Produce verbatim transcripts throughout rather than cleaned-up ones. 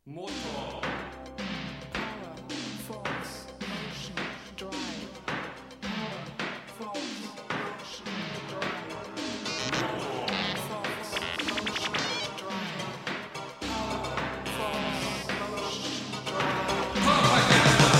Motor. Power, force, motion, drive. Power, force, motion, drive. Power, force, motion, drive. Power, force, motion, drive.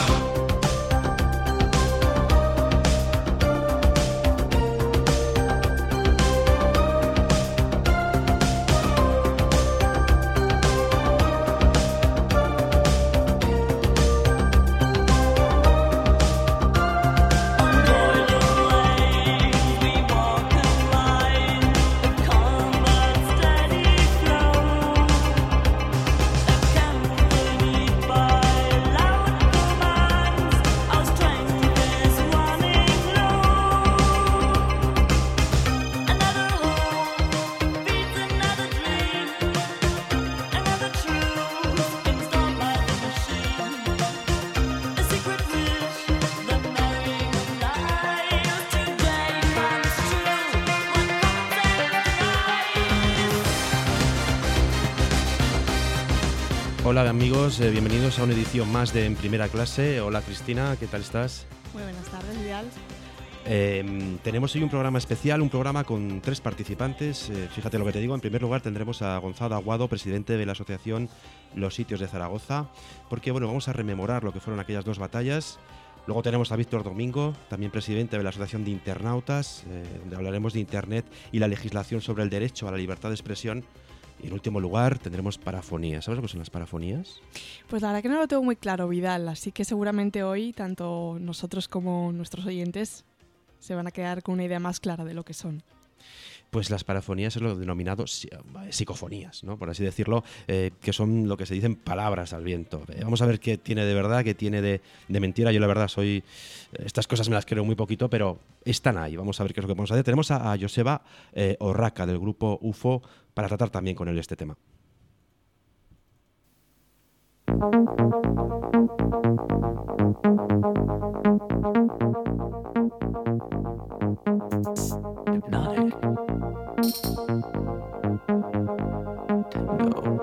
Hola amigos, eh, bienvenidos a una edición más de En Primera Clase. Hola Cristina, ¿qué tal estás? Muy buenas tardes, Vidal. Eh, tenemos hoy un programa especial, un programa con tres participantes. Eh, fíjate lo que te digo, en primer lugar tendremos a Gonzalo Aguado, presidente de la asociación Los Sitios de Zaragoza, porque bueno, vamos a rememorar lo que fueron aquellas dos batallas. Luego tenemos a Víctor Domingo, también presidente de la Asociación de Internautas, eh, donde hablaremos de Internet y la legislación sobre el derecho a la libertad de expresión. Y en último lugar tendremos parafonías. ¿Sabes lo que son las parafonías? Pues la verdad que no lo tengo muy claro, Vidal, así que seguramente hoy tanto nosotros como nuestros oyentes se van a quedar con una idea más clara de lo que son. Pues las parafonías es lo denominado psicofonías, ¿no? Por así decirlo, eh, que son lo que se dicen palabras al viento. Eh, vamos a ver qué tiene de verdad, qué tiene de, de mentira. Yo la verdad soy... Estas cosas me las creo muy poquito, pero están ahí. Vamos a ver qué es lo que podemos hacer. Tenemos a, a Joseba eh, Orraca del grupo U F O para tratar también con él este tema. Hypnotic. Tango.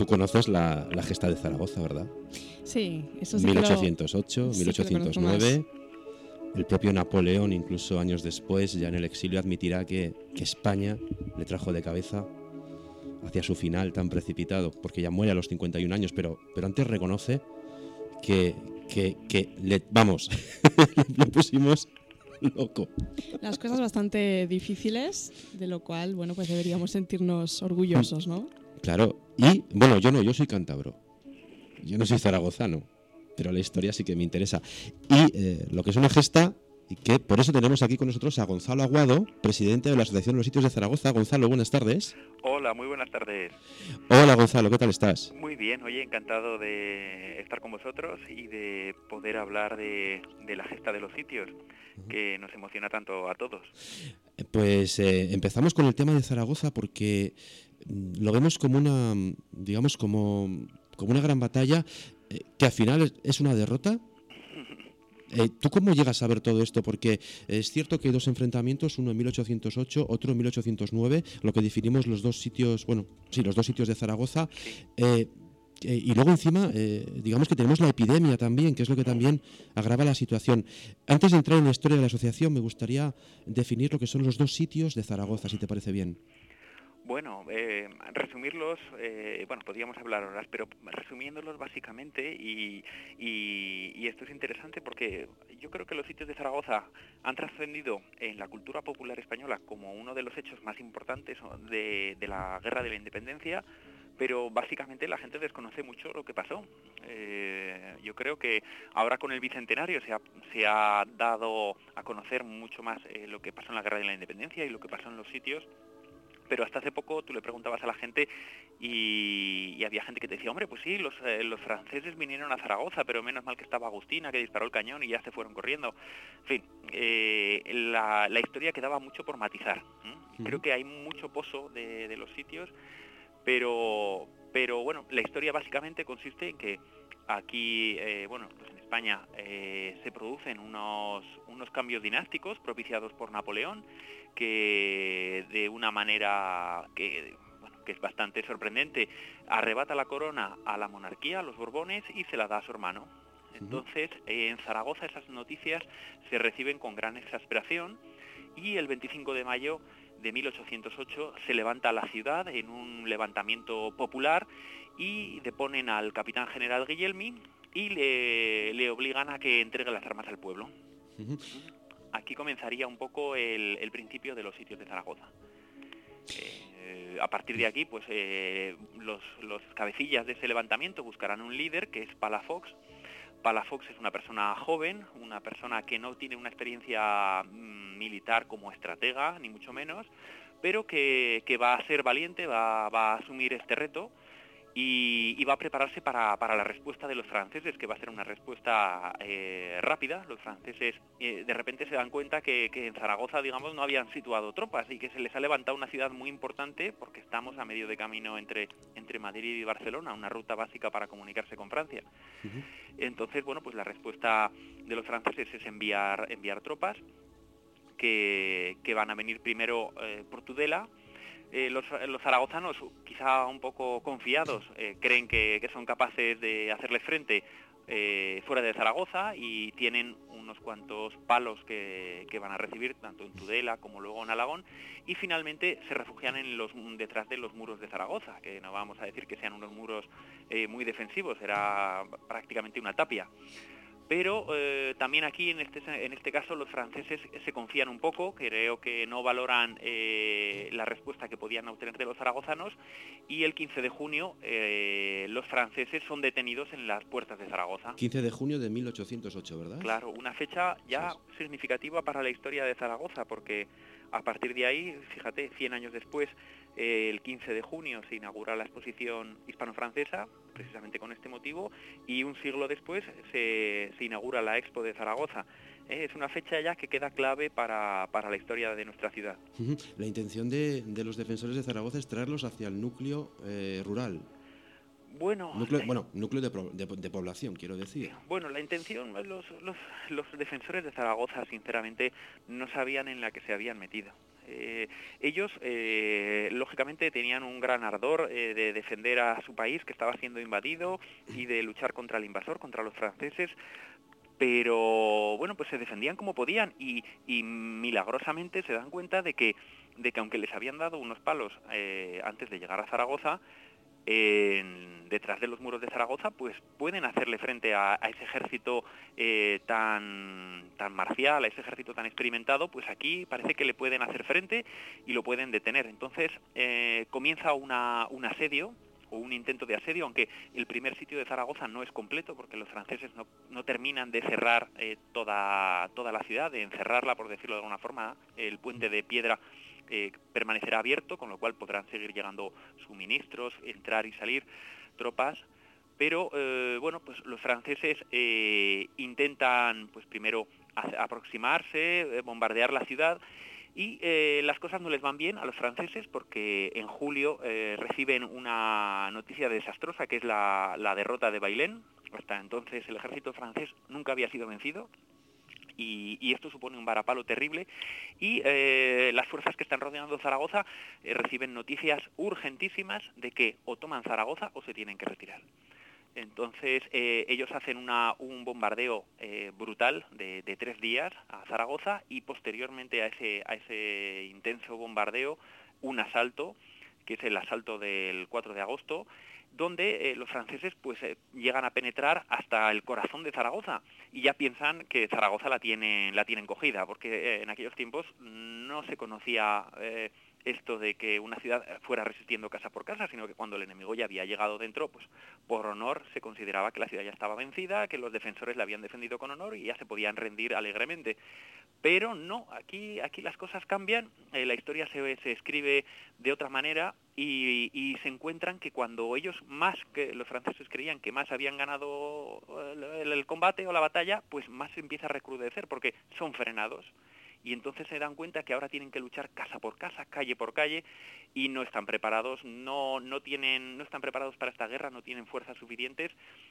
tú conoces la, la gesta de Zaragoza, ¿verdad? Sí, eso sí que mil lo- ochocientos ocho, sí mil que lo ochocientos conozco nueve. El propio Napoleón, incluso años después, ya en el exilio, admitirá que, que España le trajo de cabeza hacia su final tan precipitado, porque ya muere a los cincuenta y un años, pero, pero antes reconoce que, que, que le, vamos, le pusimos loco. Las cosas bastante difíciles, de lo cual, bueno, pues deberíamos sentirnos orgullosos, ¿no? Claro, y bueno, yo no, yo soy cántabro, yo no soy zaragozano, pero la historia sí que me interesa. Y eh, lo que es una gesta, y que por eso tenemos aquí con nosotros a Gonzalo Aguado, presidente de la Asociación de los Sitios de Zaragoza. Gonzalo, buenas tardes. Hola, muy buenas tardes. Hola Gonzalo, ¿qué tal estás? Muy bien, oye, encantado de estar con vosotros y de poder hablar de, de la gesta de los sitios, que nos emociona tanto a todos. Pues eh, empezamos con el tema de Zaragoza porque mm, lo vemos como una, mm, digamos, como, como una gran batalla eh, que al final es, es una derrota. Eh, ¿Tú cómo llegas a ver todo esto? Porque es cierto que hay dos enfrentamientos, uno en mil ochocientos ocho, otro en mil ochocientos nueve, lo que definimos los dos sitios, bueno, sí, los dos sitios de Zaragoza. Eh, eh, y luego encima, eh, digamos que tenemos la epidemia también, que es lo que también agrava la situación. Antes de entrar en la historia de la asociación, me gustaría definir lo que son los dos sitios de Zaragoza, si te parece bien. Bueno, eh, resumirlos, eh, bueno, podríamos hablar horas, pero resumiéndolos básicamente, y, y, y esto es interesante porque yo creo que los sitios de Zaragoza han trascendido en la cultura popular española como uno de los hechos más importantes de, de la Guerra de la Independencia, pero básicamente la gente desconoce mucho lo que pasó. Eh, yo creo que ahora con el Bicentenario se ha, se ha dado a conocer mucho más eh, lo que pasó en la Guerra de la Independencia y lo que pasó en los sitios. Pero hasta hace poco tú le preguntabas a la gente y, y había gente que te decía, hombre, pues sí, los, eh, los franceses vinieron a Zaragoza, pero menos mal que estaba Agustina, que disparó el cañón y ya se fueron corriendo. En fin, eh, la, la historia quedaba mucho por matizar. ¿eh? Creo que hay mucho pozo de, de los sitios, pero, pero bueno, la historia básicamente consiste en que aquí, eh, bueno, pues en España eh, se producen unos, unos cambios dinásticos propiciados por Napoleón, que de una manera que, bueno, que es bastante sorprendente, arrebata la corona a la monarquía, a los Borbones, y se la da a su hermano. Entonces, eh, en Zaragoza esas noticias se reciben con gran exasperación, y el veinticinco de mayo de mil ochocientos ocho se levanta la ciudad en un levantamiento popular y deponen al capitán general Guillelmi y le, le obligan a que entregue las armas al pueblo. Uh-huh. Aquí comenzaría un poco el, el principio de los sitios de Zaragoza. Eh, a partir de aquí, pues eh, los, los cabecillas de ese levantamiento buscarán un líder, que es Palafox. Palafox es una persona joven, una persona que no tiene una experiencia mm, militar como estratega, ni mucho menos, pero que, que va a ser valiente, va, va a asumir este reto. Y, y va a prepararse para, para la respuesta de los franceses, que va a ser una respuesta eh, rápida. Los franceses eh, de repente se dan cuenta que, que en Zaragoza, digamos, no habían situado tropas y que se les ha levantado una ciudad muy importante porque estamos a medio de camino entre, entre Madrid y Barcelona, una ruta básica para comunicarse con Francia. Uh-huh. Entonces, bueno, pues la respuesta de los franceses es enviar, enviar tropas que, que van a venir primero eh, por Tudela. Eh, los, los zaragozanos, quizá un poco confiados, eh, creen que, que son capaces de hacerles frente eh, fuera de Zaragoza y tienen unos cuantos palos que, que van a recibir, tanto en Tudela como luego en Alagón, y finalmente se refugian en los, detrás de los muros de Zaragoza, que no vamos a decir que sean unos muros eh, muy defensivos, era prácticamente una tapia. Pero eh, también aquí, en este, en este caso, los franceses se confían un poco, creo que no valoran eh, la respuesta que podían obtener de los zaragozanos, y el quince de junio eh, los franceses son detenidos en las puertas de Zaragoza. quince de junio de mil ochocientos ocho, ¿verdad? Claro, una fecha ya sí, sí. significativa para la historia de Zaragoza, porque a partir de ahí, fíjate, cien años después, eh, el quince de junio se inaugura la exposición hispano-francesa, precisamente con este motivo, y un siglo después se, se inaugura la Expo de Zaragoza. Eh, es una fecha ya que queda clave para, para la historia de nuestra ciudad. La intención de, de los defensores de Zaragoza es traerlos hacia el núcleo eh, rural. Bueno, núcleo, bueno, núcleo de, de, de población, quiero decir. Bueno, la intención, los, los, los defensores de Zaragoza, sinceramente, no sabían en la que se habían metido. Eh, ellos, eh, lógicamente, tenían un gran ardor eh, de defender a su país que estaba siendo invadido y de luchar contra el invasor, contra los franceses, pero bueno, pues se defendían como podían y, y milagrosamente se dan cuenta de que, de que aunque les habían dado unos palos eh, antes de llegar a Zaragoza, en, detrás de los muros de Zaragoza, pues pueden hacerle frente a, a ese ejército eh, tan, tan marcial, a ese ejército tan experimentado, pues aquí parece que le pueden hacer frente y lo pueden detener. Entonces eh, comienza una, un asedio, o un intento de asedio, aunque el primer sitio de Zaragoza no es completo, porque los franceses no, no terminan de cerrar eh, toda, toda la ciudad, de encerrarla, por decirlo de alguna forma. El puente de piedra eh, permanecerá abierto, con lo cual podrán seguir llegando suministros, entrar y salir tropas, pero eh, bueno, pues los franceses eh, intentan, pues primero a- aproximarse, eh, bombardear la ciudad, y eh, las cosas no les van bien a los franceses porque en julio eh, reciben una noticia desastrosa, que es la, la derrota de Bailén. Hasta entonces el ejército francés nunca había sido vencido. Y, y esto supone un varapalo terrible, y eh, las fuerzas que están rodeando Zaragoza eh, reciben noticias urgentísimas de que o toman Zaragoza o se tienen que retirar. Entonces eh, ellos hacen una, un bombardeo eh, brutal de, de tres días a Zaragoza, y posteriormente a ese, a ese intenso bombardeo un asalto, que es el asalto del cuatro de agosto, donde eh, los franceses pues eh, llegan a penetrar hasta el corazón de Zaragoza y ya piensan que Zaragoza la tienen, la tienen cogida, porque eh, en aquellos tiempos no se conocía eh, esto de que una ciudad fuera resistiendo casa por casa, sino que cuando el enemigo ya había llegado dentro, pues por honor se consideraba que la ciudad ya estaba vencida, que los defensores la habían defendido con honor y ya se podían rendir alegremente. Pero no, aquí, aquí las cosas cambian, eh, la historia se, se escribe de otra manera, y, y se encuentran que cuando ellos más, que los franceses creían que más habían ganado el, el combate o la batalla, pues más se empieza a recrudecer porque son frenados. Y entonces se dan cuenta que ahora tienen que luchar casa por casa, calle por calle, y no están preparados, no, no, tienen, no están preparados para esta guerra, no tienen fuerzas suficientes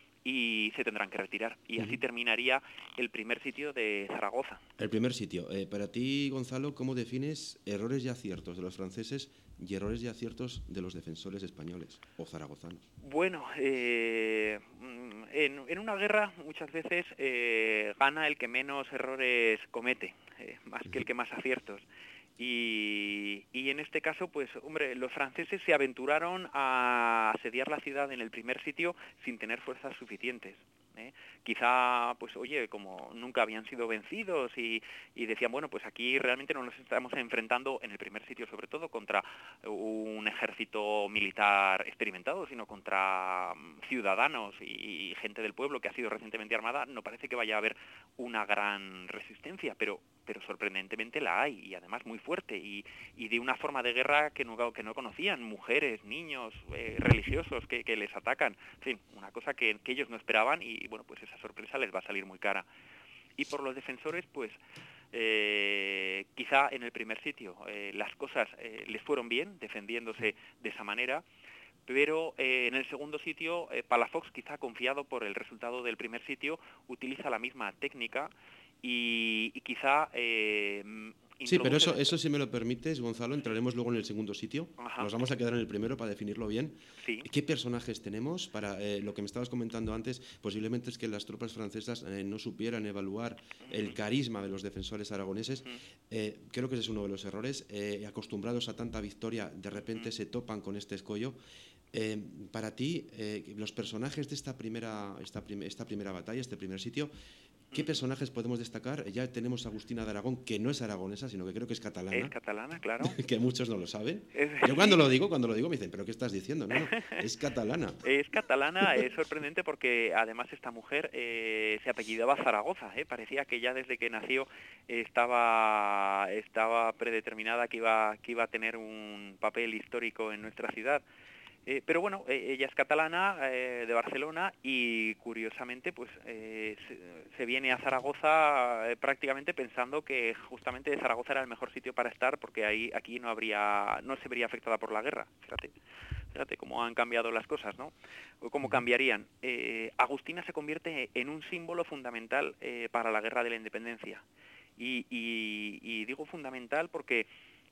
y se tendrán que retirar. Y así Ujú. terminaría el primer sitio de Zaragoza. El primer sitio. Eh, para ti, Gonzalo, ¿cómo defines errores y aciertos de los franceses y errores y aciertos de los defensores españoles o zaragozanos? Bueno, eh, en, en una guerra muchas veces eh, gana el que menos errores comete, eh, más que el que más aciertos. Y, y en este caso, pues, hombre, los franceses se aventuraron a asediar la ciudad en el primer sitio sin tener fuerzas suficientes. ¿eh? Quizá, pues, oye, como nunca habían sido vencidos y, y decían, bueno, pues aquí realmente no nos estamos enfrentando, en el primer sitio sobre todo, contra un ejército militar experimentado, sino contra mm, ciudadanos y, y gente del pueblo que ha sido recientemente armada, no parece que vaya a haber una gran resistencia, pero pero sorprendentemente la hay, y además muy fuerte, y, y de una forma de guerra que no, que no conocían, mujeres, niños, eh, religiosos que, que les atacan, en fin, una cosa que, que ellos no esperaban, y bueno, pues esa sorpresa les va a salir muy cara. Y por los defensores, pues eh, quizá en el primer sitio eh, las cosas eh, les fueron bien, defendiéndose de esa manera, pero eh, en el segundo sitio, eh, Palafox, quizá confiado por el resultado del primer sitio, utiliza la misma técnica y, y quizá eh, Sí, pero introduce... eso, eso si me lo permites, Gonzalo, entraremos luego en el segundo sitio. Ajá. Nos vamos a quedar en el primero para definirlo bien. Sí. ¿Qué personajes tenemos? Para eh, lo que me estabas comentando antes, posiblemente es que las tropas francesas eh, no supieran evaluar el carisma de los defensores aragoneses. Eh, creo que ese es uno de los errores. Eh, acostumbrados a tanta victoria, de repente se topan con este escollo. Eh, para ti, eh, los personajes de esta primera, esta, prim esta primera batalla, este primer sitio, ¿qué personajes podemos destacar? Ya tenemos a Agustina de Aragón, que no es aragonesa, sino que creo que es catalana. Es catalana, claro. Que muchos no lo saben. Es, Yo cuando lo digo, cuando lo digo me dicen, ¿pero qué estás diciendo? No, no, es catalana. Es catalana, es sorprendente porque además esta mujer eh, se apellidaba Zaragoza, ¿eh? Parecía que ya desde que nació estaba, estaba predeterminada que iba, que iba a tener un papel histórico en nuestra ciudad. Eh, pero bueno, eh, ella es catalana, eh, de Barcelona, y curiosamente pues eh, se, se viene a Zaragoza eh, prácticamente pensando que justamente Zaragoza era el mejor sitio para estar, porque ahí aquí no habría no se vería afectada por la guerra. Fíjate, fíjate cómo han cambiado las cosas, ¿no? O cómo cambiarían. Eh, Agustina se convierte en un símbolo fundamental eh, para la guerra de la independencia. Y, y, y digo fundamental porque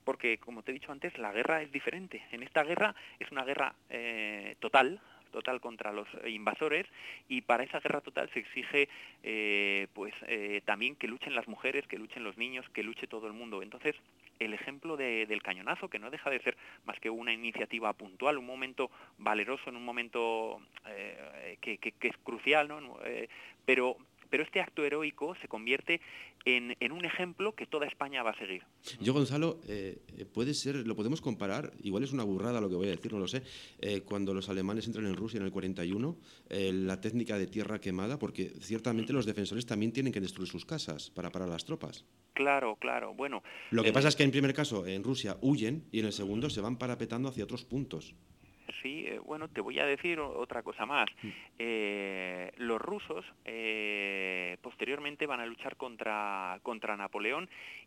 porque, como te he dicho antes, la guerra es diferente. En esta guerra es una guerra eh, total, total contra los invasores, y para esa guerra total se exige eh, pues eh, también que luchen las mujeres, que luchen los niños, que luche todo el mundo. Entonces, el ejemplo de, del cañonazo, que no deja de ser más que una iniciativa puntual, un momento valeroso, en un momento eh, que, que, que es crucial, ¿no? Eh, pero pero este acto heroico se convierte en, en un ejemplo que toda España va a seguir. Yo, Gonzalo, eh, puede ser, lo podemos comparar, igual es una burrada lo que voy a decir, no lo sé, eh, cuando los alemanes entran en Rusia en el cuarenta y uno, eh, la técnica de tierra quemada, porque ciertamente los defensores también tienen que destruir sus casas para parar a las tropas. Claro, claro, bueno. Lo que eh, pasa es que en primer caso en Rusia huyen y en el segundo se van parapetando hacia otros puntos. Sí, eh, bueno, te voy a decir o- otra cosa más. Eh, los rusos eh, posteriormente van a luchar contra, contra Napoleón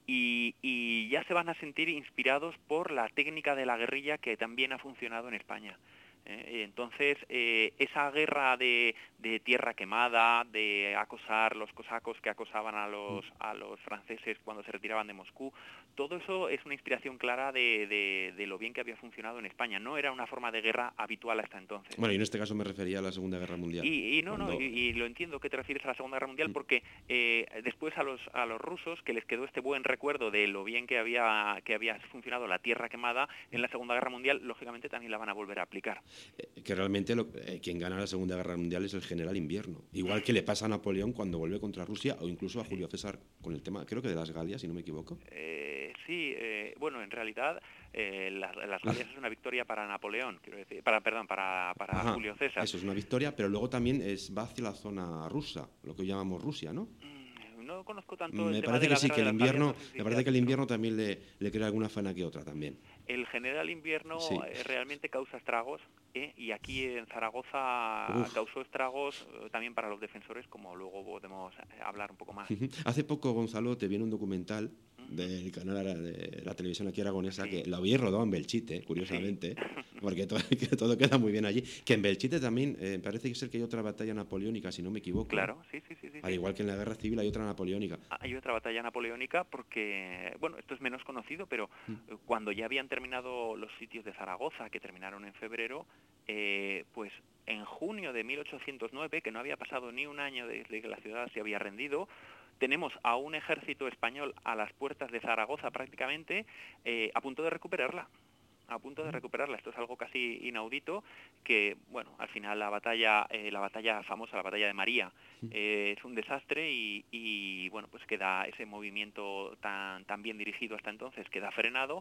y, y ya se van a sentir inspirados por la técnica de la guerrilla que también ha funcionado en España. ¿eh? Entonces, eh, esa guerra de, de tierra quemada, de acosar los cosacos que acosaban a los, a los franceses cuando se retiraban de Moscú, todo eso es una inspiración clara de, de, de lo bien que había funcionado en España. No era una forma de guerra habitual hasta entonces. Bueno, y en este caso me refería a la Segunda Guerra Mundial. Y, y no, no, Cuando- y, y lo entiendo que te refieres a la Segunda Guerra Mundial porque eh, después a los a los rusos que les quedó este buen recuerdo de lo bien que había que había funcionado la tierra quemada en la Segunda Guerra Mundial, lógicamente también la van a volver a aplicar. eh, que realmente lo- eh, quien gana la Segunda Guerra Mundial es el general Invierno. Igual que le pasa a Napoleón cuando vuelve contra Rusia o incluso a Julio César con el tema, creo que de las Galias, si no me equivoco. Eh, sí, eh, bueno, en realidad eh, las, las Galias es una victoria para Napoleón, quiero decir, para perdón, para, para Ajá, Julio César. eso es una victoria, pero luego también es, va hacia la zona rusa, lo que llamamos Rusia, ¿no? Mm, No conozco tanto el Me tema parece de la que sí, guerra que de el las Galias, invierno, no sé si me sea parece que el cierto. invierno también le, le crea alguna faena que otra también. El general Invierno Sí. eh, realmente causa estragos ¿eh? Y aquí en Zaragoza Uf. causó estragos eh, también para los defensores, como luego podemos eh, hablar un poco más. Hace poco, Gonzalo, te viene un documental del canal ara- de la televisión aquí aragonesa Sí. que lo había rodado en Belchite, curiosamente, porque todo, que todo queda muy bien allí. Que en Belchite también eh, parece que es el que hay otra batalla napoleónica, si no me equivoco. Claro, sí, sí, sí, sí. Al sí. igual que en la guerra civil hay otra napoleónica. Hay otra batalla napoleónica porque, bueno, esto es menos conocido, pero eh, cuando ya habían terminado los sitios de Zaragoza, que terminaron en febrero, eh, pues en junio de mil ochocientos nueve, que no había pasado ni un año desde que la ciudad se había rendido, tenemos a un ejército español a las puertas de Zaragoza prácticamente eh, a punto de recuperarla. a punto de recuperarla. Esto es algo casi inaudito, que, bueno, al final la batalla, eh, la batalla famosa, la batalla de María, eh, es un desastre y, y, bueno, pues queda ese movimiento tan, tan bien dirigido hasta entonces, queda frenado.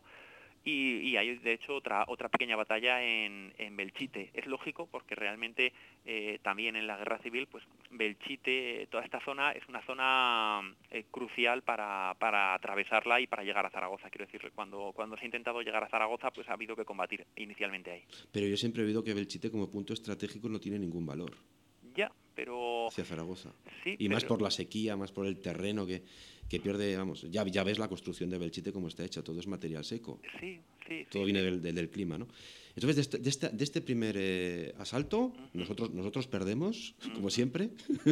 Y, y hay, de hecho, otra otra pequeña batalla en, en Belchite. Es lógico porque realmente eh, también en la Guerra Civil, pues Belchite, toda esta zona, es una zona eh, crucial para, para atravesarla y para llegar a Zaragoza. Quiero decir, cuando, cuando se ha intentado llegar a Zaragoza, pues ha habido que combatir inicialmente ahí. Pero yo siempre he oído que Belchite como punto estratégico no tiene ningún valor Ya, pero... hacia Zaragoza. Sí, Y más pero- por la sequía, más por el terreno que, que pierde, vamos, ya, ya ves la construcción de Belchite como está hecha, todo es material seco. Sí, sí, Todo sí, viene sí. del, del- del clima, ¿no? Entonces, de este, de este, de este primer eh, asalto, nosotros, nosotros perdemos, como siempre.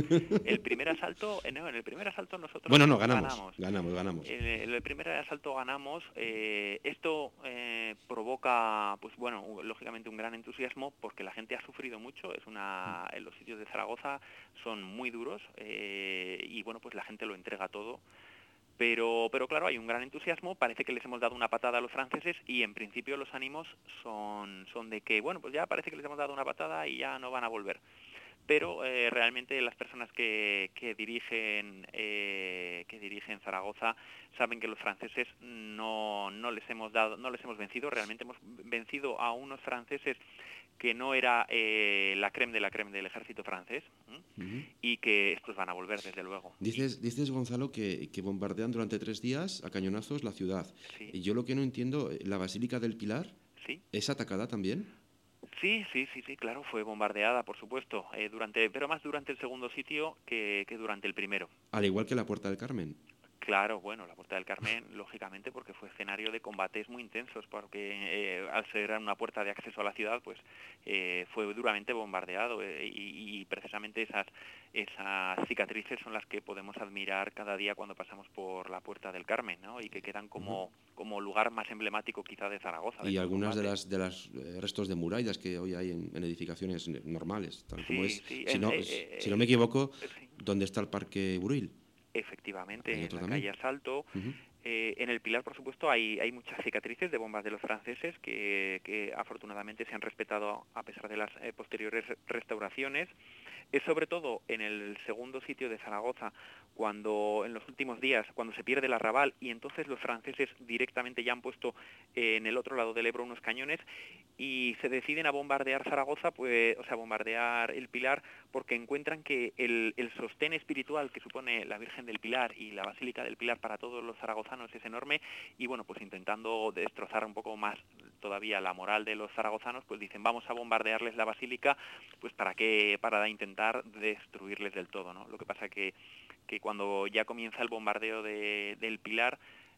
El primer asalto, eh, no, en el primer asalto nosotros Bueno, no, ganamos, ganamos. ganamos, ganamos. En el, en el primer asalto ganamos. eh, esto eh, provoca, pues bueno, u- lógicamente un gran entusiasmo porque la gente ha sufrido mucho. Es una, en los sitios de Zaragoza son muy duros eh, y bueno, pues la gente lo entrega todo. Pero, pero claro, hay un gran entusiasmo, parece que les hemos dado una patada a los franceses y en principio los ánimos son, son de que, bueno, pues ya parece que les hemos dado una patada y ya no van a volver. Pero eh, realmente las personas que, que dirigen eh, que dirigen Zaragoza saben que los franceses no, no les hemos dado, no les hemos vencido, realmente hemos vencido a unos franceses que no era eh, la creme de la creme del ejército francés, ¿m? Ujú. Y que estos van a volver desde luego. Dices, dices Gonzalo, que, que bombardean durante tres días a cañonazos la ciudad. Sí. Y yo lo que no entiendo, eh, ¿la Basílica del Pilar Sí. es atacada también? Sí, sí, sí, sí, claro, fue bombardeada, por supuesto, eh, durante, pero más durante el segundo sitio que, que durante el primero. Al igual que la Puerta del Carmen. Claro, bueno, la Puerta del Carmen, lógicamente, porque fue escenario de combates muy intensos, porque eh, al ser una puerta de acceso a la ciudad, pues eh, fue duramente bombardeado eh, y, y precisamente esas esas cicatrices son las que podemos admirar cada día cuando pasamos por la Puerta del Carmen, ¿no? Y que quedan como Ujú. como lugar más emblemático quizá de Zaragoza. De Y estos algunas de combates. las de las eh, restos de murallas que hoy hay en, en edificaciones n- normales, tal como Sí, es, sí, si en, no, eh, es- si no me eh, equivoco, eh, sí. ¿dónde está el Parque Buril? Hay Efectivamente, en otro la calle también. Asalto. Ujú. Eh, en el Pilar, por supuesto, hay, hay muchas cicatrices de bombas de los franceses que, que afortunadamente se han respetado a pesar de las eh, posteriores restauraciones. Es sobre todo en el segundo sitio de Zaragoza, cuando en los últimos días, cuando se pierde el arrabal y entonces los franceses directamente ya han puesto eh, en el otro lado del Ebro unos cañones y se deciden a bombardear Zaragoza, pues, o sea, bombardear el Pilar, porque encuentran que el, el sostén espiritual que supone la Virgen del Pilar y la Basílica del Pilar para todos los zaragozanos es enorme y bueno, pues intentando destrozar un poco más todavía la moral de los zaragozanos, pues dicen vamos a bombardearles la basílica, pues para qué, para intentar destruirles del todo, ¿no? Lo que pasa que, que cuando ya comienza el bombardeo de, del Pilar,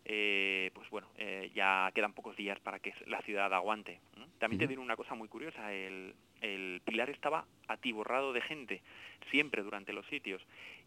eh, pues bueno, eh, ya quedan pocos días para que la ciudad aguante, ¿no? También te Ujú. diré una cosa muy curiosa, el, el Pilar estaba atiborrado de gente, siempre durante los sitios,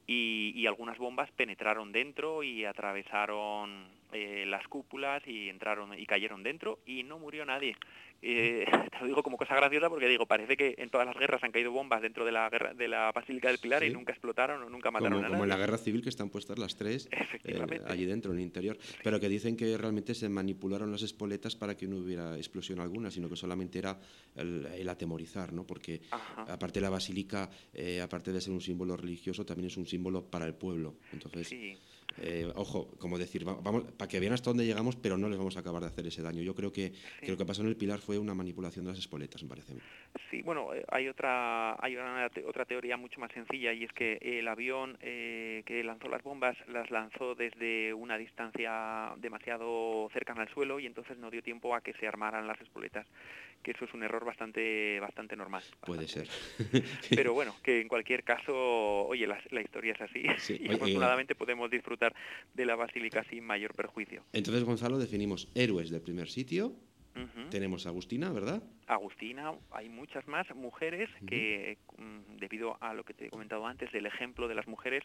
y, y algunas bombas penetraron dentro y atravesaron eh, las cúpulas y entraron y cayeron dentro y no murió nadie. Eh, te lo digo como cosa graciosa porque digo, parece que en todas las guerras han caído bombas dentro de la guerra, de la Basílica del Pilar y Sí. nunca explotaron o nunca mataron Como, a como en la nadie. guerra civil, que están puestas las tres eh, Efectivamente. allí dentro, en el interior, Sí. pero que dicen que realmente se manipularon las espoletas para que no hubiera explosión alguna, sino que solamente era el, el atemorizar, ¿no? Porque Ajá. aparte la basílica, eh, aparte de ser un símbolo religioso, también es un símbolo para el pueblo. Entonces, Sí. eh, ojo, como decir, va- vamos, para que vean hasta dónde llegamos, pero no les vamos a acabar de hacer ese daño. Yo creo que, que lo Sí. que pasó en el Pilar fue una manipulación de las espoletas, me parece a mí. Sí, bueno, eh, hay otra hay una te- otra teoría mucho más sencilla y es que el avión eh, que lanzó las bombas las lanzó desde una distancia demasiado cercana al suelo y entonces no dio tiempo a que se armaran las espoletas, que eso es un error bastante bastante normal, Puede bastante ser. habitual. Pero bueno, que en cualquier caso, oye, la, la historia es así Sí, y oye, eh, afortunadamente podemos disfrutar de la basílica sin mayor perjuicio. entonces, Gonzalo, definimos héroes del primer sitio. Ujú. Tenemos a Agustina, ¿verdad? Agustina, hay muchas más mujeres Ujú. que, mm, debido a lo que te he comentado antes, del ejemplo de las mujeres,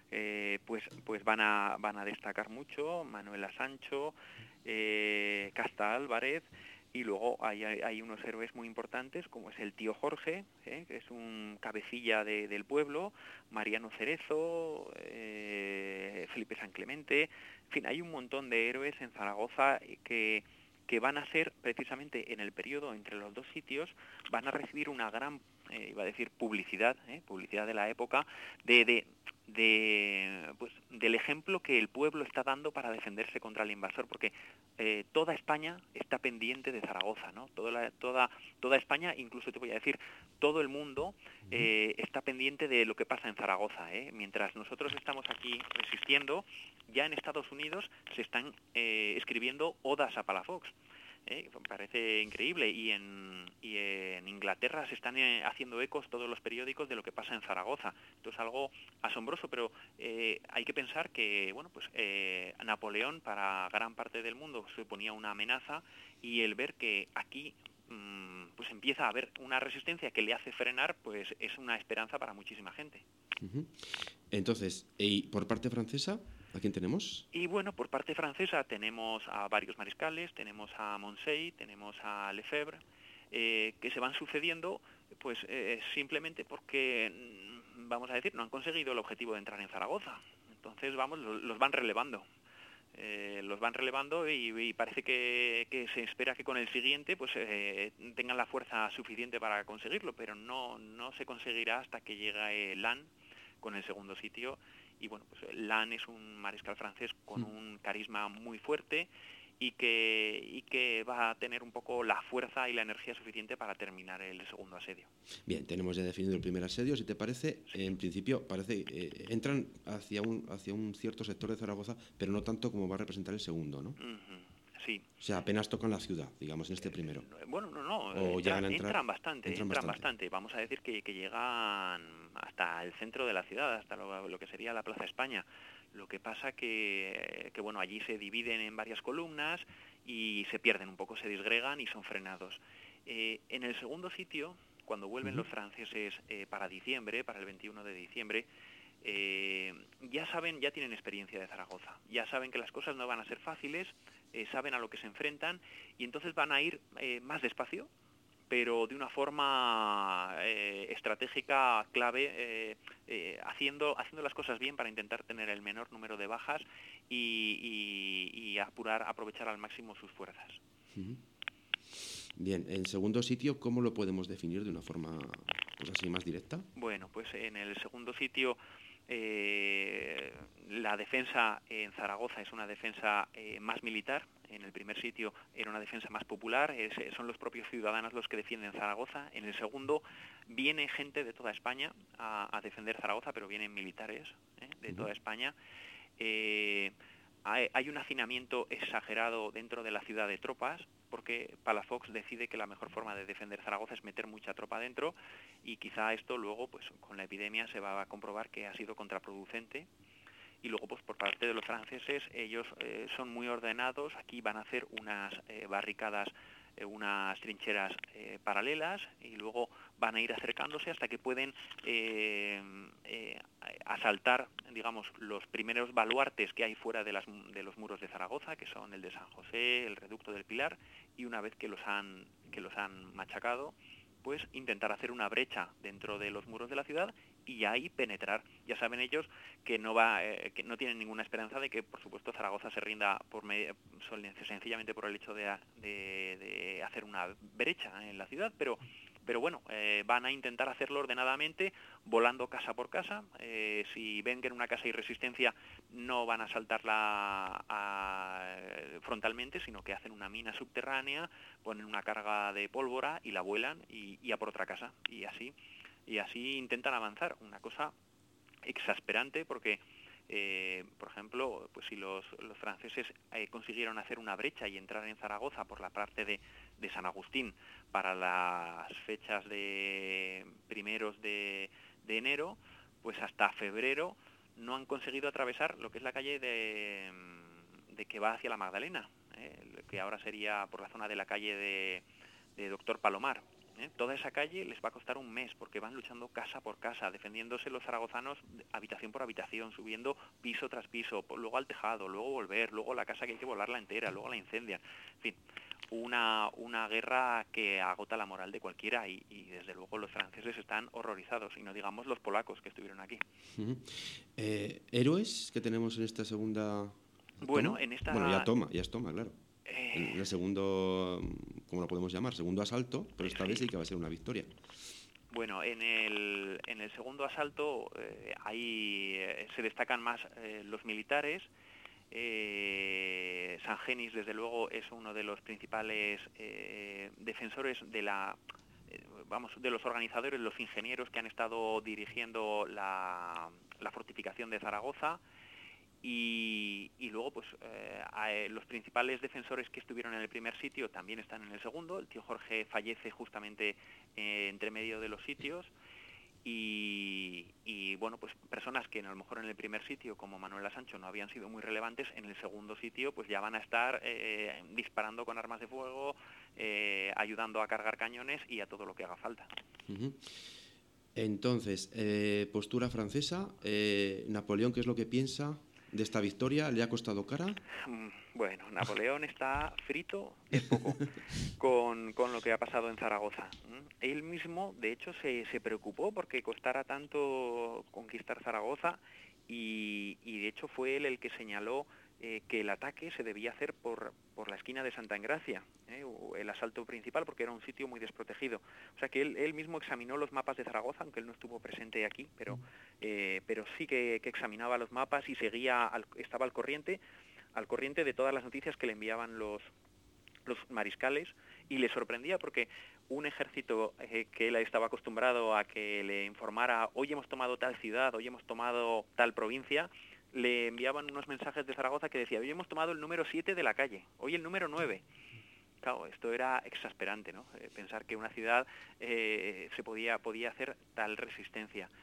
eh, pues pues van a van a destacar mucho. Manuela Sancho, eh, Casta Álvarez, y luego hay, hay, hay unos héroes muy importantes, como es el tío Jorge, ¿eh? Que es un cabecilla de- del pueblo, Mariano Cerezo, eh, Felipe San Clemente, en fin, hay un montón de héroes en Zaragoza que que van a ser precisamente en el periodo entre los dos sitios, van a recibir una gran, eh, iba a decir, publicidad, ¿eh? publicidad de la época, de, de, de, pues, del ejemplo que el pueblo está dando para defenderse contra el invasor, porque eh, toda España está pendiente de Zaragoza, ¿no? Toda, la, toda, toda España, incluso te voy a decir, todo el mundo eh, está pendiente de lo que pasa en Zaragoza, ¿eh? Mientras nosotros estamos aquí resistiendo, ya en Estados Unidos se están eh, escribiendo odas a Palafox. ¿eh? Me parece increíble. Y en, y en Inglaterra se están eh, haciendo ecos todos los periódicos de lo que pasa en Zaragoza. Esto es algo asombroso, pero eh, hay que pensar que bueno, pues eh, Napoleón para gran parte del mundo suponía una amenaza y el ver que aquí mmm, pues empieza a haber una resistencia que le hace frenar, pues es una esperanza para muchísima gente. Ujú. Entonces, ¿y por parte francesa, a quién tenemos? Y bueno, por parte francesa tenemos a varios mariscales, tenemos a Moncey, tenemos a Lefebvre, eh, que se van sucediendo pues eh, simplemente porque, mm, vamos a decir, no han conseguido el objetivo de entrar en Zaragoza. Entonces, vamos, lo- los van relevando. Eh, los van relevando y, y parece que, que se espera que con el siguiente pues eh, tengan la fuerza suficiente para conseguirlo, pero no, no se conseguirá hasta que llegue Lannes con el segundo sitio. Y bueno, pues Lannes es un mariscal francés con un carisma muy fuerte y que, y que va a tener un poco la fuerza y la energía suficiente para terminar el segundo asedio. Bien, tenemos ya definido el primer asedio, si te parece. Sí. En principio, parece eh, entran hacia un, hacia un cierto sector de Zaragoza, pero no tanto como va a representar el segundo, ¿no? Uh-huh. Sí. O sea, apenas tocan la ciudad, digamos, en este primero. Bueno, no, no, O entran, llegan a entrar, entran bastante, entran entran bastante. bastante. Vamos a decir que, que llegan hasta el centro de la ciudad, hasta lo, lo que sería la Plaza España. Lo que pasa que, que bueno, allí se dividen en varias columnas y se pierden un poco, se disgregan y son frenados. Eh, en el segundo sitio, cuando vuelven Ujú. los franceses eh, para diciembre, para el veintiuno de diciembre, eh, ya saben, ya tienen experiencia de Zaragoza, ya saben que las cosas no van a ser fáciles, eh, saben a lo que se enfrentan y entonces van a ir eh, más despacio, pero de una forma eh, estratégica clave, eh, eh, haciendo, haciendo las cosas bien para intentar tener el menor número de bajas y, y, y apurar, aprovechar al máximo sus fuerzas. Ujú. Bien, en segundo sitio, ¿cómo lo podemos definir de una forma pues así más directa? Bueno, pues en el segundo sitio, eh, la defensa en Zaragoza es una defensa eh, más militar. En el primer sitio era una defensa más popular, es, son los propios ciudadanos los que defienden Zaragoza. En el segundo viene gente de toda España a, a defender Zaragoza, pero vienen militares ¿eh? de Ujú. toda España. Eh, hay, hay un hacinamiento exagerado dentro de la ciudad de tropas, porque Palafox decide que la mejor forma de defender Zaragoza es meter mucha tropa dentro, y quizá esto luego, pues con la epidemia se va a comprobar que ha sido contraproducente. Y luego, pues por parte de los franceses, ellos eh, son muy ordenados. Aquí van a hacer unas eh, barricadas, eh, unas trincheras eh, paralelas, y luego van a ir acercándose hasta que pueden eh, eh, asaltar, digamos, los primeros baluartes que hay fuera de, las, de los muros de Zaragoza, que son el de San José, el Reducto del Pilar, y una vez que los han, que los han machacado, pues intentar hacer una brecha dentro de los muros de la ciudad y ahí penetrar. Ya saben ellos que no va, eh, que no tienen ninguna esperanza de que, por supuesto, Zaragoza se rinda por medio, sencillamente por el hecho de, de, de hacer una brecha en la ciudad, pero pero bueno, eh, van a intentar hacerlo ordenadamente, volando casa por casa. Eh, si ven que en una casa hay resistencia, no van a saltarla a, frontalmente, sino que hacen una mina subterránea, ponen una carga de pólvora y la vuelan y, y a por otra casa. Y así, y así intentan avanzar. Una cosa exasperante porque, eh, por ejemplo, pues si los, los franceses eh, consiguieron hacer una brecha y entrar en Zaragoza por la parte de, de San Agustín para las fechas de primeros de, de enero, pues hasta febrero no han conseguido atravesar lo que es la calle de, de que va hacia la Magdalena, eh, que ahora sería por la zona de la calle de, de Doctor Palomar. ¿Eh? Toda esa calle les va a costar un mes porque van luchando casa por casa, defendiéndose los zaragozanos habitación por habitación, subiendo piso tras piso, luego al tejado, luego volver, luego la casa que hay que volarla entera, luego la incendian. En fin, una, una guerra que agota la moral de cualquiera y, y desde luego los franceses están horrorizados, y no digamos los polacos que estuvieron aquí. Uh-huh. Eh, ¿Héroes que tenemos en esta segunda Bueno, toma? en esta... Bueno, ya toma, ya es toma, claro. Eh... En el segundo, ¿cómo lo podemos llamar? Segundo asalto, pero esta sí. vez sí que va a ser una victoria. Bueno, en el, en el segundo asalto eh, ahí eh, se destacan más eh, los militares. Eh, Sangenis, desde luego, es uno de los principales eh, defensores de la, eh, vamos, de los organizadores, los ingenieros que han estado dirigiendo la, la fortificación de Zaragoza. Y, y luego pues eh, los principales defensores que estuvieron en el primer sitio también están en el segundo. El tío Jorge fallece justamente eh, entre medio de los sitios y, y bueno, pues personas que a lo mejor en el primer sitio como Manuela Sancho no habían sido muy relevantes, en el segundo sitio pues ya van a estar eh, disparando con armas de fuego, eh, ayudando a cargar cañones y a todo lo que haga falta. Uh-huh. Entonces, eh, postura francesa, eh, Napoleón, ¿qué es lo que piensa de esta victoria? ¿Le ha costado cara? Bueno, Napoleón está frito, es poco, con, con lo que ha pasado en Zaragoza. Él mismo, de hecho, se, se preocupó porque costara tanto conquistar Zaragoza y, y de hecho fue él el que señaló eh, que el ataque se debía hacer por, por la esquina de Santa Engracia, eh, el asalto principal, porque era un sitio muy desprotegido. O sea que él, él mismo examinó los mapas de Zaragoza, aunque él no estuvo presente aquí, pero, eh, pero sí que, que examinaba los mapas y seguía, al, estaba al corriente, al corriente de todas las noticias que le enviaban los, los mariscales, y le sorprendía porque un ejército eh, que él estaba acostumbrado a que le informara hoy hemos tomado tal ciudad, hoy hemos tomado tal provincia, le enviaban unos mensajes de Zaragoza que decía hoy hemos tomado el número siete de la calle, hoy el número nueve. Claro, esto era exasperante, ¿no? Eh, pensar que una ciudad eh, se podía, podía hacer tal resistencia.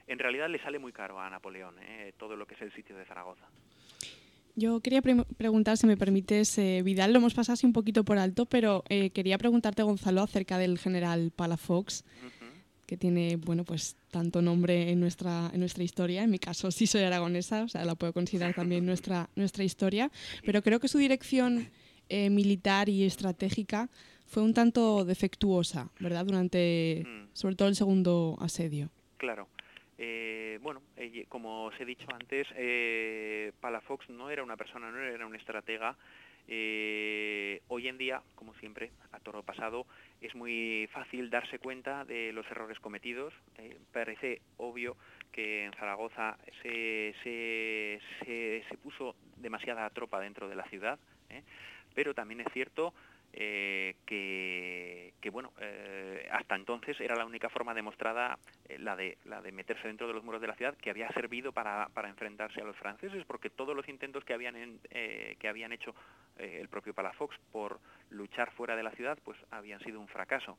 en realidad le sale muy caro a Napoleón, ¿eh? Todo lo que es el sitio de Zaragoza. Yo quería pre preguntar, si me permites, eh, Vidal, lo hemos pasado así un poquito por alto, pero eh, quería preguntarte, Gonzalo, acerca del general Palafox, Uh-huh. que tiene, bueno, pues tanto nombre en nuestra, en nuestra historia. En mi caso sí soy aragonesa, o sea, la puedo considerar también nuestra, nuestra historia, pero creo que su dirección eh, militar y estratégica fue un tanto defectuosa, ¿verdad? Durante, Mm, sobre todo, el segundo asedio. claro. Eh, bueno, eh, como os he dicho antes, eh, Palafox no era una persona, no era un estratega. Eh, hoy en día, como siempre, a toro pasado, es muy fácil darse cuenta de los errores cometidos. Eh, parece obvio que en Zaragoza se, se, se, se puso demasiada tropa dentro de la ciudad, ¿eh? Pero también es cierto eh, que, que bueno, eh, hasta entonces era la única forma demostrada, eh, la de la de meterse dentro de los muros de la ciudad, que había servido para, para enfrentarse a los franceses, porque todos los intentos que habían en, eh, que habían hecho eh, el propio Palafox por luchar fuera de la ciudad, pues habían sido un fracaso.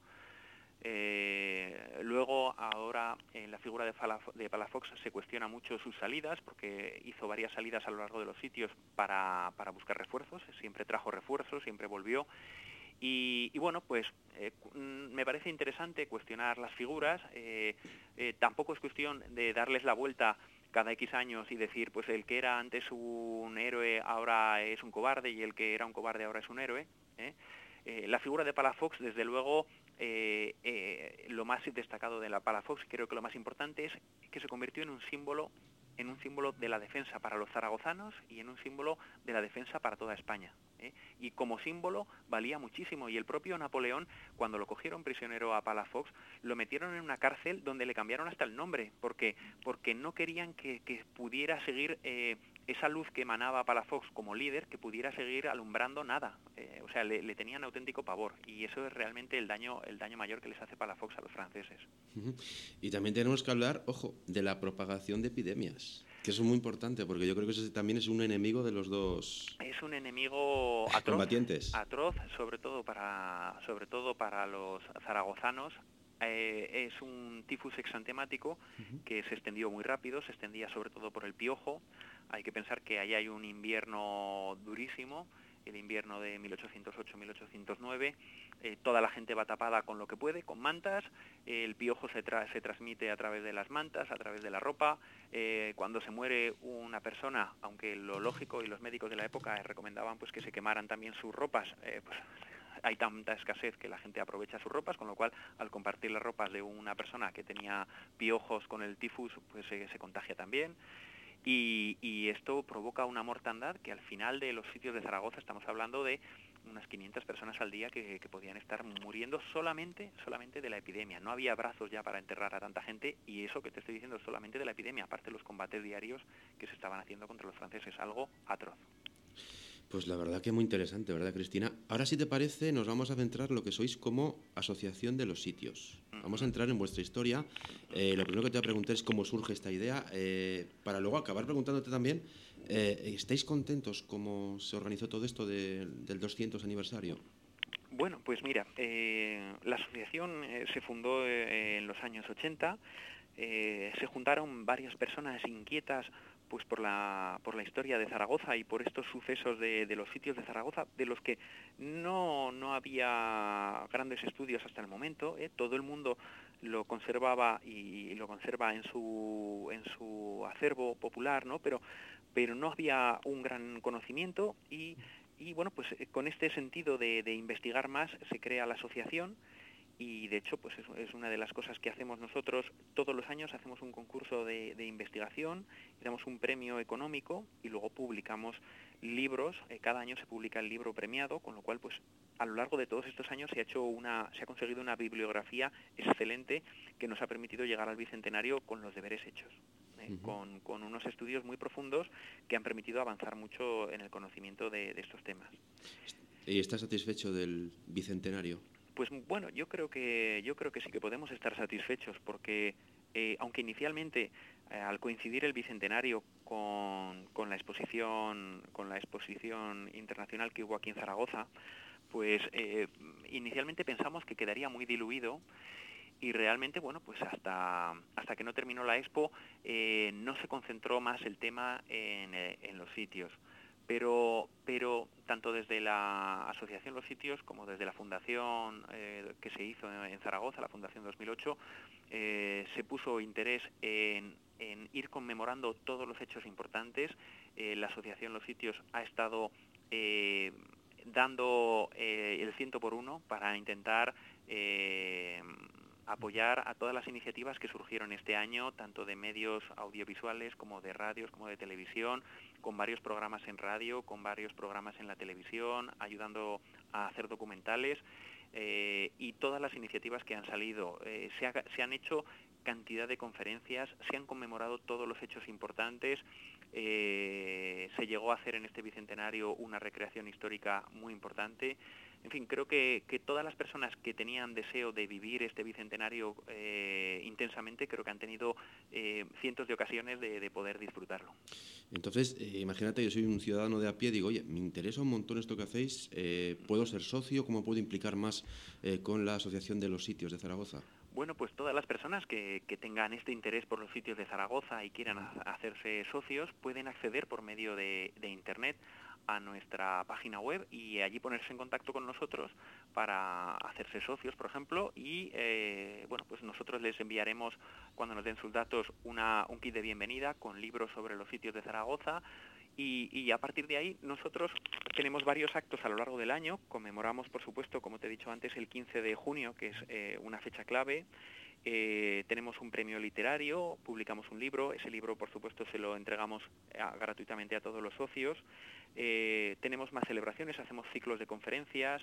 Eh, luego, ahora, en la figura de, Falaf- de Palafox se cuestiona mucho sus salidas, porque hizo varias salidas a lo largo de los sitios para, para buscar refuerzos, siempre trajo refuerzos, siempre volvió. Y, y bueno, pues eh, me parece interesante cuestionar las figuras. Eh, eh, tampoco es cuestión de darles la vuelta cada X años y decir, pues el que era antes un héroe ahora es un cobarde y el que era un cobarde ahora es un héroe, ¿eh? Eh, la figura de Palafox, desde luego, eh, eh, lo más destacado de la Palafox, creo que lo más importante es que se convirtió en un símbolo en un símbolo de la defensa para los zaragozanos y en un símbolo de la defensa para toda España, ¿eh? Y como símbolo valía muchísimo, y el propio Napoleón, cuando lo cogieron prisionero a Palafox, lo metieron en una cárcel donde le cambiaron hasta el nombre, porque, porque no querían que, que pudiera seguir eh, esa luz que emanaba Palafox como líder, que pudiera seguir alumbrando nada, eh, o sea, le, le tenían auténtico pavor, y eso es realmente el daño, el daño mayor que les hace Palafox a los franceses. Ujú. Y también tenemos que hablar, ojo, de la propagación de epidemias, que eso es muy importante, porque yo creo que ese también es un enemigo de los dos Es un enemigo atroz, combatientes. atroz, sobre todo para, sobre todo para los zaragozanos. Eh, es un tifus exantemático que se extendió muy rápido, se extendía sobre todo por el piojo. Hay que pensar que ahí hay un invierno durísimo, el invierno de mil ochocientos ocho mil ochocientos nueve. Eh, toda la gente va tapada con lo que puede, con mantas. Eh, el piojo se, tra se transmite a través de las mantas, a través de la ropa. Eh, cuando se muere una persona, aunque lo lógico y los médicos de la época recomendaban pues que se quemaran también sus ropas, eh, pues hay tanta escasez que la gente aprovecha sus ropas, con lo cual al compartir las ropas de una persona que tenía piojos con el tifus, pues eh, se contagia también. Y, y esto provoca una mortandad que al final de los sitios de Zaragoza estamos hablando de unas quinientas personas al día que, que podían estar muriendo solamente, solamente de la epidemia. No había brazos ya para enterrar a tanta gente, y eso que te estoy diciendo es solamente de la epidemia, aparte de los combates diarios que se estaban haciendo contra los franceses, algo atroz. Pues la verdad que muy interesante, ¿verdad, Cristina? Ahora, si te parece, nos vamos a centrar en lo que sois como asociación de los sitios. Vamos a entrar en vuestra historia. Eh, lo primero que te voy a preguntar es cómo surge esta idea, eh, para luego acabar preguntándote también, eh, ¿estáis contentos cómo se organizó todo esto de, del doscientos aniversario? Bueno, pues mira, eh, la asociación eh, se fundó eh, en los años ochenta. Eh, se juntaron varias personas inquietas pues por la por la historia de Zaragoza y por estos sucesos de, de los sitios de Zaragoza, de los que no no había grandes estudios hasta el momento, ¿eh? Todo el mundo lo conservaba y, y lo conserva en su en su acervo popular, ¿no? Pero pero no había un gran conocimiento, y y bueno, pues eh, con este sentido de, de investigar más se crea la asociación. Y de hecho, pues es, es una de las cosas que hacemos nosotros. Todos los años hacemos un concurso de, de investigación, y damos un premio económico, y luego publicamos libros. Eh, cada año se publica el libro premiado, con lo cual pues a lo largo de todos estos años se ha hecho una, se ha conseguido una bibliografía excelente que nos ha permitido llegar al bicentenario con los deberes hechos, ¿eh? Uh-huh. con, con unos estudios muy profundos que han permitido avanzar mucho en el conocimiento de, de estos temas. ¿Y estás satisfecho del bicentenario? Pues bueno, yo creo que yo creo que sí que podemos estar satisfechos, porque eh, aunque inicialmente eh, al coincidir el bicentenario con, con la exposición con la exposición internacional que hubo aquí en Zaragoza, pues eh, inicialmente pensamos que quedaría muy diluido, y realmente, bueno, pues hasta, hasta que no terminó la expo eh, no se concentró más el tema en, eh, en los sitios. Pero, pero tanto desde la Asociación Los Sitios como desde la fundación eh, que se hizo en, en Zaragoza, la Fundación dos mil ocho, eh, se puso interés en, en ir conmemorando todos los hechos importantes. Eh, la Asociación Los Sitios ha estado eh, dando eh, el ciento por uno para intentar eh, apoyar a todas las iniciativas que surgieron este año, tanto de medios audiovisuales como de radios, como de televisión, con varios programas en radio, con varios programas en la televisión, ayudando a hacer documentales eh, y todas las iniciativas que han salido. Eh, se, ha, se han hecho cantidad de conferencias, se han conmemorado todos los hechos importantes, eh, se llegó a hacer en este bicentenario una recreación histórica muy importante. En fin, creo que, que todas las personas que tenían deseo de vivir este bicentenario eh, intensamente, creo que han tenido eh, cientos de ocasiones de, de poder disfrutarlo. Entonces, eh, imagínate, yo soy un ciudadano de a pie, digo, oye, me interesa un montón esto que hacéis, eh, ¿puedo ser socio? ¿Cómo puedo implicar más eh, con la Asociación de los Sitios de Zaragoza? Bueno, pues todas las personas que, que tengan este interés por los sitios de Zaragoza y quieran ha- hacerse socios pueden acceder por medio de, de Internet a nuestra página web y allí ponerse en contacto con nosotros para hacerse socios, por ejemplo, y eh, bueno, pues nosotros les enviaremos, cuando nos den sus datos, una, un kit de bienvenida con libros sobre los sitios de Zaragoza. Y, y a partir de ahí nosotros tenemos varios actos a lo largo del año. Conmemoramos, por supuesto, como te he dicho antes, el quince de junio, que es eh, una fecha clave. Eh, tenemos un premio literario, publicamos un libro, ese libro por supuesto se lo entregamos a, gratuitamente a todos los socios. Eh, tenemos más celebraciones, hacemos ciclos de conferencias,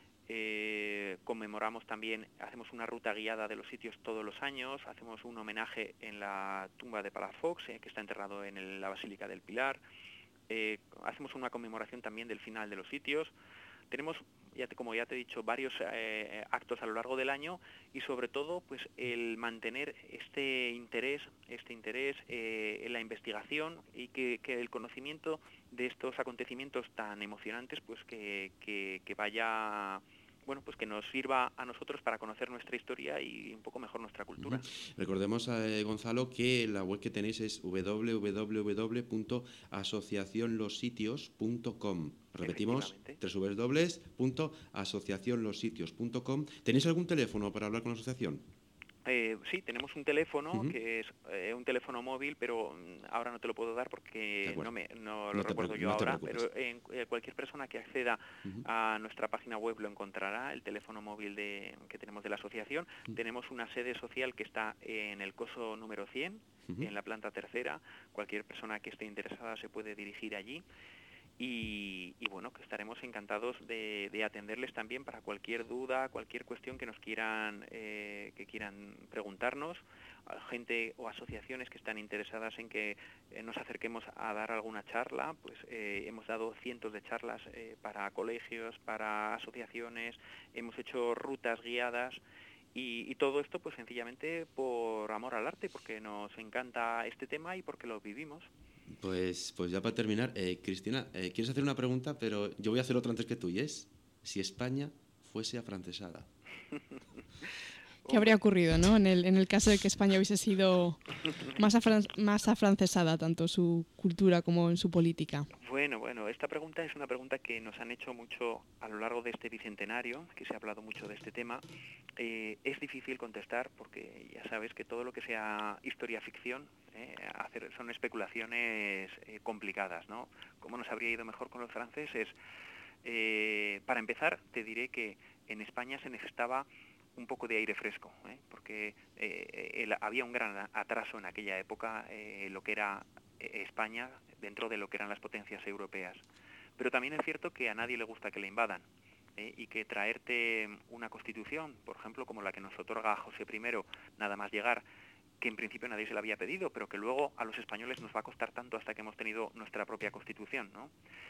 eh, conmemoramos también, hacemos una ruta guiada de los sitios todos los años, hacemos un homenaje en la tumba de Palafox, eh, que está enterrado en el, la Basílica del Pilar. Eh, hacemos una conmemoración también del final de los sitios. Tenemos, ya te, como ya te he dicho, varios eh, actos a lo largo del año y sobre todo pues el mantener este interés, este interés eh, en la investigación y que, que el conocimiento de estos acontecimientos tan emocionantes pues que, que, que vaya... bueno, pues que nos sirva a nosotros para conocer nuestra historia y un poco mejor nuestra cultura. Uh-huh. Recordemos, eh, Gonzalo, que la web que tenéis es doble u doble u doble u punto asociación los sitios punto com. Repetimos, doble u doble u doble u punto asociación los sitios punto com. ¿Tenéis algún teléfono para hablar con la asociación? Eh, sí, tenemos un teléfono uh-huh. que es eh, un teléfono móvil, pero mm, ahora no te lo puedo dar porque no, me, no lo no recuerdo te, yo no ahora, pero en, eh, cualquier persona que acceda uh-huh. a nuestra página web lo encontrará, el teléfono móvil de, que tenemos de la asociación. Uh-huh. Tenemos una sede social que está en el Coso número cien, uh-huh. en la planta tercera. Cualquier persona que esté interesada se puede dirigir allí. Y, y bueno, que estaremos encantados de, de atenderles también para cualquier duda, cualquier cuestión que nos quieran eh, que quieran preguntarnos, a gente o asociaciones que están interesadas en que eh, nos acerquemos a dar alguna charla. Pues eh, hemos dado cientos de charlas eh, para colegios, para asociaciones, hemos hecho rutas guiadas. Y, y todo esto pues sencillamente por amor al arte, porque nos encanta este tema y porque lo vivimos. Pues, pues ya para terminar, eh, Cristina, eh, quieres hacer una pregunta, pero yo voy a hacer otra antes que tú, y es si España fuese afrancesada. ¿Qué habría ocurrido, ¿no? En el, en el caso de que España hubiese sido más, afran- más afrancesada, tanto su cultura como en su política. Bueno, bueno, esta pregunta es una pregunta que nos han hecho mucho a lo largo de este bicentenario, que se ha hablado mucho de este tema. Eh, es difícil contestar porque ya sabes que todo lo que sea historia-ficción eh, hacer, son especulaciones eh, complicadas, ¿no? ¿Cómo nos habría ido mejor con los franceses? Eh, para empezar, te diré que en España se necesitaba un poco de aire fresco, ¿eh? porque eh, el, había un gran atraso en aquella época, eh, lo que era eh, España dentro de lo que eran las potencias europeas. Pero también es cierto que a nadie le gusta que le invadan, ¿eh? y que traerte una constitución, por ejemplo, como la que nos otorga José primero, nada más llegar, que en principio nadie se la había pedido, pero que luego a los españoles nos va a costar tanto hasta que hemos tenido nuestra propia constitución, ¿no?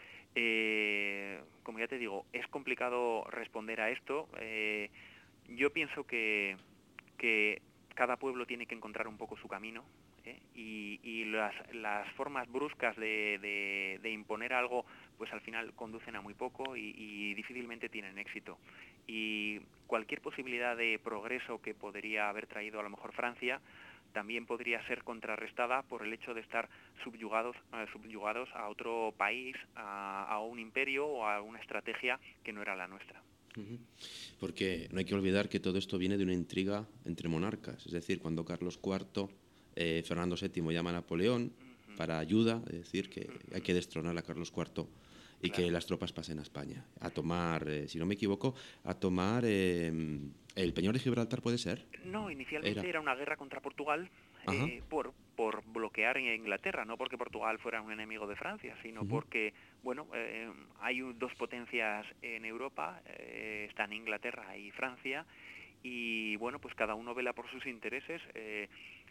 Eh, como ya te digo, es complicado responder a esto. Eh, Yo pienso que, que cada pueblo tiene que encontrar un poco su camino ¿eh? Y, y las, las formas bruscas de, de, de imponer algo, pues al final conducen a muy poco y, y difícilmente tienen éxito. Y cualquier posibilidad de progreso que podría haber traído a lo mejor Francia también podría ser contrarrestada por el hecho de estar subyugados, eh, subyugados a otro país, a, a un imperio o a una estrategia que no era la nuestra. Uh-huh. Porque no hay que olvidar que todo esto viene de una intriga entre monarcas. Es decir, cuando Carlos cuarto, eh, Fernando séptimo llama a Napoleón uh-huh. para ayuda, es decir, que uh-huh. hay que destronar a Carlos cuarto y claro. que las tropas pasen a España, a tomar, eh, si no me equivoco, a tomar eh, el Peñón de Gibraltar, ¿puede ser? No, inicialmente era, era una guerra contra Portugal eh, por, por bloquear a Inglaterra, no porque Portugal fuera un enemigo de Francia, sino uh-huh. porque, bueno, eh, hay dos potencias en Europa, eh, están Inglaterra y Francia, y bueno, pues cada uno vela por sus intereses. Eh,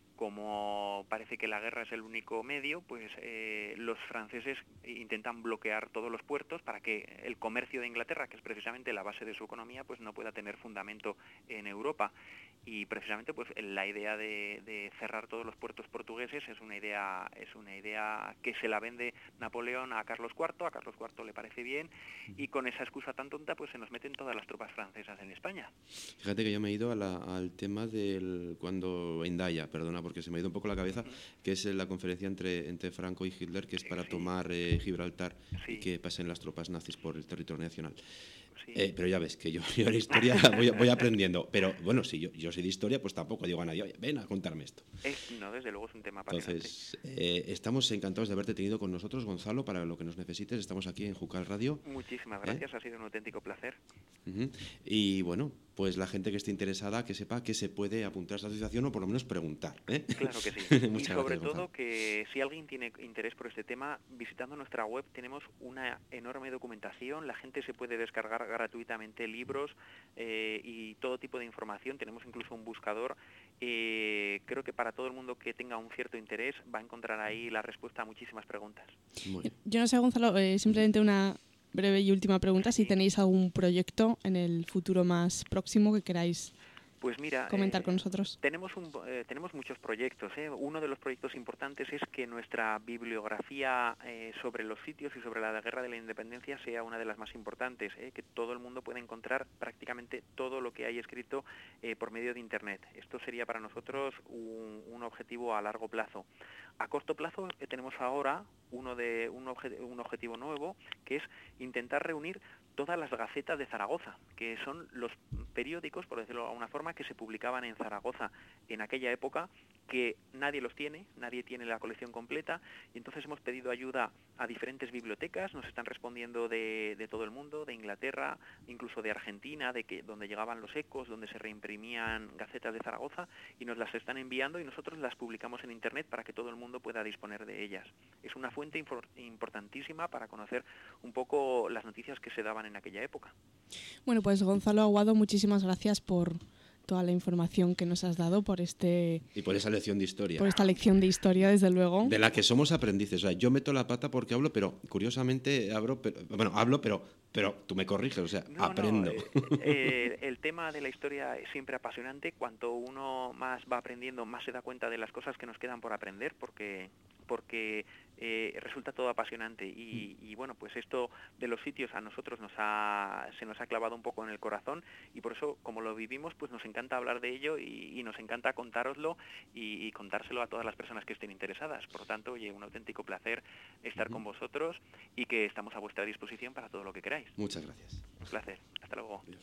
Como parece que la guerra es el único medio, pues eh, los franceses intentan bloquear todos los puertos para que el comercio de Inglaterra, que es precisamente la base de su economía, pues no pueda tener fundamento en Europa. Y precisamente pues la idea de, de cerrar todos los puertos portugueses es una idea es una idea que se la vende Napoleón a Carlos cuarto, a Carlos cuarto le parece bien, y con esa excusa tan tonta pues se nos meten todas las tropas francesas en España. Fíjate que yo me he ido a la, al tema del cuando Endaya, perdona porque se me ha ido un poco la cabeza, uh-huh. que es la conferencia entre, entre Franco y Hitler, que es para sí. tomar eh, Gibraltar sí. y que pasen las tropas nazis por el territorio nacional. Sí. Eh, pero ya ves que yo, yo la historia voy, voy aprendiendo. Pero bueno, si yo, yo soy de historia, pues tampoco digo a nadie, oye, ven a contarme esto. Es, no, desde luego es un tema apasionante. Entonces, eh, estamos encantados de haberte tenido con nosotros, Gonzalo, para lo que nos necesites. Estamos aquí en Jucal Radio. Muchísimas gracias, ¿Eh? ha sido un auténtico placer. Uh-huh. Y bueno, pues la gente que esté interesada, que sepa que se puede apuntar a esta asociación o por lo menos preguntar. ¿eh? Claro que sí. Muchas y sobre gracias, todo Gonzalo. Que si alguien tiene interés por este tema, visitando nuestra web tenemos una enorme documentación, la gente se puede descargar gratuitamente libros eh, y todo tipo de información, tenemos incluso un buscador. Eh, creo que para todo el mundo que tenga un cierto interés va a encontrar ahí la respuesta a muchísimas preguntas. Yo no sé, Gonzalo, eh, simplemente una breve y última pregunta, si tenéis algún proyecto en el futuro más próximo que queráis Pues mira, comentar eh, con nosotros. Tenemos, un, eh, tenemos muchos proyectos. ¿eh? Uno de los proyectos importantes es que nuestra bibliografía eh, sobre los sitios y sobre la Guerra de la Independencia sea una de las más importantes, ¿eh? que todo el mundo pueda encontrar prácticamente todo lo que hay escrito eh, por medio de Internet. Esto sería para nosotros un, un objetivo a largo plazo. A corto plazo eh, tenemos ahora uno de un, obje, un objetivo nuevo, que es intentar reunir todas las gacetas de Zaragoza, que son los periódicos, por decirlo de alguna forma, que se publicaban en Zaragoza en aquella época, que nadie los tiene, nadie tiene la colección completa, y entonces hemos pedido ayuda a diferentes bibliotecas, nos están respondiendo de, de todo el mundo, de Inglaterra, incluso de Argentina, de que donde llegaban los ecos, donde se reimprimían gacetas de Zaragoza, y nos las están enviando y nosotros las publicamos en Internet para que todo el mundo pueda disponer de ellas. Es una fuente infor- importantísima para conocer un poco las noticias que se daban en aquella época. Bueno, pues Gonzalo Aguado, muchísimas gracias por toda la información que nos has dado, por este y por esa lección de historia. Por esta lección de historia, desde luego. De la que somos aprendices. O sea, yo meto la pata porque hablo, pero curiosamente hablo, pero, bueno, hablo, pero, pero tú me corriges, o sea, no, aprendo. No, eh, eh, el tema de la historia es siempre apasionante. Cuanto uno más va aprendiendo, más se da cuenta de las cosas que nos quedan por aprender, porque porque eh, resulta todo apasionante y, y bueno, pues esto de los sitios a nosotros nos ha, se nos ha clavado un poco en el corazón y por eso, como lo vivimos, pues nos encanta hablar de ello y, y nos encanta contároslo y, y contárselo a todas las personas que estén interesadas. Por lo tanto, oye, un auténtico placer estar uh-huh. con vosotros y que estamos a vuestra disposición para todo lo que queráis. Muchas gracias. Un placer. Hasta luego. Adiós.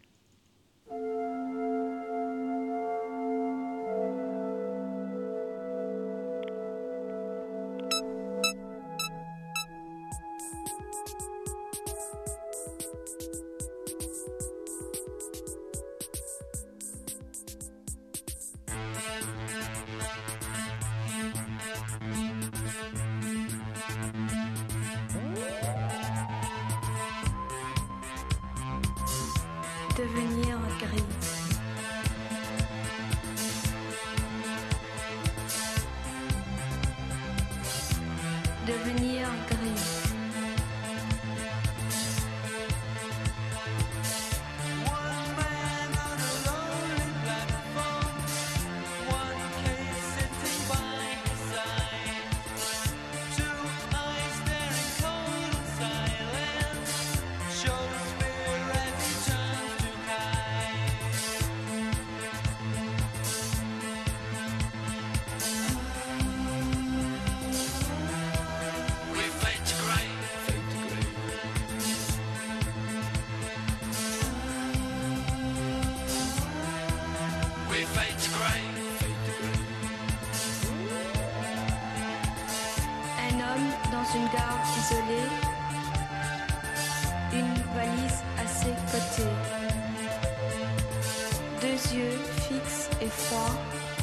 Devenir gris. Devenir gris. One man on a lonely platform, one case sitting by. homme dans une gare isolée, une valise à ses côtés, deux yeux fixes et froids,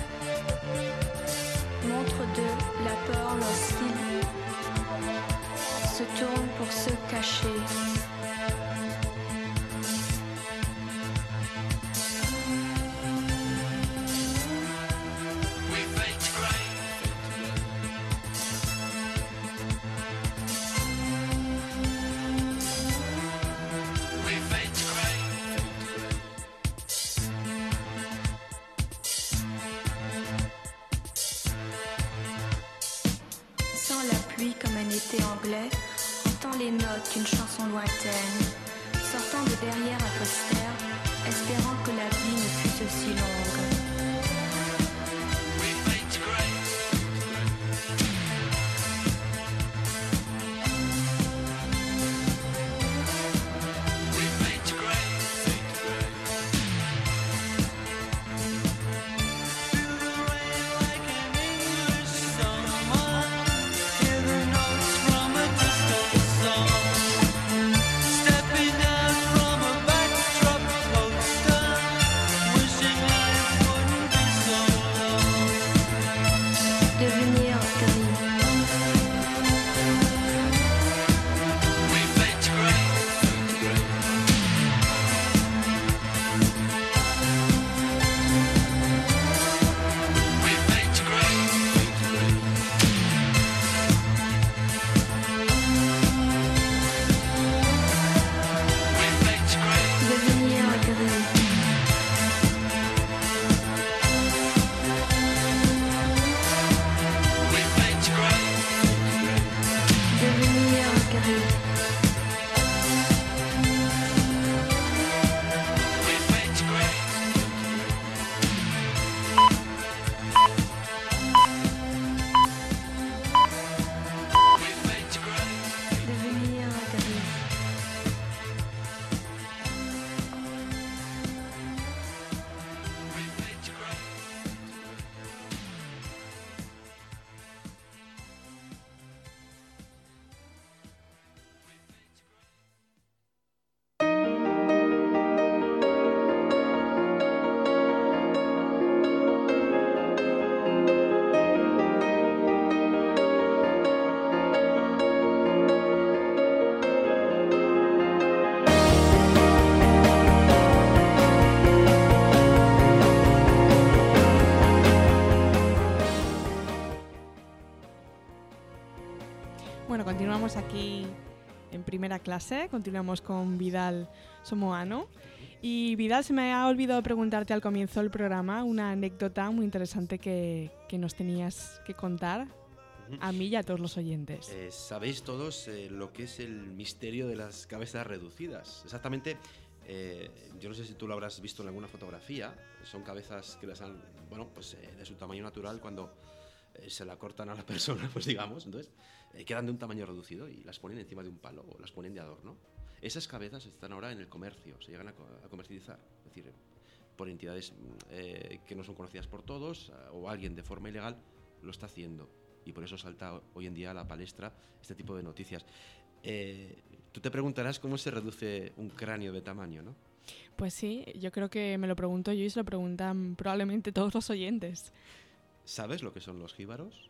montre de la peur lorsqu'il se tourne pour se cacher. Anglais, entend les notes d'une chanson lointaine, sortant de derrière un poster, espérant que la vie ne fût aussi longue. Bueno, continuamos aquí en primera clase, continuamos con Vidal Somoano. Y Vidal, se me ha olvidado preguntarte al comienzo del programa una anécdota muy interesante que, que nos tenías que contar a mí y a todos los oyentes. Eh, Sabéis todos eh, lo que es el misterio de las cabezas reducidas. Exactamente, eh, yo no sé si tú lo habrás visto en alguna fotografía, son cabezas que las han, bueno, pues eh, de su tamaño natural cuando eh, se la cortan a la persona, pues digamos, entonces eh, quedan de un tamaño reducido y las ponen encima de un palo o las ponen de adorno. Esas cabezas están ahora en el comercio, se llegan a, co- a comercializar, es decir, por entidades eh, que no son conocidas por todos o alguien de forma ilegal lo está haciendo. Y por eso salta hoy en día a la palestra este tipo de noticias. Eh, tú te preguntarás cómo se reduce un cráneo de tamaño, ¿no? Pues sí, yo creo que me lo pregunto yo y se lo preguntan probablemente todos los oyentes. ¿Sabes lo que son los jíbaros?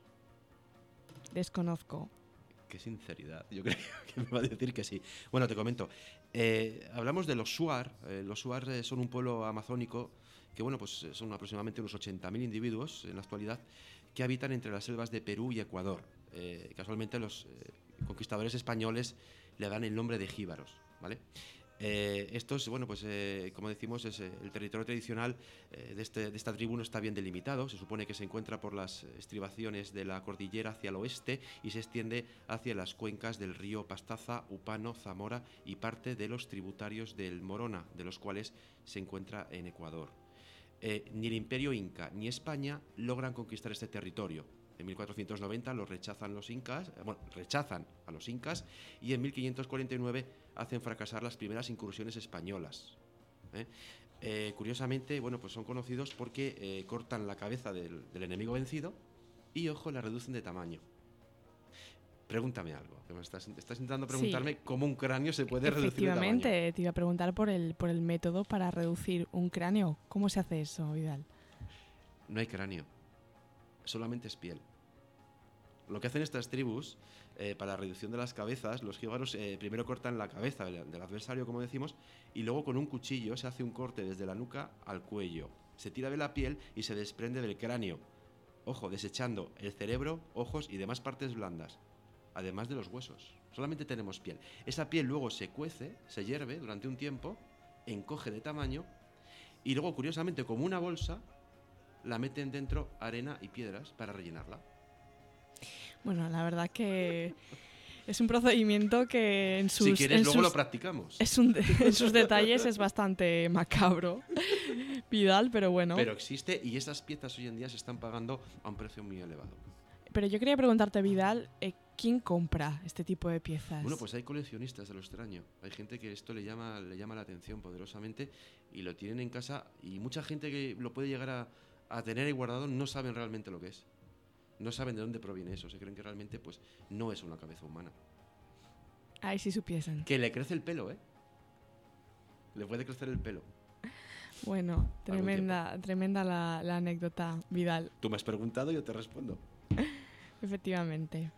Desconozco. Qué sinceridad, yo creo que me va a decir que sí. Bueno, te comento. Eh, hablamos de los Shuar. Eh, los Shuar eh, son un pueblo amazónico que, bueno, pues son aproximadamente unos ochenta mil individuos en la actualidad que habitan entre las selvas de Perú y Ecuador. Eh, casualmente los eh, conquistadores españoles le dan el nombre de jíbaros, ¿vale? Eh, estos, bueno, pues eh, como decimos, es, eh, el territorio tradicional eh, de, este, de esta tribu no está bien delimitado. Se supone que se encuentra por las estribaciones de la cordillera hacia el oeste y se extiende hacia las cuencas del río Pastaza, Upano, Zamora y parte de los tributarios del Morona, de los cuales se encuentra en Ecuador. Eh, ni el Imperio Inca ni España logran conquistar este territorio. En mil cuatrocientos noventa los rechazan los incas, eh, bueno, rechazan a los incas y en mil quinientos cuarenta y nueve hacen fracasar las primeras incursiones españolas. ¿eh? Eh, curiosamente, bueno, pues son conocidos porque eh, cortan la cabeza del, del enemigo vencido y, ojo, la reducen de tamaño. Pregúntame algo. Que me estás, estás intentando preguntarme sí. cómo un cráneo se puede reducir de tamaño. Efectivamente, te iba a preguntar por el, por el método para reducir un cráneo. ¿Cómo se hace eso, Vidal? No hay cráneo. Solamente es piel. Lo que hacen estas tribus, eh, para la reducción de las cabezas, los jíbaros eh, primero cortan la cabeza del, del adversario, como decimos, y luego con un cuchillo se hace un corte desde la nuca al cuello. Se tira de la piel y se desprende del cráneo. Ojo, desechando el cerebro, ojos y demás partes blandas, además de los huesos. Solamente tenemos piel. Esa piel luego se cuece, se hierve durante un tiempo, encoge de tamaño, y luego, curiosamente, como una bolsa, la meten dentro arena y piedras para rellenarla. Bueno, la verdad que es un procedimiento que en sus... Si quieres, en luego sus, lo practicamos. Es un, en sus detalles es bastante macabro, Vidal, pero bueno. Pero existe y esas piezas hoy en día se están pagando a un precio muy elevado. Pero yo quería preguntarte, Vidal, eh, ¿quién compra este tipo de piezas? Bueno, pues hay coleccionistas de lo extraño. Hay gente que esto le llama, le llama la atención poderosamente y lo tienen en casa, y mucha gente que lo puede llegar a, a tener ahí guardado no saben realmente lo que es. No saben de dónde proviene eso. Se creen que realmente pues no es una cabeza humana. Ay, si supiesen. Que le crece el pelo, ¿eh? Le puede crecer el pelo. Bueno, tremenda, tremenda la, la anécdota, Vidal. Tú me has preguntado y yo te respondo. Efectivamente.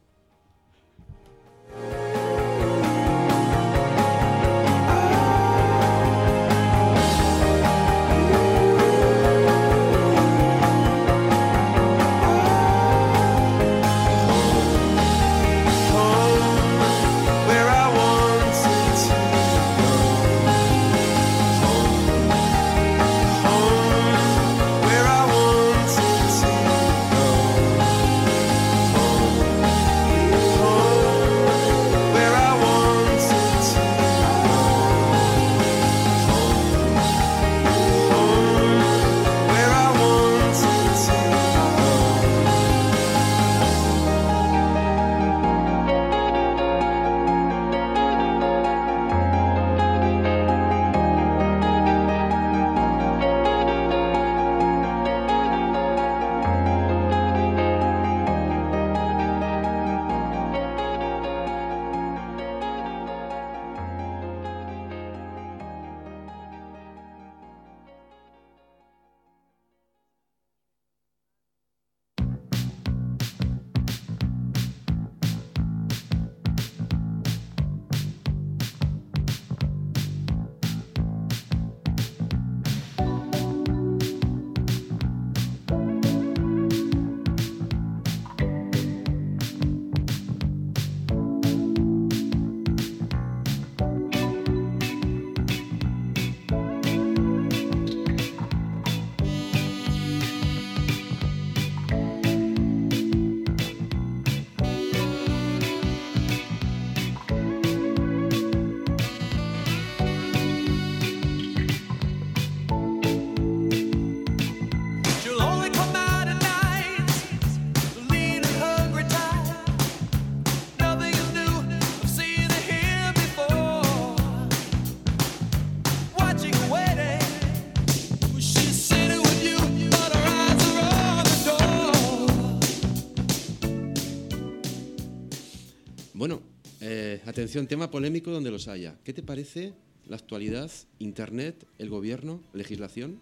Bueno, eh, atención, tema polémico donde los haya. ¿Qué te parece la actualidad, Internet, el gobierno, legislación?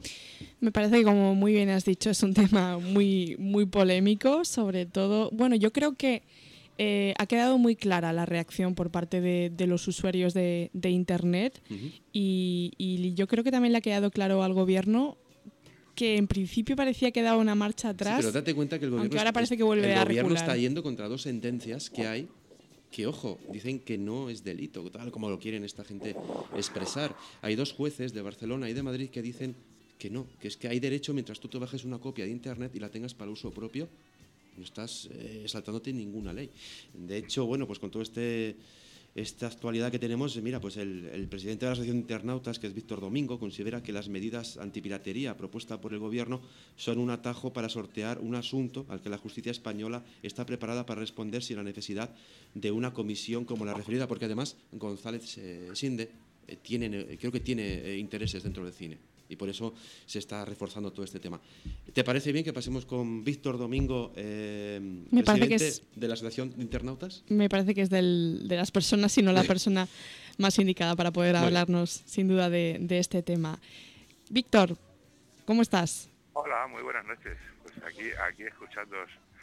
Me parece que, como muy bien has dicho, es un tema muy, muy polémico, sobre todo... Bueno, yo creo que eh, ha quedado muy clara la reacción por parte de, de los usuarios de, de Internet, uh-huh. y, y yo creo que también le ha quedado claro al gobierno, que en principio parecía que daba una marcha atrás, sí, pero date cuenta que el gobierno, aunque ahora parece que vuelve el a gobierno recular. Está yendo contra dos sentencias que hay, que, ojo, dicen que no es delito, tal como lo quieren esta gente expresar. Hay dos jueces de Barcelona y de Madrid que dicen que no, que es que hay derecho mientras tú te bajes una copia de Internet y la tengas para uso propio, no estás eh, saltándote ninguna ley. De hecho, bueno, pues con todo este... esta actualidad que tenemos, mira, pues el, el presidente de la Asociación de Internautas, que es Víctor Domingo, considera que las medidas antipiratería propuestas por el gobierno son un atajo para sortear un asunto al que la justicia española está preparada para responder sin la necesidad de una comisión como la referida, porque además González eh, Sinde eh, tiene, eh, creo que tiene eh, intereses dentro del cine y por eso se está reforzando todo este tema. ¿Te parece bien que pasemos con Víctor Domingo, eh, Me parece presidente que es, de la Asociación de Internautas? Me parece que es del, de las personas, si no la persona más indicada para poder Muy hablarnos, bien. sin duda, de, de este tema. Víctor, ¿cómo estás? Hola, muy buenas noches. Pues aquí, aquí escuchando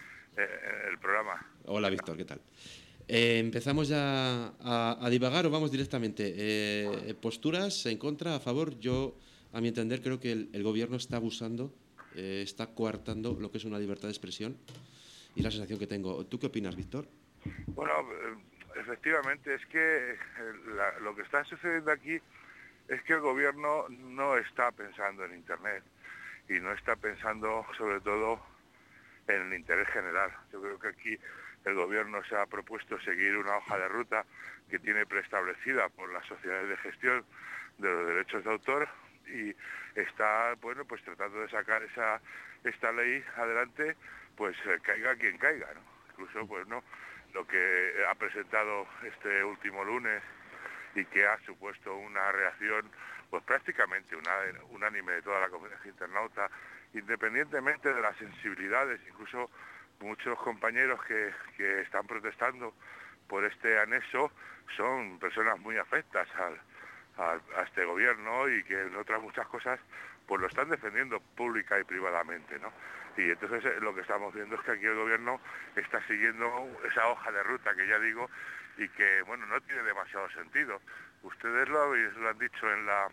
eh, el programa. Hola, Víctor, ¿qué tal? Eh, ¿Empezamos ya a, a divagar o vamos directamente? Eh, ¿Posturas en contra, a favor? Yo, a mi entender, creo que el, el gobierno está abusando, eh, está coartando lo que es una libertad de expresión y la sensación que tengo. ¿Tú qué opinas, Víctor? Bueno, efectivamente es que la, lo que está sucediendo aquí es que el gobierno no está pensando en Internet y no está pensando sobre todo en el interés general. Yo creo que aquí el gobierno se ha propuesto seguir una hoja de ruta que tiene preestablecida por las sociedades de gestión de los derechos de autor y está, bueno, pues tratando de sacar esa esta ley adelante, pues eh, caiga quien caiga, ¿no? Incluso, pues no, lo que ha presentado este último lunes y que ha supuesto una reacción, pues prácticamente una, unánime de toda la comunidad internauta, independientemente de las sensibilidades, incluso muchos compañeros que, que están protestando por este anexo son personas muy afectas al, al, a este gobierno y que en otras muchas cosas pues lo están defendiendo pública y privadamente, ¿no? Y entonces eh, lo que estamos viendo es que aquí el gobierno está siguiendo esa hoja de ruta que ya digo y que, bueno, no tiene demasiado sentido. Ustedes lo, habéis, lo han dicho en la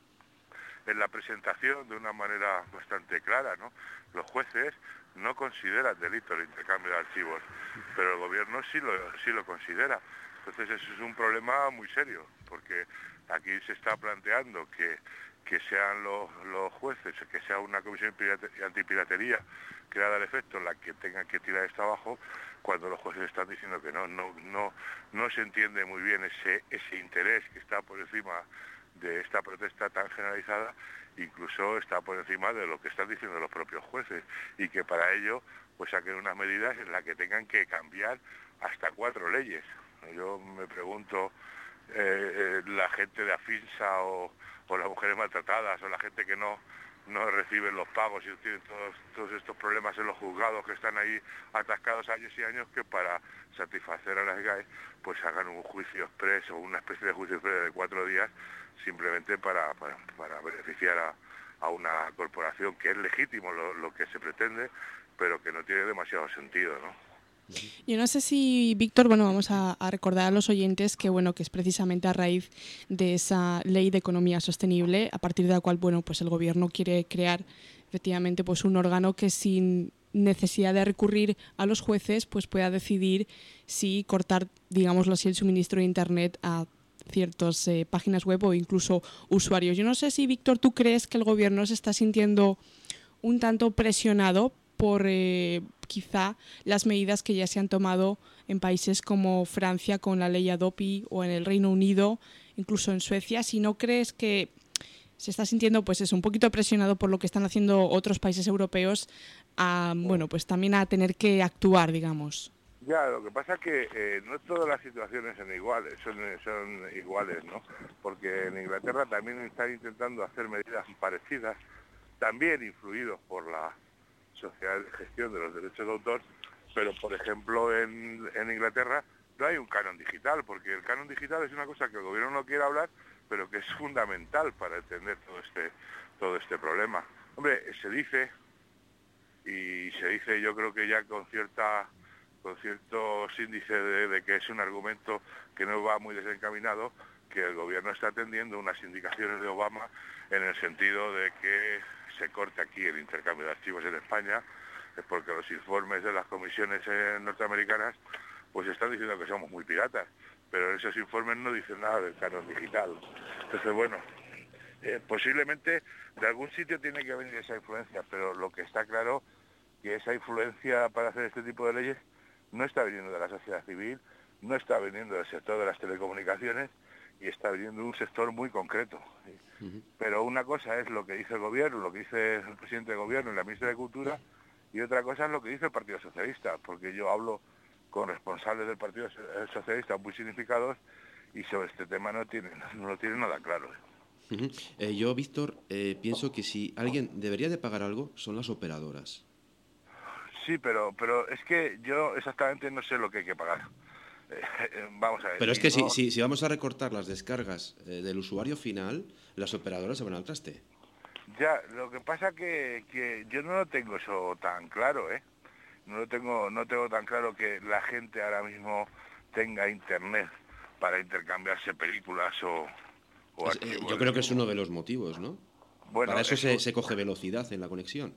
en la presentación de una manera bastante clara, ¿no? Los jueces no consideran delito el intercambio de archivos, pero el gobierno sí lo, sí lo considera. Entonces eso es un problema muy serio, porque aquí se está planteando que, que sean los, los jueces, que sea una comisión antipiratería creada al efecto la que tenga que tirar esto abajo, cuando los jueces están diciendo que no, no, no, no se entiende muy bien ese, ese interés que está por encima de esta protesta tan generalizada, incluso está por encima de lo que están diciendo los propios jueces, y que para ello pues saquen unas medidas en las que tengan que cambiar hasta cuatro leyes. Yo me pregunto, eh, eh, la gente de Afinsa o, o las mujeres maltratadas o la gente que no no reciben los pagos y tienen todos, todos estos problemas en los juzgados que están ahí atascados años y años, que para satisfacer a las G A E pues hagan un juicio exprés o una especie de juicio exprés de cuatro días simplemente para, para, para beneficiar a, a una corporación, que es legítimo lo, lo que se pretende, pero que no tiene demasiado sentido, ¿no? Yo no sé si, Víctor, bueno, vamos a, a recordar a los oyentes que, bueno, que es precisamente a raíz de esa ley de economía sostenible, a partir de la cual, bueno, pues el gobierno quiere crear efectivamente pues un órgano que sin necesidad de recurrir a los jueces pues pueda decidir si cortar, digámoslo así, el suministro de Internet a ciertas eh, páginas web o incluso usuarios. Yo no sé si, Víctor, tú crees que el gobierno se está sintiendo un tanto presionado por eh, quizá las medidas que ya se han tomado en países como Francia con la ley Adopi o en el Reino Unido, incluso en Suecia. Si no crees que se está sintiendo pues es un poquito presionado por lo que están haciendo otros países europeos, a, bueno, pues también a tener que actuar, digamos. Ya, lo que pasa es que eh, no todas las situaciones son iguales, son, son iguales, ¿no? Porque en Inglaterra también están intentando hacer medidas parecidas, también influidos por la sociedad de gestión de los derechos de autor, pero por ejemplo en, en Inglaterra no hay un canon digital, porque el canon digital es una cosa que el gobierno no quiere hablar, pero que es fundamental para entender todo este todo este problema. Hombre, se dice, y se dice yo creo que ya con cierta con ciertos índices de, de que es un argumento que no va muy desencaminado, que el gobierno está atendiendo unas indicaciones de Obama en el sentido de que se corte aquí el intercambio de archivos en España, es porque los informes de las comisiones eh, norteamericanas pues están diciendo que somos muy piratas, pero esos informes no dicen nada del canon digital. Entonces, bueno, eh, posiblemente de algún sitio tiene que venir esa influencia, pero lo que está claro que esa influencia para hacer este tipo de leyes no está viniendo de la sociedad civil, no está viniendo del sector de las telecomunicaciones, y está viniendo un sector muy concreto. ¿Sí? Uh-huh. Pero una cosa es lo que dice el gobierno, lo que dice el presidente del gobierno y la ministra de Cultura, y otra cosa es lo que dice el Partido Socialista, porque yo hablo con responsables del Partido Socialista muy significados y sobre este tema no tienen, no lo tienen nada claro. Uh-huh. Eh, yo, Víctor, eh, pienso que si alguien debería de pagar algo, son las operadoras. Sí, pero, pero es que yo exactamente no sé lo que hay que pagar. Eh, eh, vamos a ver. Pero es que no... si, si, si vamos a recortar las descargas eh, del usuario final, las operadoras se van al traste. Ya, lo que pasa que, que yo no lo tengo eso tan claro, ¿eh? No lo tengo, no tengo tan claro que la gente ahora mismo tenga internet para intercambiarse películas o, o Es, eh, archivos. yo creo que es uno de los motivos, ¿no? Bueno, Para eso, eso, se, se coge velocidad en la conexión.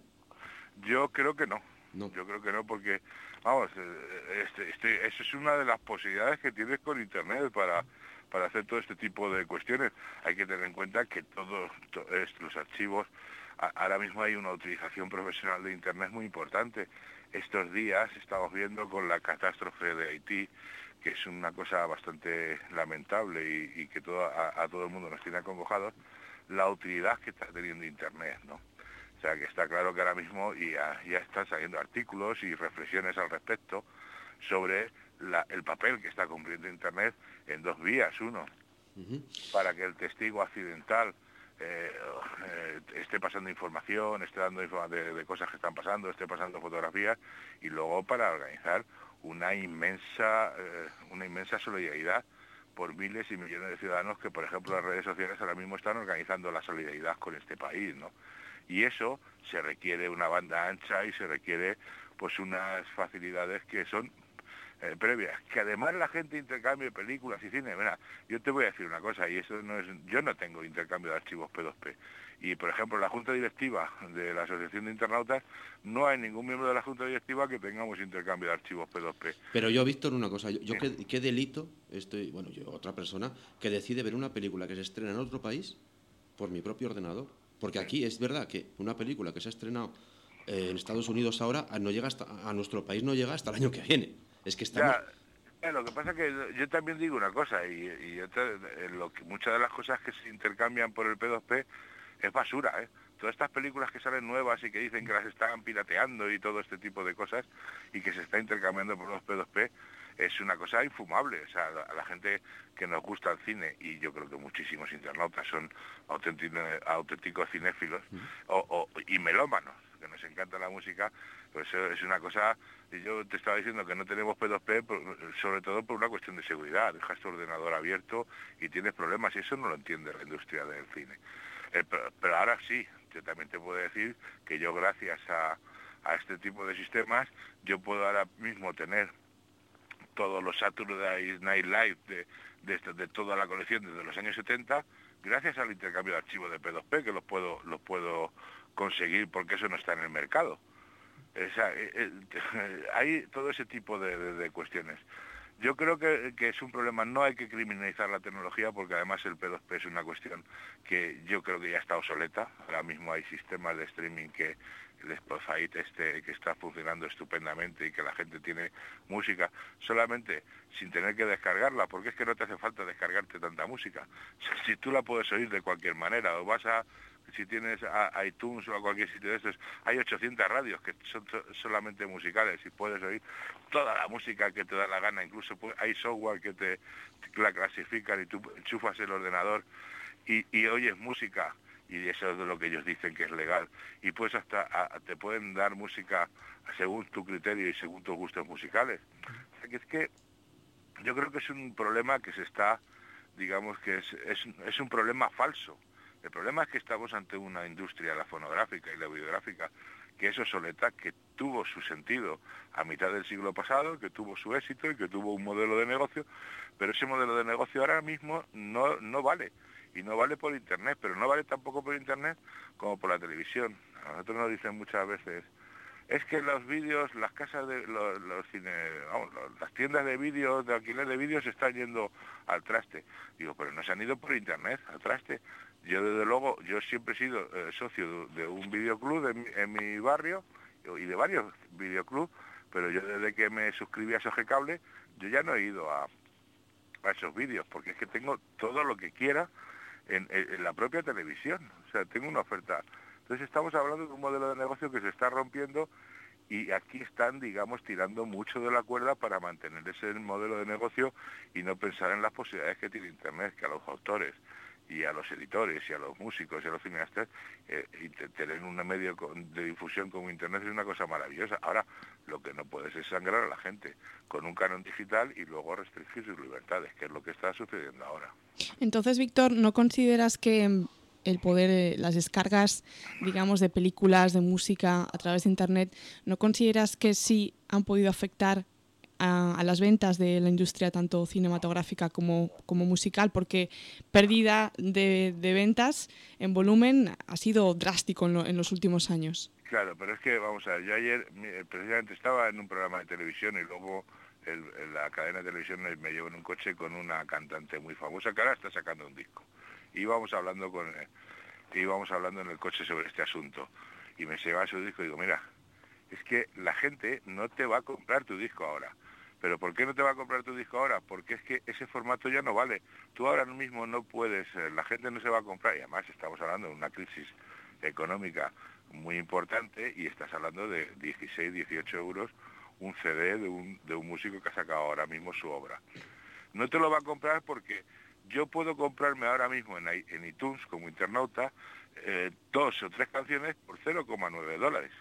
yo creo que no. No. Yo creo que no, porque, vamos, eh, este, este, eso es una de las posibilidades que tienes con internet para, para hacer todo este tipo de cuestiones. Hay que tener en cuenta que todos to, los archivos, a, ahora mismo hay una utilización profesional de internet muy importante. Estos días estamos viendo con la catástrofe de Haití, que es una cosa bastante lamentable y, y que todo, a, a todo el mundo nos tiene acongojados, la utilidad que está teniendo internet, ¿no? O sea, que está claro que ahora mismo ya, ya están saliendo artículos y reflexiones al respecto sobre la, el papel que está cumpliendo internet en dos vías. Uno, uh-huh. para que el testigo accidental eh, eh, esté pasando información, esté dando información de, de cosas que están pasando, esté pasando fotografías, y luego para organizar una inmensa, eh, una inmensa solidaridad por miles y millones de ciudadanos que, por ejemplo, las redes sociales ahora mismo están organizando la solidaridad con este país, ¿no? Y eso se requiere una banda ancha y se requiere pues unas facilidades que son eh, previas, que además la gente intercambia películas y cine. Mira, yo te voy a decir una cosa, y eso no es, yo no tengo intercambio de archivos P dos P, y por ejemplo la Junta Directiva de la Asociación de Internautas, no hay ningún miembro de la Junta Directiva que tengamos intercambio de archivos P dos P. Pero yo, Víctor, una cosa, yo, yo sí. ¿qué, qué delito estoy, bueno, yo, otra persona que decide ver una película que se estrena en otro país por mi propio ordenador? Porque aquí es verdad que una película que se ha estrenado eh, en Estados Unidos ahora no llega hasta, a nuestro país no llega hasta el año que viene. Es que estamos... Ya, lo que pasa es que yo también digo una cosa, y, y yo te, lo que, muchas de las cosas que se intercambian por el P dos P es basura, ¿eh? Todas estas películas que salen nuevas y que dicen que las están pirateando y todo este tipo de cosas y que se está intercambiando por los P dos P, es una cosa infumable. O sea, a la gente que nos gusta el cine, y yo creo que muchísimos internautas son auténticos, auténticos cinéfilos uh-huh. o, o, y melómanos, que nos encanta la música, pues es una cosa. Yo te estaba diciendo que no tenemos P dos P, sobre todo por una cuestión de seguridad. Dejas tu ordenador abierto y tienes problemas, y eso no lo entiende la industria del cine. Eh, pero, pero ahora sí, yo también te puedo decir que yo, gracias a, a este tipo de sistemas, yo puedo ahora mismo tener todos los Saturday Night Live de, de, de toda la colección desde los años setenta, gracias al intercambio de archivos de P dos P, que los puedo, los puedo conseguir porque eso no está en el mercado. O sea, eh, eh, hay todo ese tipo de, de, de cuestiones. Yo creo que, que es un problema, no hay que criminalizar la tecnología, porque además el P dos P es una cuestión que yo creo que ya está obsoleta. Ahora mismo hay sistemas de streaming que el Spotify este, que está funcionando estupendamente y que la gente tiene música solamente sin tener que descargarla, porque es que no te hace falta descargarte tanta música. O sea, si tú la puedes oír de cualquier manera, o vas a, si tienes a, a iTunes o a cualquier sitio de estos, hay ochocientas radios que son solamente musicales y puedes oír toda la música que te da la gana. Incluso hay software que te, te la clasifican y tú enchufas el ordenador y, y oyes música, y eso es de lo que ellos dicen que es legal, y pues hasta a, te pueden dar música según tu criterio y según tus gustos musicales. O sea, que es que yo creo que es un problema que se está, digamos que es, es, es un problema falso. El problema es que estamos ante una industria, la fonográfica y la videográfica, que es obsoleta, que tuvo su sentido a mitad del siglo pasado, que tuvo su éxito y que tuvo un modelo de negocio, pero ese modelo de negocio ahora mismo no, no vale. Y no vale por Internet, pero no vale tampoco por Internet como por la televisión. A nosotros nos dicen muchas veces, es que los vídeos, las casas de los, los cine, vamos, los, las tiendas de vídeos, de alquiler de vídeos, se están yendo al traste. Digo, pero no se han ido por Internet al traste. Yo, desde luego, yo siempre he sido eh, socio de, de un videoclub de mi, en mi barrio, y de varios videoclubs, pero yo desde que me suscribí a Sogecable, yo ya no he ido a, a esos vídeos, porque es que tengo todo lo que quiera en, en, en la propia televisión. O sea, tengo una oferta. Entonces estamos hablando de un modelo de negocio que se está rompiendo, y aquí están, digamos, tirando mucho de la cuerda para mantener ese modelo de negocio y no pensar en las posibilidades que tiene Internet, que a los autores y a los editores y a los músicos y a los cineastas, eh, y tener un medio de difusión como Internet es una cosa maravillosa. Ahora, lo que no puedes es sangrar a la gente con un canon digital y luego restringir sus libertades, que es lo que está sucediendo ahora. Entonces, Víctor, ¿no consideras que el poder, las descargas, digamos, de películas, de música a través de Internet, ¿no consideras que sí han podido afectar a, a las ventas de la industria tanto cinematográfica como, como musical? Porque pérdida de, de ventas en volumen ha sido drástico en, lo, en los últimos años. Claro, pero es que, vamos a ver, yo ayer precisamente estaba en un programa de televisión y luego el, la cadena de televisión me llevó en un coche con una cantante muy famosa que ahora está sacando un disco. Íbamos hablando con íbamos hablando en el coche sobre este asunto y me llevaba su disco y digo, mira, es que la gente no te va a comprar tu disco ahora. ¿Pero por qué no te va a comprar tu disco ahora? Porque es que ese formato ya no vale. Tú ahora mismo no puedes, la gente no se va a comprar, y además estamos hablando de una crisis económica muy importante y estás hablando de dieciséis, dieciocho euros un C D de un, de un músico que ha sacado ahora mismo su obra. No te lo va a comprar porque yo puedo comprarme ahora mismo en, en iTunes como internauta eh, dos o tres canciones por cero coma nueve dólares.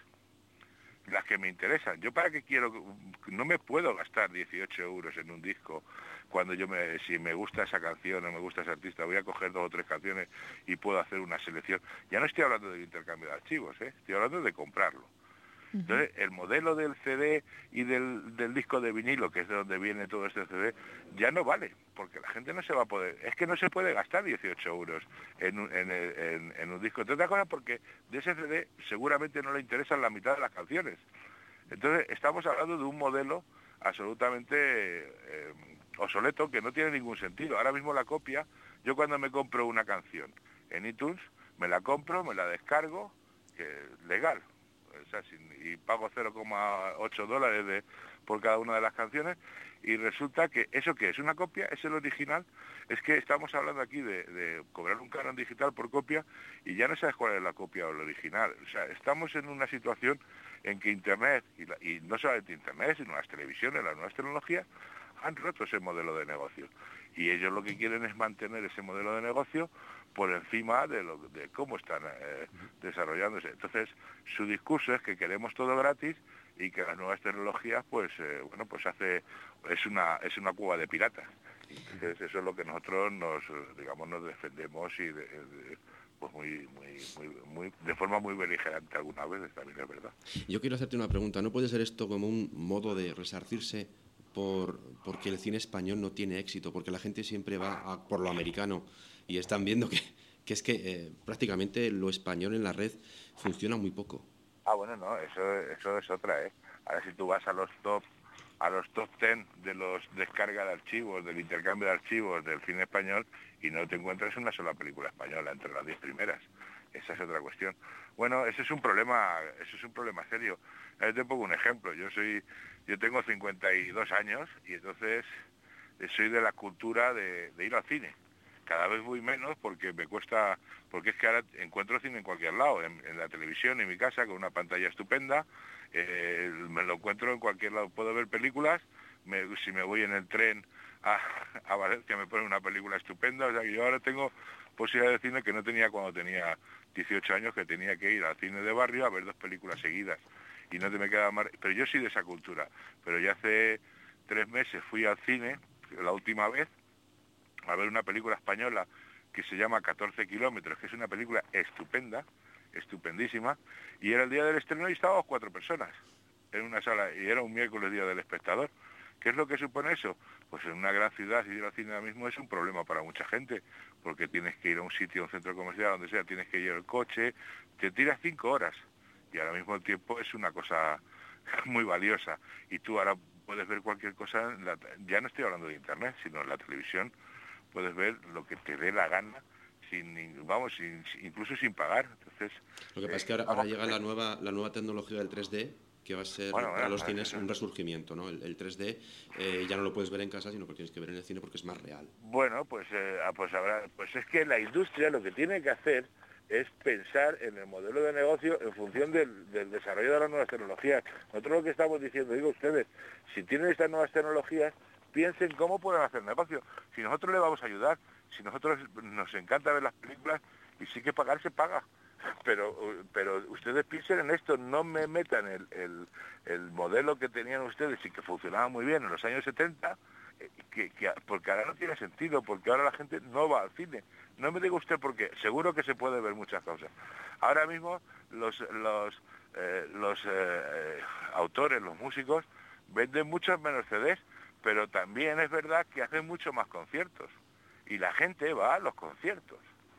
Las que me interesan. Yo para qué quiero, no me puedo gastar dieciocho euros en un disco cuando yo me, si me gusta esa canción o me gusta ese artista, voy a coger dos o tres canciones y puedo hacer una selección. Ya no estoy hablando del intercambio de archivos, ¿eh? Estoy hablando de comprarlo. Entonces, el modelo del C D y del, del disco de vinilo, que es de donde viene todo este C D, ya no vale, porque la gente no se va a poder... Es que no se puede gastar dieciocho euros en un, en, en, en un disco. Entre otras cosas porque de ese C D seguramente no le interesan la mitad de las canciones. Entonces, estamos hablando de un modelo absolutamente eh, obsoleto, que no tiene ningún sentido. Ahora mismo la copia, yo cuando me compro una canción en iTunes, me la compro, me la descargo, que legal, o sea, sin, y pago cero coma ocho dólares de, por cada una de las canciones, y resulta que eso que es una copia, es el original. Es que estamos hablando aquí de, de cobrar un canon digital por copia y ya no sabes cuál es la copia o el original. O sea, estamos en una situación en que Internet, y, la, y no solamente Internet, sino las televisiones, las nuevas tecnologías, han roto ese modelo de negocio. Y ellos lo que quieren es mantener ese modelo de negocio por encima de, lo, de cómo están eh, desarrollándose. Entonces, su discurso es que queremos todo gratis y que las nuevas tecnologías, pues, eh, bueno, pues hace es una es una cueva de piratas. Entonces, eso es lo que nosotros nos, digamos, nos defendemos y de, de, pues muy, muy, muy, muy, de forma muy beligerante algunas veces, también es verdad. Yo quiero hacerte una pregunta. ¿No puede ser esto como un modo de resarcirse por porque el cine español no tiene éxito? Porque la gente siempre va a por lo americano y están viendo que, que es que eh, prácticamente lo español en la red funciona muy poco. Ah, bueno, no, eso, eso es otra, ¿eh? Ahora si tú vas a los top a los top ten de los descarga de archivos, del intercambio de archivos del cine español, y no te encuentras una sola película española entre las diez primeras. Esa es otra cuestión. Bueno, ese es un problema, eso es un problema serio. Yo te pongo un ejemplo. Yo soy, yo tengo cincuenta y dos años y entonces soy de la cultura de, de ir al cine. Cada vez voy menos porque me cuesta, porque es que ahora encuentro cine en cualquier lado, en, en la televisión, en mi casa, con una pantalla estupenda, eh, me lo encuentro en cualquier lado, puedo ver películas, me, si me voy en el tren a, a Valencia me ponen una película estupenda, o sea que yo ahora tengo posibilidad de cine que no tenía cuando tenía dieciocho años, que tenía que ir al cine de barrio a ver dos películas seguidas, y no te me queda más, pero yo soy de esa cultura, pero ya hace tres meses fui al cine, la última vez, a ver una película española que se llama catorce kilómetros, que es una película estupenda, estupendísima, y era el día del estreno y estábamos cuatro personas en una sala, y era un miércoles día del espectador. ¿Qué es lo que supone eso? Pues en una gran ciudad, ir al cine ahora mismo es un problema para mucha gente, porque tienes que ir a un sitio, a un centro comercial, donde sea, tienes que ir al coche, te tiras cinco horas, y ahora mismo el tiempo es una cosa muy valiosa, y tú ahora puedes ver cualquier cosa, en la, ya no estoy hablando de internet, sino en la televisión, puedes ver lo que te dé la gana, sin, vamos, sin, incluso sin pagar. Entonces, lo que pasa eh, es que ahora, ahora llega la nueva, la nueva tecnología del tres D, que va a ser bueno, para bueno, los cines un resurgimiento, ¿no? El, el tres D eh, ya no lo puedes ver en casa, sino que tienes que ver en el cine porque es más real. Bueno, pues, eh, pues, habrá, pues es que la industria lo que tiene que hacer es pensar en el modelo de negocio en función del, del desarrollo de las nuevas tecnologías. Nosotros lo que estamos diciendo, digo ustedes, si tienen estas nuevas tecnologías, piensen cómo pueden hacer negocio. Si nosotros le vamos a ayudar, si nosotros nos encanta ver las películas y sí que pagar se paga. Pero pero ustedes piensen en esto, no me metan el, el, el modelo que tenían ustedes y que funcionaba muy bien en los años setenta, que, que, porque ahora no tiene sentido, porque ahora la gente no va al cine. No me diga usted por qué, seguro que se puede ver muchas cosas. Ahora mismo los, los, eh, los eh, autores, los músicos, venden muchos menos C Ds, pero también es verdad que hacen mucho más conciertos. Y la gente va a los conciertos.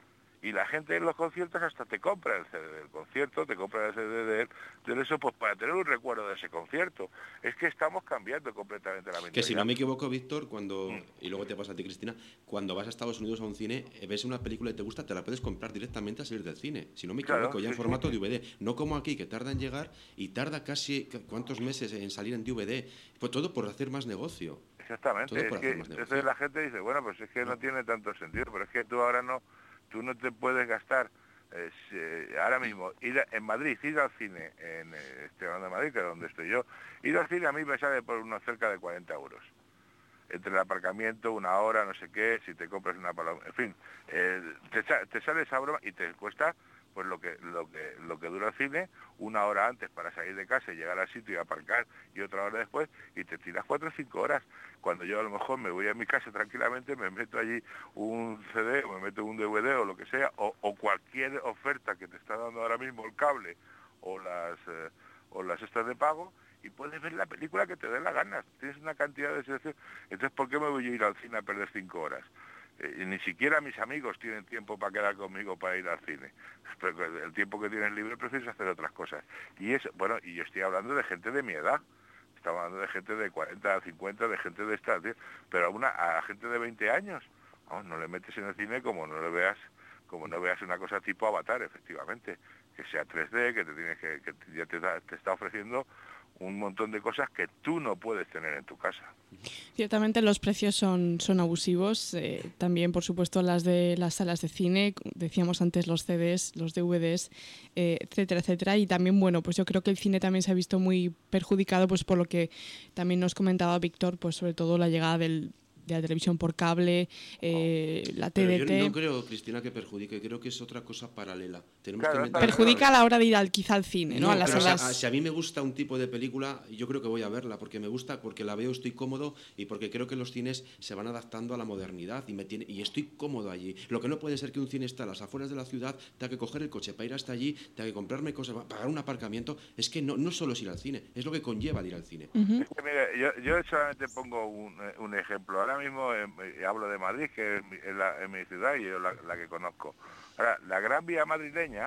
Y la gente en los conciertos hasta te compra el C D del concierto, te compra el C D de, de eso, pues para tener un recuerdo de ese concierto. Es que estamos cambiando completamente la mentalidad. Que si no me equivoco, Víctor, cuando mm. y luego te pasa a ti, Cristina, cuando vas a Estados Unidos a un cine, ves una película y te gusta, te la puedes comprar directamente a salir del cine. Si no me equivoco, claro, ya sí, en formato sí. D V D. No como aquí, que tarda en llegar y tarda casi, ¿cuántos meses en salir en D V D? Pues todo por hacer más negocio. Exactamente. Es que entonces la gente dice, bueno, pues es que no, no tiene tanto sentido, pero es que tú ahora no... Tú no te puedes gastar, eh, si, ahora mismo, ir a, en Madrid, ir al cine, en eh, este de Madrid, que es donde estoy yo, ir al cine a mí me sale por unos cerca de cuarenta euros. Entre el aparcamiento, una hora, no sé qué, si te compras una paloma, en fin, eh, te, te sale esa broma y te cuesta pues lo que, lo que lo que dura el cine, una hora antes para salir de casa y llegar al sitio y aparcar, y otra hora después, y te tiras cuatro o cinco horas. Cuando yo a lo mejor me voy a mi casa tranquilamente, me meto allí un C D, o me meto un D V D o lo que sea, o, o cualquier oferta que te está dando ahora mismo el cable, o las eh, o las estas de pago, y puedes ver la película que te dé la gana. Tienes una cantidad de selección. Entonces, ¿por qué me voy a ir al cine a perder cinco horas? Eh, ni siquiera mis amigos tienen tiempo para quedar conmigo para ir al cine. Pero el tiempo que tienes libre prefieres hacer otras cosas. Y es, bueno, y yo estoy hablando de gente de mi edad. Estamos hablando de gente de cuarenta, cincuenta, de gente de esta, pero a una a gente de veinte años, vamos, no le metes en el cine como no le veas, como no veas una cosa tipo Avatar, efectivamente, que sea tres D, que te tienes que, que ya te, da, te está ofreciendo un montón de cosas que tú no puedes tener en tu casa. Ciertamente los precios son, son abusivos, eh, también por supuesto las de las salas de cine, decíamos antes los C Ds, los D V Ds, eh, etcétera, etcétera, y también bueno, pues yo creo que el cine también se ha visto muy perjudicado pues por lo que también nos comentaba Víctor, pues sobre todo la llegada del de la televisión por cable, eh, la T D T. Pero yo no creo, Cristina, que perjudique, creo que es otra cosa paralela. Tenemos claro, que meter... Perjudica a la hora de ir al, quizá al cine, ¿no? no a las pero salas... o sea, si a mí me gusta un tipo de película, yo creo que voy a verla, porque me gusta, porque la veo, estoy cómodo, y porque creo que los cines se van adaptando a la modernidad, y, me tiene, y estoy cómodo allí. Lo que no puede ser que un cine esté a las afueras de la ciudad, tenga que coger el coche para ir hasta allí, tenga que comprarme cosas, pagar un aparcamiento. Es que no, no solo es ir al cine, es lo que conlleva el ir al cine. Uh-huh. Es que, mire, yo, yo solamente pongo un, un ejemplo. Ahora mismo eh, hablo de Madrid, que es mi, es la, es mi ciudad y yo la, la que conozco. Ahora, la Gran Vía madrileña,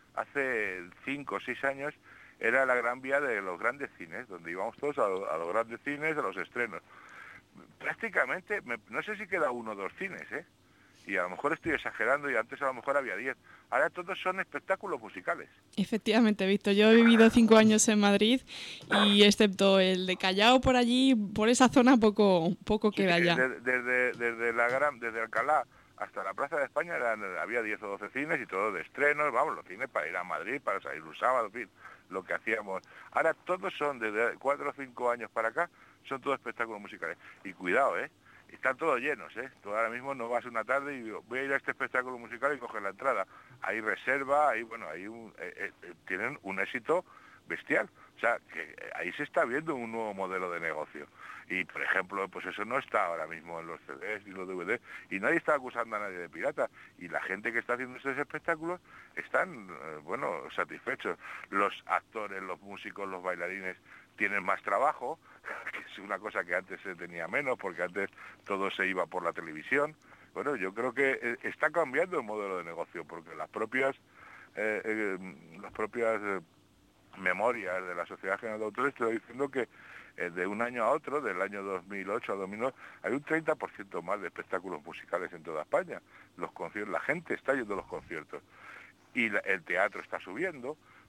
hace cinco o seis años, era la Gran Vía de los grandes cines, donde íbamos todos a, a los grandes cines, a los estrenos. Prácticamente, me, no sé si queda uno o dos cines, ¿eh? Y a lo mejor estoy exagerando y antes a lo mejor había diez. Ahora todos son espectáculos musicales. Efectivamente, Víctor. Yo he vivido cinco años en Madrid y excepto el de Callao por allí, por esa zona poco poco queda sí, ya. Desde, desde, desde, la gran, desde Alcalá hasta la Plaza de España eran, había diez o doce cines y todo de estrenos, vamos, los cines para ir a Madrid, para salir un sábado, en fin, lo que hacíamos. Ahora todos son, desde cuatro o cinco años para acá, son todos espectáculos musicales. Y cuidado, ¿eh? Están todos llenos, ¿eh? Tú ahora mismo no vas una tarde y digo, voy a ir a este espectáculo musical y coger la entrada. Hay reserva, hay, bueno, hay un, eh, eh, tienen un éxito bestial. O sea, que ahí se está viendo un nuevo modelo de negocio. Y, por ejemplo, pues eso no está ahora mismo en los C Ds y los D V Ds. Y nadie está acusando a nadie de pirata. Y la gente que está haciendo esos espectáculos están, eh, bueno, satisfechos. Los actores, los músicos, los bailarines tienen más trabajo, que es una cosa que antes se tenía menos, porque antes todo se iba por la televisión. Bueno, yo creo que está cambiando el modelo de negocio, porque las propias, eh, eh, las propias eh, memorias de la Sociedad General de Autores te estoy diciendo que eh, de un año a otro, del año dos mil ocho a dos mil nueve, hay un treinta por ciento más de espectáculos musicales en toda España. Los conciertos, la gente está yendo a los conciertos y la, el teatro está subiendo,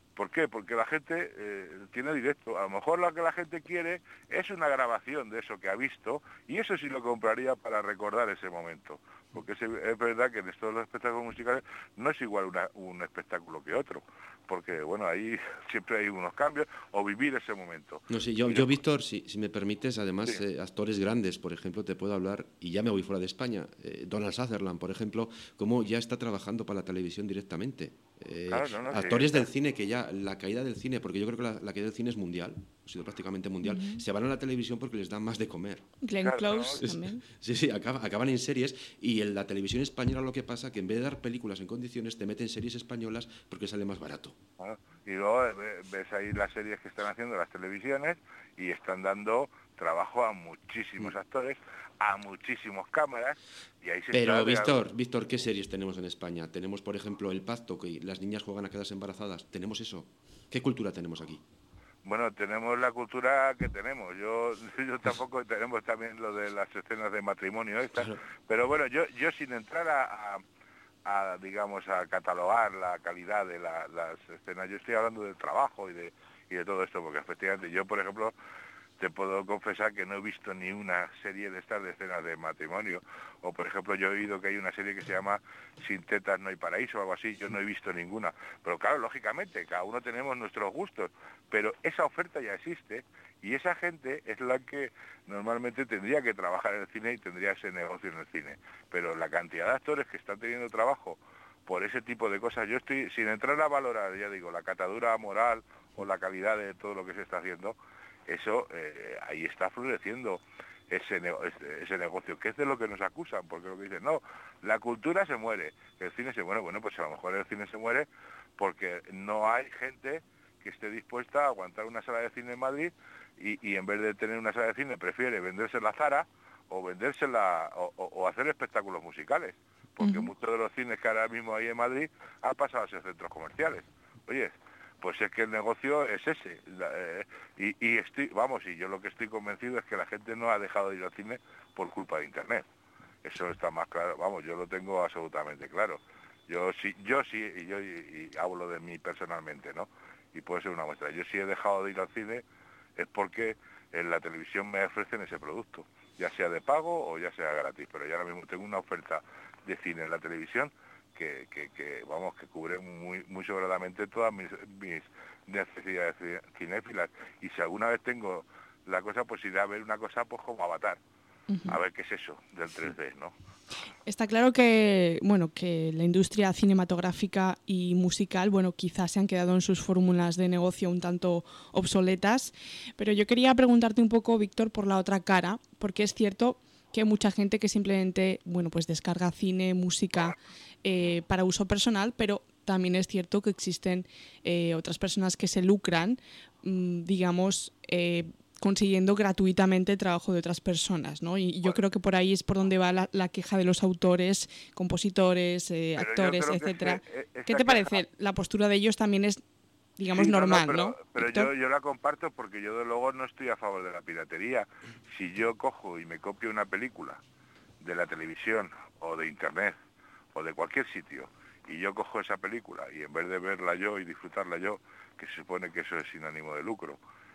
¿Por qué? Porque la gente eh, tiene directo. A lo mejor lo que la gente quiere es una grabación de eso que ha visto, y eso sí lo compraría para recordar ese momento. Porque es, es verdad que en estos los espectáculos musicales no es igual una, un espectáculo que otro. Porque, bueno, ahí siempre hay unos cambios, o vivir ese momento. No sé, yo, yo Víctor, si, si me permites, además, Sí. eh, actores grandes, por ejemplo, te puedo hablar, y ya me voy fuera de España, eh, Donald Sutherland, por ejemplo, cómo ya está trabajando para la televisión directamente. Eh, Claro, no, no, sí, actores está. del cine que ya, la caída del cine, porque yo creo que la, la caída del cine es mundial, ha sido prácticamente mundial, Ujú. se van a la televisión porque les dan más de comer. Glenn Claro, Close no, también. Sí, sí, acaba- acaban en series, y en la televisión española lo que pasa que en vez de dar películas en condiciones, te meten series españolas porque sale más barato. Bueno, y luego eh, ves ahí las series que están haciendo las televisiones y están dando trabajo a muchísimos Mm. actores, a muchísimos cámaras, y ahí se Pero, está... Víctor, Víctor, ¿qué series tenemos en España? Tenemos, por ejemplo, El Pacto, que las niñas juegan a quedarse embarazadas. ¿Tenemos eso? ¿Qué cultura tenemos aquí? Bueno, tenemos la cultura que tenemos. Yo, yo tampoco tenemos también lo de las escenas de matrimonio estas, Claro. pero bueno, yo, yo sin entrar a, a, a, digamos, a catalogar la calidad de la- las escenas, yo estoy hablando del trabajo y de y de todo esto, porque efectivamente yo, por ejemplo, te puedo confesar que no he visto ni una serie de estas de escenas de matrimonio. O, por ejemplo, yo he oído que hay una serie que se llama Sin tetas no hay paraíso o algo así. Yo no he visto ninguna. Pero claro, lógicamente, cada uno tenemos nuestros gustos. Pero esa oferta ya existe, y esa gente es la que normalmente tendría que trabajar en el cine y tendría ese negocio en el cine. Pero la cantidad de actores que están teniendo trabajo por ese tipo de cosas, yo estoy, sin entrar a valorar, ya digo, la catadura moral o la calidad de todo lo que se está haciendo, eso eh, ahí está floreciendo ese, nego ese, ese negocio, que es de lo que nos acusan, porque lo que dicen, no, la cultura se muere, el cine se muere. Bueno, pues a lo mejor el cine se muere porque no hay gente que esté dispuesta a aguantar una sala de cine en Madrid, y, y en vez de tener una sala de cine prefiere venderse la Zara o vendérsela o, o, o hacer espectáculos musicales, porque Ujú. muchos de los cines que ahora mismo hay en Madrid han pasado a ser centros comerciales. Oye, pues es que el negocio es ese. La, eh, y, y estoy, vamos, y yo lo que estoy convencido es que la gente no ha dejado de ir al cine por culpa de Internet. Eso está más claro, vamos, yo lo tengo absolutamente claro. Yo sí, yo sí, y yo y, y hablo de mí personalmente, ¿no? Y puede ser una muestra. Yo sí he dejado de ir al cine es porque en la televisión me ofrecen ese producto, ya sea de pago o ya sea gratis, pero yo ahora mismo tengo una oferta de cine en la televisión que, que, que vamos, que cubre muy, muy sobradamente todas mis, mis necesidades cinéfilas. Y si alguna vez tengo la cosa, pues iré a ver una cosa pues como Avatar, a ver qué es eso del tres D, ¿no? Está claro que, bueno, que la industria cinematográfica y musical, bueno, quizás se han quedado en sus fórmulas de negocio un tanto obsoletas, pero yo quería preguntarte un poco, Víctor, por la otra cara, porque es cierto que hay mucha gente que simplemente, bueno, pues descarga cine, música eh, para uso personal, pero también es cierto que existen eh, otras personas que se lucran, mmm, digamos, eh, consiguiendo gratuitamente el trabajo de otras personas, ¿no? Y yo Bueno, creo que por ahí es por donde va la, la queja de los autores, compositores, eh, pero yo actores, creo que es etcétera. que, eh, ¿Qué esta te queja... parece? La postura de ellos también es, digamos, Sí, no, no, normal, pero, ¿no, pero Víctor? yo, yo la comparto porque yo de luego no estoy a favor de la piratería. Si yo cojo y me copio una película de la televisión o de internet o de cualquier sitio, y yo cojo esa película y en vez de verla yo y disfrutarla yo, que se supone que eso es sin ánimo de lucro,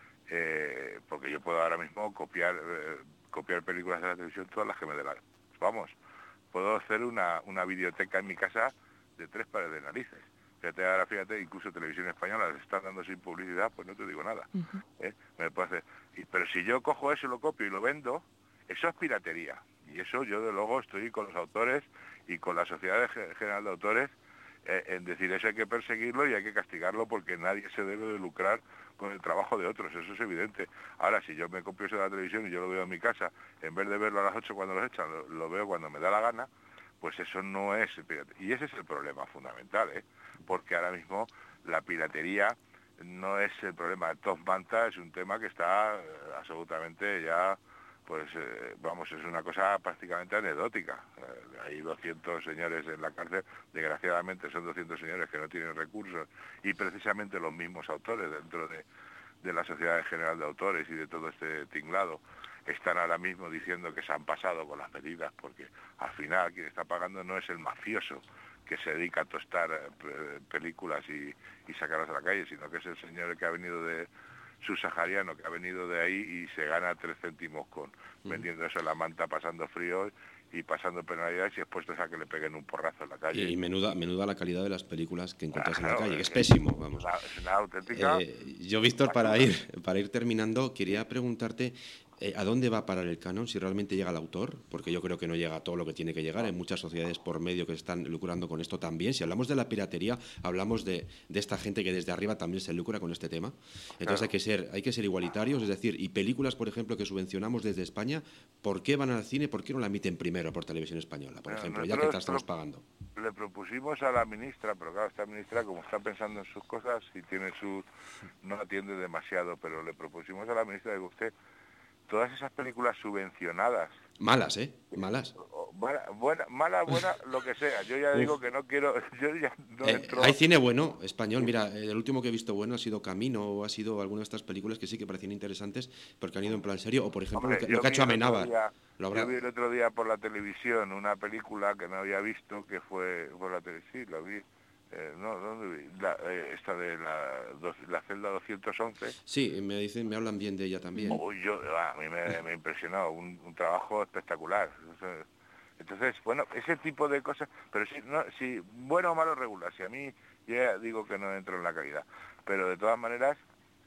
eh, porque yo puedo ahora mismo copiar eh, copiar películas de la televisión todas las que me dé la... Vamos, puedo hacer una, una videoteca en mi casa de tres pares de narices. Fíjate, ahora fíjate, incluso Televisión Española les están dando sin publicidad, pues no te digo nada. Uh-huh. ¿eh? Me puede hacer. Y, pero si yo cojo eso, lo copio y lo vendo, eso es piratería. Y eso yo de luego estoy con los autores y con la Sociedad General de Autores eh, en decir eso hay que perseguirlo y hay que castigarlo porque nadie se debe de lucrar con el trabajo de otros, eso es evidente. Ahora, si yo me copio eso de la televisión y yo lo veo en mi casa, en vez de verlo a las ocho cuando los echan, lo, lo veo cuando me da la gana, pues eso no es... Y ese es el problema fundamental, ¿eh? Porque ahora mismo la piratería no es el problema. El top manta es un tema que está eh, absolutamente ya... pues eh, vamos, es una cosa prácticamente anecdótica. Eh, hay doscientos señores en la cárcel, desgraciadamente son doscientos señores que no tienen recursos, y precisamente los mismos autores dentro de, de la Sociedad General de Autores y de todo este tinglado están ahora mismo diciendo que se han pasado con las medidas, porque al final quien está pagando no es el mafioso que se dedica a tostar eh, películas y, y sacarlas a la calle, sino que es el señor que ha venido de subsahariano, que ha venido de ahí y se gana tres céntimos con mm. vendiendo eso en la manta, pasando frío y pasando penalidades y expuestos a que le peguen un porrazo en la calle. Y menuda menuda la calidad de las películas que encuentras ah, claro, en la calle, que es, es pésimo, vamos. Una, es una auténtica... Eh, yo, Víctor, para ir, para ir terminando, quería preguntarte eh, ¿a dónde va a parar el canon? Si realmente llega al autor, porque yo creo que no llega a todo lo que tiene que llegar. Hay muchas sociedades por medio que están lucrando con esto también. Si hablamos de la piratería, hablamos de, de esta gente que desde arriba también se lucra con este tema. Entonces claro. hay que ser hay que ser igualitarios, es decir, y películas, por ejemplo, que subvencionamos desde España, ¿por qué van al cine? ¿Por qué no la emiten primero por televisión española, por bueno, ejemplo, ya que la estamos pagando? Le propusimos a la ministra, pero claro, esta ministra, como está pensando en sus cosas y tiene su... no atiende demasiado, pero le propusimos a la ministra de que usted, todas esas películas subvencionadas... Malas, ¿eh? Malas. Buena, buena, mala, buena, lo que sea. Yo ya Uf. digo que no quiero... Yo ya no eh, entro... Hay cine bueno, español. Mira, el último que he visto bueno ha sido Camino, o ha sido alguna de estas películas que sí que parecían interesantes porque han ido en plan serio. O, por ejemplo, Hombre, lo que, lo que ha hecho Amenábar. Yo habrá... vi el otro día por la televisión una película que no había visto, que fue por la televisión, sí, la vi... Eh, no, ¿dónde vi? La, eh, esta de la, dos, la celda doscientos once. Sí, me dicen, me hablan bien de ella también. Oh, yo, a mí me, me impresionó, un, un trabajo espectacular. Entonces, bueno, ese tipo de cosas, pero si, no, si bueno o malo regular, si a mí ya digo que no entro en la calidad, pero de todas maneras,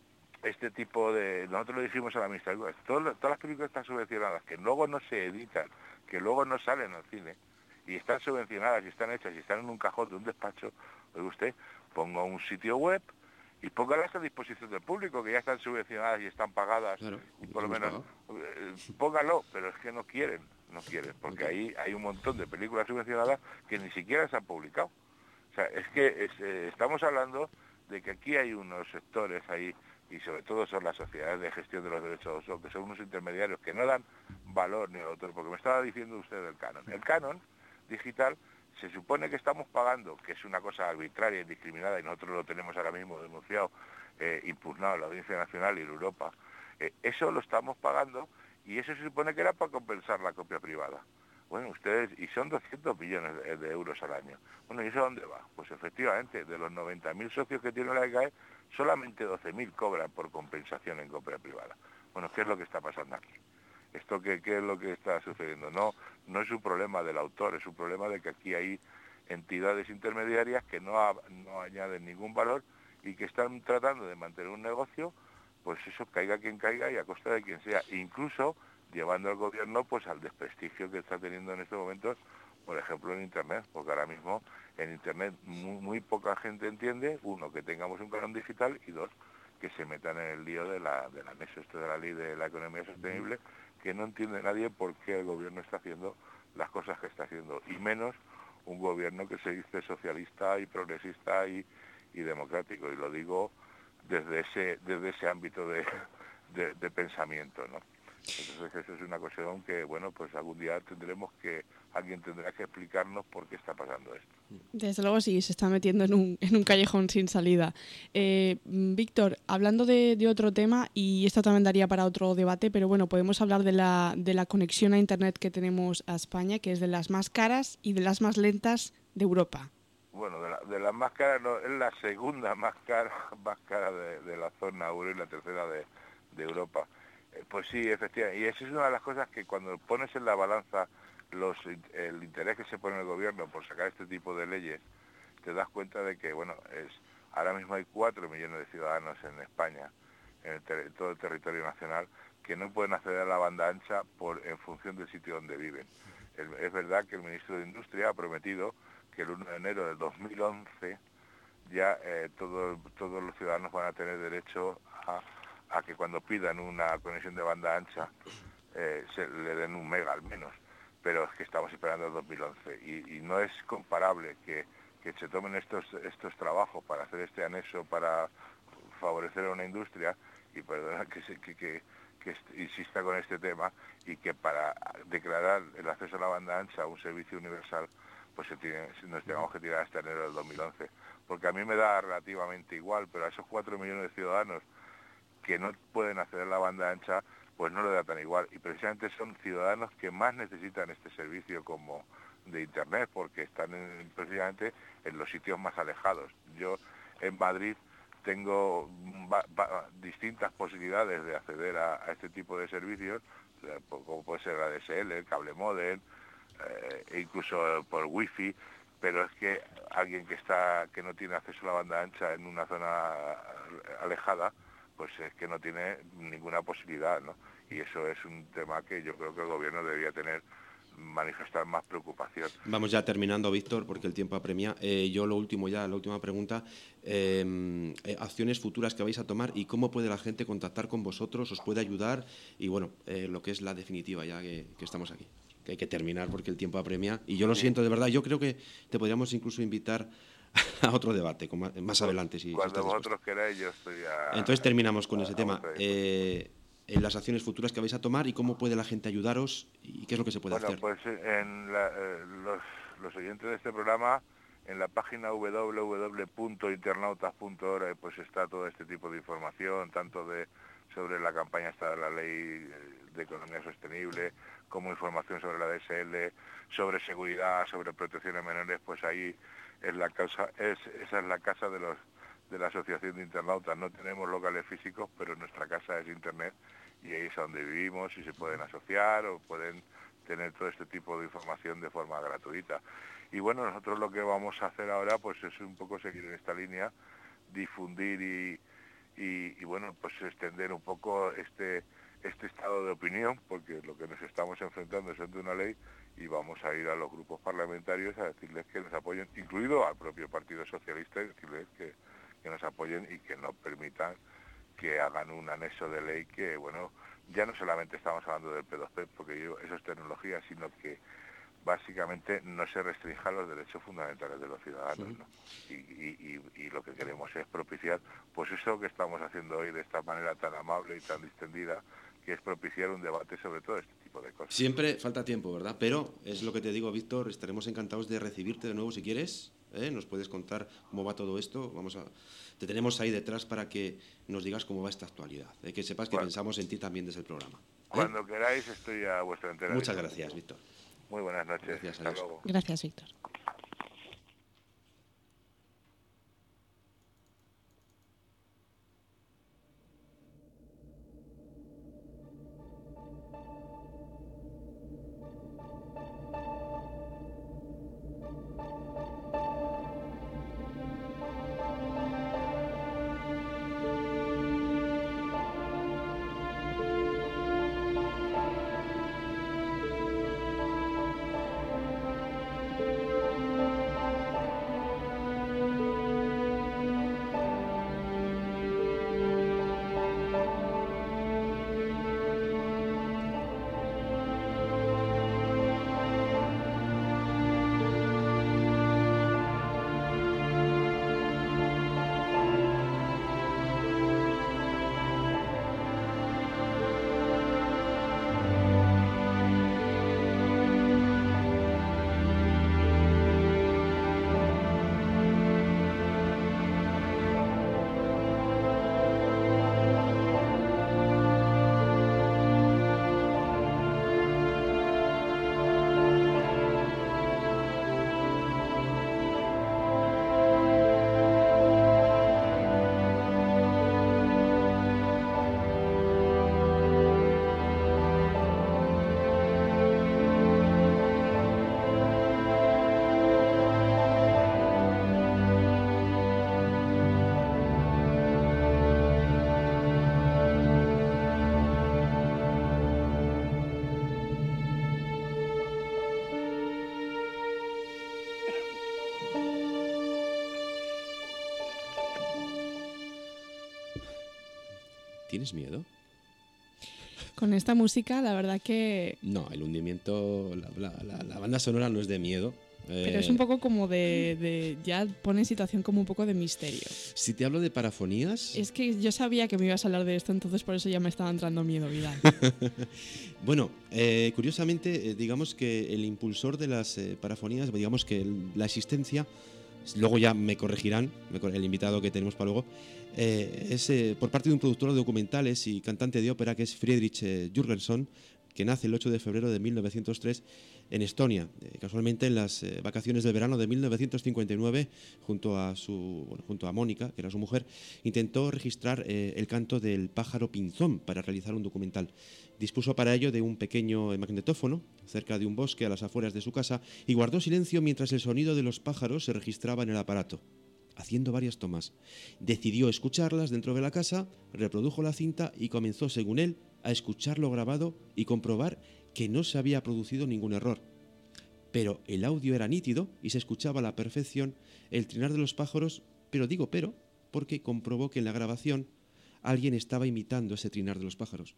este tipo de, nosotros lo dijimos a la ministra, todas, todas las películas están subvencionadas, que luego no se editan, que luego no salen al cine, y están subvencionadas y están hechas y están en un cajón de un despacho, oiga usted, ponga un sitio web y póngalas a disposición del público, que ya están subvencionadas y están pagadas, claro, y por lo menos eh, póngalo, pero es que no quieren, no quieren, porque ahí hay un montón de películas subvencionadas que ni siquiera se han publicado. O sea, es que es, eh, estamos hablando de que aquí hay unos sectores ahí, y sobre todo son las sociedades de gestión de los derechos, o que son unos intermediarios que no dan valor ni al autor, porque me estaba diciendo usted del canon. El canon digital se supone que estamos pagando, que es una cosa arbitraria, indiscriminada, y nosotros lo tenemos ahora mismo denunciado, eh, impugnado en la Audiencia Nacional y en Europa, eh, eso lo estamos pagando y eso se supone que era para compensar la copia privada. Bueno, ustedes, y son doscientos millones de, de euros al año. Bueno, ¿y eso dónde va? Pues efectivamente, de los noventa mil socios que tiene la E C A E, solamente doce mil cobran por compensación en copia privada. Bueno, ¿qué es lo que está pasando aquí? ¿Esto qué, qué es lo que está sucediendo? No, no es un problema del autor, es un problema de que aquí hay entidades intermediarias que no, ha, no añaden ningún valor y que están tratando de mantener un negocio, pues eso, caiga quien caiga y a costa de quien sea, incluso llevando al gobierno pues al desprestigio que está teniendo en estos momentos, por ejemplo en Internet, porque ahora mismo en Internet muy, muy poca gente entiende, uno, que tengamos un canon digital y dos, que se metan en el lío de la, de la N E S, esto de la ley de la economía sostenible, que no entiende nadie por qué el gobierno está haciendo las cosas que está haciendo, y menos un gobierno que se dice socialista y progresista y, y democrático, y lo digo desde ese desde ese ámbito de, de, de pensamiento, ¿no? Entonces eso es una cuestión que, bueno, pues algún día tendremos que, alguien tendrá que explicarnos por qué está pasando esto. Desde luego sí, se está metiendo en un, en un callejón sin salida. Eh, Víctor, hablando de, de otro tema, y esto también daría para otro debate, pero bueno, podemos hablar de la, de la conexión a Internet que tenemos a España, que es de las más caras y de las más lentas de Europa. Bueno, de, la, de las más caras, no, es la segunda más cara, más cara de, de la zona euro y la tercera de, de Europa. Pues sí, efectivamente, y esa es una de las cosas que cuando pones en la balanza los, el interés que se pone en el gobierno por sacar este tipo de leyes, te das cuenta de que, bueno, es ahora mismo hay cuatro millones de ciudadanos en España, en, el ter, en todo el territorio nacional, que no pueden acceder a la banda ancha por en función del sitio donde viven. El, es verdad que el ministro de Industria ha prometido que el uno de enero del dos mil once ya eh, todo, todos los ciudadanos van a tener derecho a a que cuando pidan una conexión de banda ancha eh, se le den un mega al menos, pero es que estamos esperando el dos mil once y, y no es comparable que, que se tomen estos estos trabajos para hacer este anexo para favorecer a una industria y perdona que, se, que, que, que insista con este tema y que para declarar el acceso a la banda ancha un servicio universal pues se tiene, nos tengamos que tirar hasta enero del dos mil once, porque a mí me da relativamente igual, pero a esos cuatro millones de ciudadanos que no pueden acceder a la banda ancha, pues no le da tan igual. Y precisamente son ciudadanos que más necesitan este servicio como de Internet, porque están en, precisamente en los sitios más alejados. Yo en Madrid tengo va, va, distintas posibilidades de acceder a, a este tipo de servicios, como puede ser la D S L, el cable módem, eh, e incluso por wifi, pero es que alguien que está que no tiene acceso a la banda ancha en una zona alejada, pues es que no tiene ninguna posibilidad, ¿no? Y eso es un tema que yo creo que el gobierno debería tener, manifestar más preocupación. Vamos ya terminando, Víctor, porque el tiempo apremia. Eh, yo lo último ya, la última pregunta, eh, eh, acciones futuras que vais a tomar y cómo puede la gente contactar con vosotros, os puede ayudar y bueno, eh, lo que es la definitiva ya que, que estamos aquí. Que hay que terminar porque el tiempo apremia y yo lo siento de verdad, yo creo que te podríamos incluso invitar a otro debate con más, más adelante. Si, Cuando si vosotros queráis, yo estoy a... Entonces terminamos con a, ese a tema. Eh, en las acciones futuras que vais a tomar y cómo puede la gente ayudaros y qué es lo que se puede bueno, hacer. Bueno, pues en la, eh, los, los oyentes de este programa, en la página doble u doble u doble u punto internautas punto org pues está todo este tipo de información, tanto de sobre la campaña esta de la ley de economía sostenible, como información sobre la D S L, sobre seguridad, sobre protección de menores, pues ahí es la casa, es, esa es la casa de los de la Asociación de Internautas. No tenemos locales físicos, pero nuestra casa es Internet y ahí es donde vivimos y se pueden asociar o pueden tener todo este tipo de información de forma gratuita. Y bueno, nosotros lo que vamos a hacer ahora pues es un poco seguir en esta línea, difundir y, y, y bueno, pues extender un poco este este estado de opinión, porque lo que nos estamos enfrentando es ante una ley y vamos a ir a los grupos parlamentarios a decirles que nos apoyen, incluido al propio Partido Socialista, y decirles que, que nos apoyen y que no permitan que hagan un anexo de ley que, bueno, ya no solamente estamos hablando del P dos P, porque yo, eso es tecnología, sino que básicamente no se restrinjan los derechos fundamentales de los ciudadanos, ¿no? y, y, y, y lo que queremos es propiciar, pues eso que estamos haciendo hoy de esta manera tan amable y tan distendida, que es propiciar un debate sobre todo este tipo de cosas. Siempre falta tiempo, ¿verdad? Pero es lo que te digo, Víctor, estaremos encantados de recibirte de nuevo si quieres, ¿eh? Nos puedes contar cómo va todo esto, vamos a... Te tenemos ahí detrás para que nos digas cómo va esta actualidad, ¿eh? Que sepas que bueno, pensamos en ti también desde el programa, ¿eh? Cuando queráis estoy a vuestra entera. Muchas gracias, Víctor. Muy buenas noches. Gracias, hasta luego. Gracias, Víctor. ¿Tienes miedo? Con esta música, la verdad que... No, el hundimiento, la, la, la, la banda sonora no es de miedo. Pero eh, es un poco como de, de... Ya pone en situación como un poco de misterio. Si te hablo de parafonías... Es que yo sabía que me ibas a hablar de esto, entonces por eso ya me estaba entrando miedo, Vidal. Bueno, eh, curiosamente, eh, digamos que el impulsor de las eh, parafonías, digamos que el, la existencia luego ya me corregirán, el invitado que tenemos para luego, eh, es eh, por parte de un productor de documentales y cantante de ópera que es Friedrich eh, Jürgenson, que nace el ocho de febrero de mil novecientos tres en Estonia, eh, casualmente en las eh, vacaciones del verano de mil novecientos cincuenta y nueve, junto a su bueno, junto a Mónica, que era su mujer, intentó registrar eh, el canto del pájaro pinzón para realizar un documental. Dispuso para ello de un pequeño magnetófono cerca de un bosque a las afueras de su casa y guardó silencio mientras el sonido de los pájaros se registraba en el aparato, haciendo varias tomas. Decidió escucharlas dentro de la casa, reprodujo la cinta y comenzó, según él, a escucharlo grabado y comprobar que no se había producido ningún error. Pero el audio era nítido y se escuchaba a la perfección el trinar de los pájaros, pero digo pero, porque comprobó que en la grabación alguien estaba imitando ese trinar de los pájaros.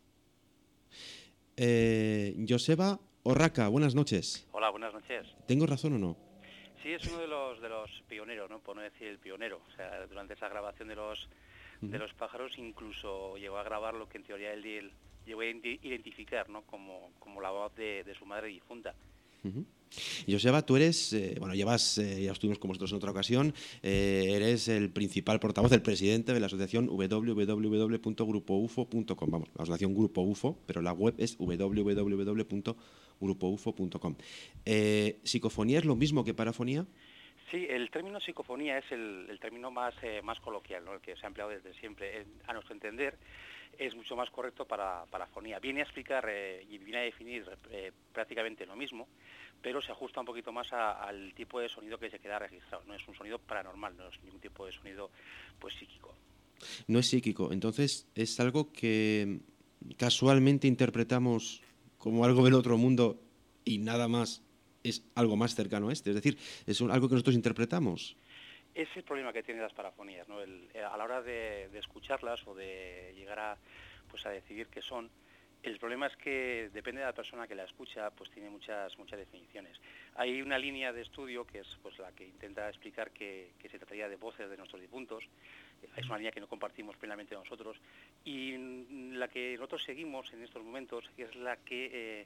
Eh, Joseba Orraca, buenas noches. Hola, buenas noches. ¿Tengo razón o no? Sí, es uno de los de los pioneros, ¿no? Por no decir el pionero. O sea, durante esa grabación de los de los pájaros incluso llegó a grabar lo que en teoría él, él llegó a identificar, ¿no? Como, como la voz de, de su madre difunta. Uh-huh. Joseba, tú eres, eh, bueno, llevas, eh, ya estuvimos con vosotros en otra ocasión, eh, eres el principal portavoz, el presidente de la asociación doble u doble u doble u punto grupo u f o punto com, vamos, la asociación Grupo U F O, pero la web es doble u doble u doble u punto grupo u f o punto com. Eh, ¿Psicofonía es lo mismo que parafonía? Sí, el término psicofonía es el, el término más, eh, más coloquial, ¿no? El que se ha empleado desde siempre. Eh, a nuestro entender, es mucho más correcto para parafonía. Viene a explicar eh, y viene a definir eh, prácticamente lo mismo, pero se ajusta un poquito más a, al tipo de sonido que se queda registrado. No es un sonido paranormal, no es ningún tipo de sonido pues psíquico. No es psíquico, entonces es algo que casualmente interpretamos como algo del otro mundo y nada más es algo más cercano a este, es decir, es un, algo que nosotros interpretamos. Es el problema que tienen las parafonías, ¿no? El, a la hora de, de escucharlas o de llegar a, pues a decidir qué son, el problema es que depende de la persona que la escucha, pues tiene muchas muchas definiciones. Hay una línea de estudio que es pues la que intenta explicar que, que se trataría de voces de nuestros difuntos. Es una línea que no compartimos plenamente nosotros, y la que nosotros seguimos en estos momentos es la que eh,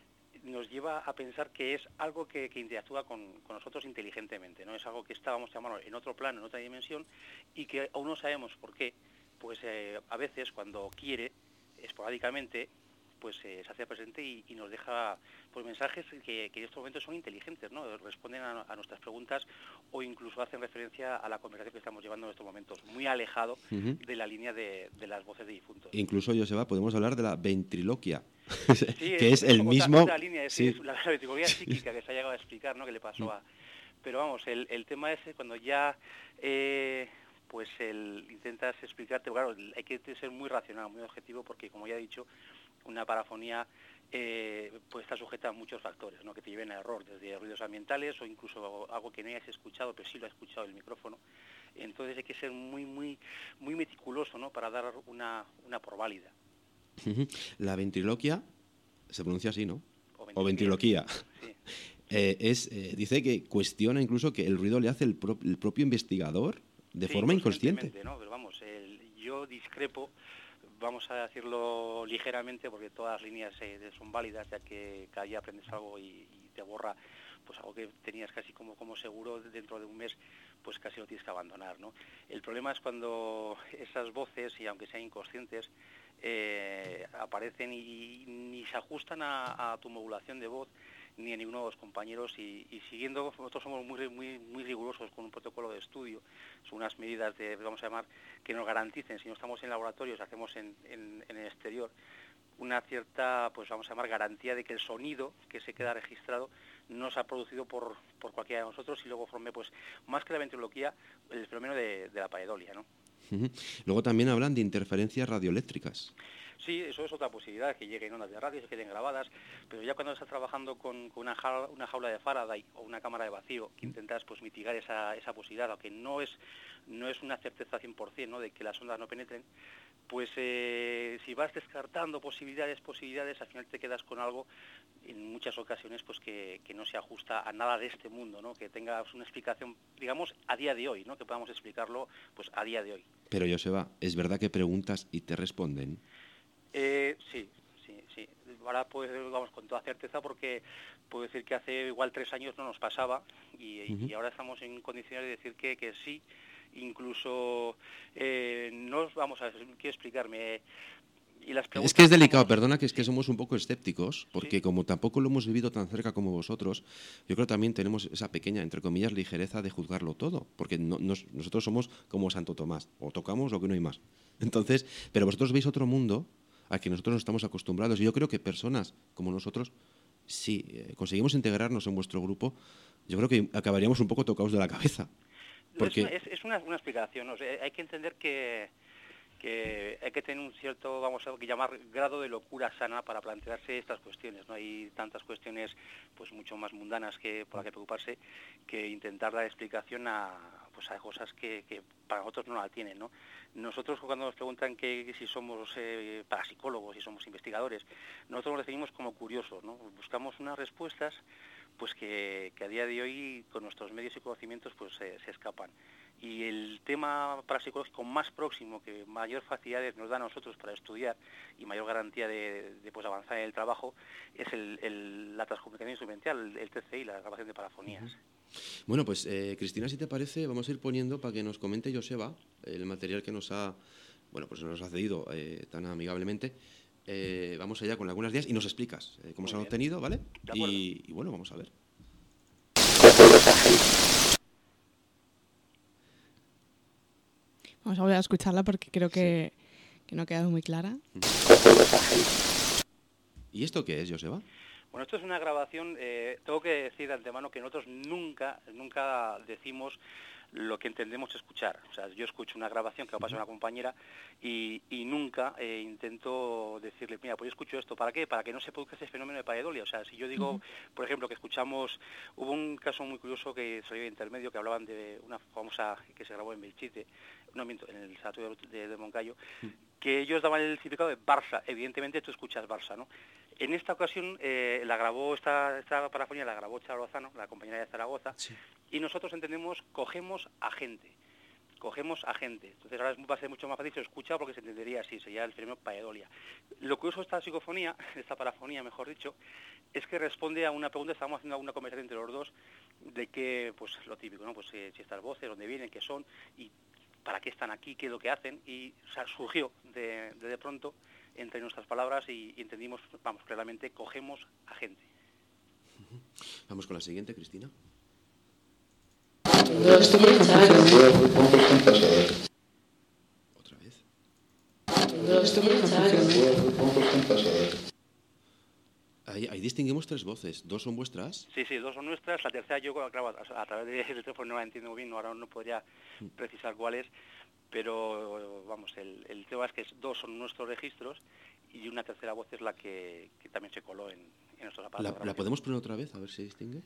nos lleva a pensar que es algo que, que interactúa con, con nosotros inteligentemente, ¿no? Es algo que está, vamos a llamarlo, en otro plano, en otra dimensión, y que aún no sabemos por qué. Pues eh, a veces cuando quiere, esporádicamente, pues eh, se hace presente y, y nos deja pues mensajes que, que en estos momentos son inteligentes, ¿no? Responden a, a nuestras preguntas o incluso hacen referencia a la conversación que estamos llevando en estos momentos, muy alejado uh-huh. de la línea de, de las voces de difuntos. Incluso, Joseba, podemos hablar de la ventriloquia, sí, que es, es el mismo... Otra línea, es, sí. es la, la ventriloquia psíquica que se ha llegado a explicar, ¿no? Que le pasó a... Pero vamos, el, el tema es cuando ya... Eh, pues el, intentas explicarte, claro, hay que ser muy racional, muy objetivo, porque como ya he dicho, una parafonía eh, puede estar sujeta a muchos factores, ¿no? Que te lleven a error, desde ruidos ambientales o incluso algo que no hayas escuchado, pero sí lo ha escuchado el micrófono. Entonces hay que ser muy muy muy meticuloso, ¿no? Para dar una, una por válida. La ventriloquia se pronuncia así, ¿no? O ventriloquía. O ventriloquía. Sí. eh, es, eh, dice que cuestiona incluso que el ruido le hace el, pro, el propio investigador de sí, forma inconsciente. ¿No? Pero vamos, el, yo discrepo, vamos a decirlo ligeramente, porque todas las líneas eh, son válidas, ya que cada día aprendes algo y, y te borra pues algo que tenías casi como, como seguro, dentro de un mes pues casi lo tienes que abandonar, ¿no? El problema es cuando esas voces, y aunque sean inconscientes, eh, aparecen y, y ni se ajustan a, a tu modulación de voz, ni a ninguno de los compañeros, y, y siguiendo, nosotros somos muy muy muy rigurosos con un protocolo de estudio, son unas medidas de, vamos a llamar, que nos garanticen, si no estamos en laboratorios, hacemos en, en, en el exterior, una cierta, pues vamos a llamar, garantía de que el sonido que se queda registrado no se ha producido por, por cualquiera de nosotros, y luego forme, pues, más que la ventriloquía, el fenómeno de, de la pareidolia, ¿no? Uh-huh. Luego también hablan de interferencias radioeléctricas. Sí, eso es otra posibilidad, que lleguen ondas de radio, se queden grabadas, pero ya cuando estás trabajando con, con una, jaula, una jaula de Faraday o una cámara de vacío, que intentas pues mitigar esa, esa posibilidad, aunque no es no es una certeza cien por ciento, ¿no? De que las ondas no penetren, pues eh, si vas descartando posibilidades, posibilidades, al final te quedas con algo, en muchas ocasiones, pues que, que no se ajusta a nada de este mundo, ¿no? Que tenga una explicación, digamos, a día de hoy, ¿no? Que podamos explicarlo pues a día de hoy. Pero, Joseba, ¿es verdad que preguntas y te responden? Eh, sí, sí, sí. ahora pues vamos con toda certeza porque puedo decir que hace igual tres años no nos pasaba y, uh-huh. y ahora estamos en condiciones de decir que, que sí, incluso eh, no vamos a quiero explicarme. Y las es que es delicado, somos... perdona, que es que somos un poco escépticos, porque ¿Sí? como tampoco lo hemos vivido tan cerca como vosotros, yo creo que también tenemos esa pequeña, entre comillas, ligereza de juzgarlo todo, porque no, nos, nosotros somos como Santo Tomás, o tocamos o que no hay más. Entonces, pero vosotros veis otro mundo al que nosotros no estamos acostumbrados, y yo creo que personas como nosotros, si eh, conseguimos integrarnos en vuestro grupo, yo creo que acabaríamos un poco tocados de la cabeza. Porque... Es, es una, una explicación, o sea, hay que entender que... que hay que tener un cierto, vamos a llamar, grado de locura sana para plantearse estas cuestiones. No hay tantas cuestiones pues mucho más mundanas que por las que preocuparse que intentar dar explicación a pues a cosas que, que para nosotros no la tienen, ¿no? Nosotros cuando nos preguntan que, que si somos eh, parapsicólogos, si somos investigadores, nosotros nos definimos como curiosos, ¿no? Buscamos unas respuestas pues que, que a día de hoy con nuestros medios y conocimientos pues eh, se escapan. Y el tema parapsicológico más próximo, que mayor facilidades nos da a nosotros para estudiar y mayor garantía de, de pues, avanzar en el trabajo, es el, el, la transcomunicación instrumental, el, el T C I, la grabación de parafonías. Uh-huh. Bueno, pues eh, Cristina, si te parece, vamos a ir poniendo para que nos comente Joseba el material que nos ha, bueno, pues nos ha cedido eh, tan amigablemente. Eh, vamos allá con algunas ideas y nos explicas eh, cómo Muy se han bien. obtenido, ¿vale? Y, y bueno, vamos a ver. Vamos a volver a escucharla porque creo que, sí. que no ha quedado muy clara. ¿Y esto qué es, Joseba? Bueno, esto es una grabación, eh, tengo que decir de antemano que nosotros nunca, nunca decimos lo que entendemos escuchar. O sea, yo escucho una grabación que va a pasar a una compañera y, y nunca eh, intento decirle, mira, pues yo escucho esto, ¿para qué? Para que no se produzca ese fenómeno de pareidolia. O sea, si yo digo, uh-huh. por ejemplo, que escuchamos, hubo un caso muy curioso que salió de intermedio, que hablaban de una famosa que se grabó en Belchite, no miento, en el sanatorio de, de Moncayo, uh-huh. que ellos daban el significado de Barça. Evidentemente tú escuchas Barça, ¿no? En esta ocasión eh, la grabó, esta, esta parafonía la grabó Charo Lozano, la compañera de Zaragoza, sí. y nosotros entendemos, cogemos a gente, cogemos a gente. Entonces ahora va a ser mucho más fácil, se escucha porque se entendería así, sería el fenómeno pareidolia. Lo que uso esta psicofonía, esta parafonía mejor dicho, es que responde a una pregunta, estábamos haciendo una conversación entre los dos, de que, pues lo típico, ¿no? Pues eh, si estas voces, dónde vienen, qué son, y para qué están aquí, qué es lo que hacen, y o sea, surgió de, de de pronto entre nuestras palabras y, y entendimos, vamos, claramente, cogemos a gente. Uh-huh. Vamos con la siguiente, Cristina. Otra vez. Ahí, ahí distinguimos tres voces. ¿Dos son vuestras? Sí, sí, dos son nuestras. La tercera yo grabo a, a través del teléfono, no la entiendo bien, ahora no podría precisar cuál es. Pero, vamos, el, el tema es que dos son nuestros registros y una tercera voz es la que, que también se coló en, en nuestros aparatos. ¿La, ¿La podemos poner otra vez? A ver si se distingue.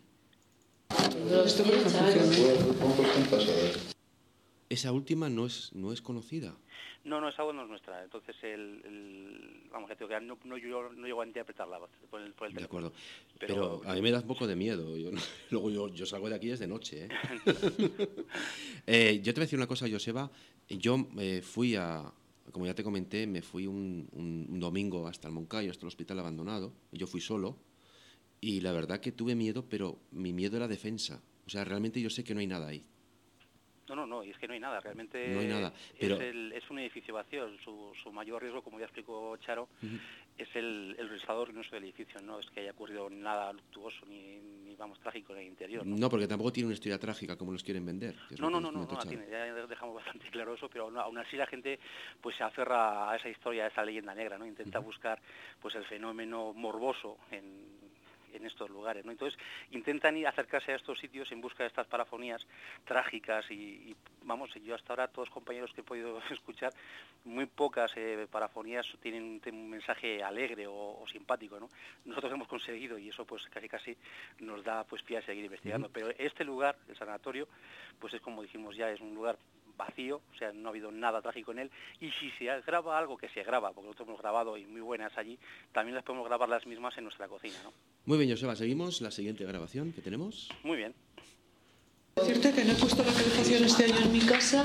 Esa última no es no es conocida. No, no, esa voz no es nuestra. Entonces, el, el vamos, que no, no, yo no llego a interpretar la voz por el, por el teléfono. De acuerdo. Pero, Pero a mí me da un poco de miedo. Yo, no, luego yo, yo salgo de aquí desde noche. ¿eh? eh, yo te voy a decir una cosa, Joseba. Yo eh, fui a, como ya te comenté, me fui un, un, un domingo hasta el Moncayo, hasta el hospital abandonado. Yo fui solo. Y la verdad que tuve miedo, pero mi miedo era defensa. O sea, realmente yo sé que no hay nada ahí. No, no, no, y es que no hay nada, realmente no hay nada, pero... es, el, es un edificio vacío, su, su mayor riesgo, como ya explicó Charo, uh-huh. es el, el resalvador no es el edificio, no es que haya ocurrido nada luctuoso ni, ni vamos, trágico en el interior. ¿no? no, porque tampoco tiene una historia trágica como nos quieren vender. Que es no, lo no, que no, no, no la tiene, ya dejamos bastante claro eso, pero aún, aún así la gente pues se aferra a esa historia, a esa leyenda negra, ¿no? Intenta uh-huh. buscar pues el fenómeno morboso en... en estos lugares, ¿no? Entonces intentan ir a acercarse a estos sitios en busca de estas parafonías trágicas y, y vamos, yo hasta ahora todos los compañeros que he podido escuchar, muy pocas eh, parafonías tienen un mensaje alegre o, o simpático, ¿no? Nosotros hemos conseguido y eso pues casi casi nos da pues pie a seguir investigando, uh-huh. pero este lugar, el sanatorio, pues es como dijimos ya, es un lugar vacío, o sea, no ha habido nada trágico en él, y si se graba algo, que se graba, porque nosotros hemos grabado y muy buenas allí, también las podemos grabar las mismas en nuestra cocina, ¿no? Muy bien, Joseba, seguimos la siguiente grabación que tenemos. Muy bien. Decirte que no he puesto la calefacción este año en mi casa.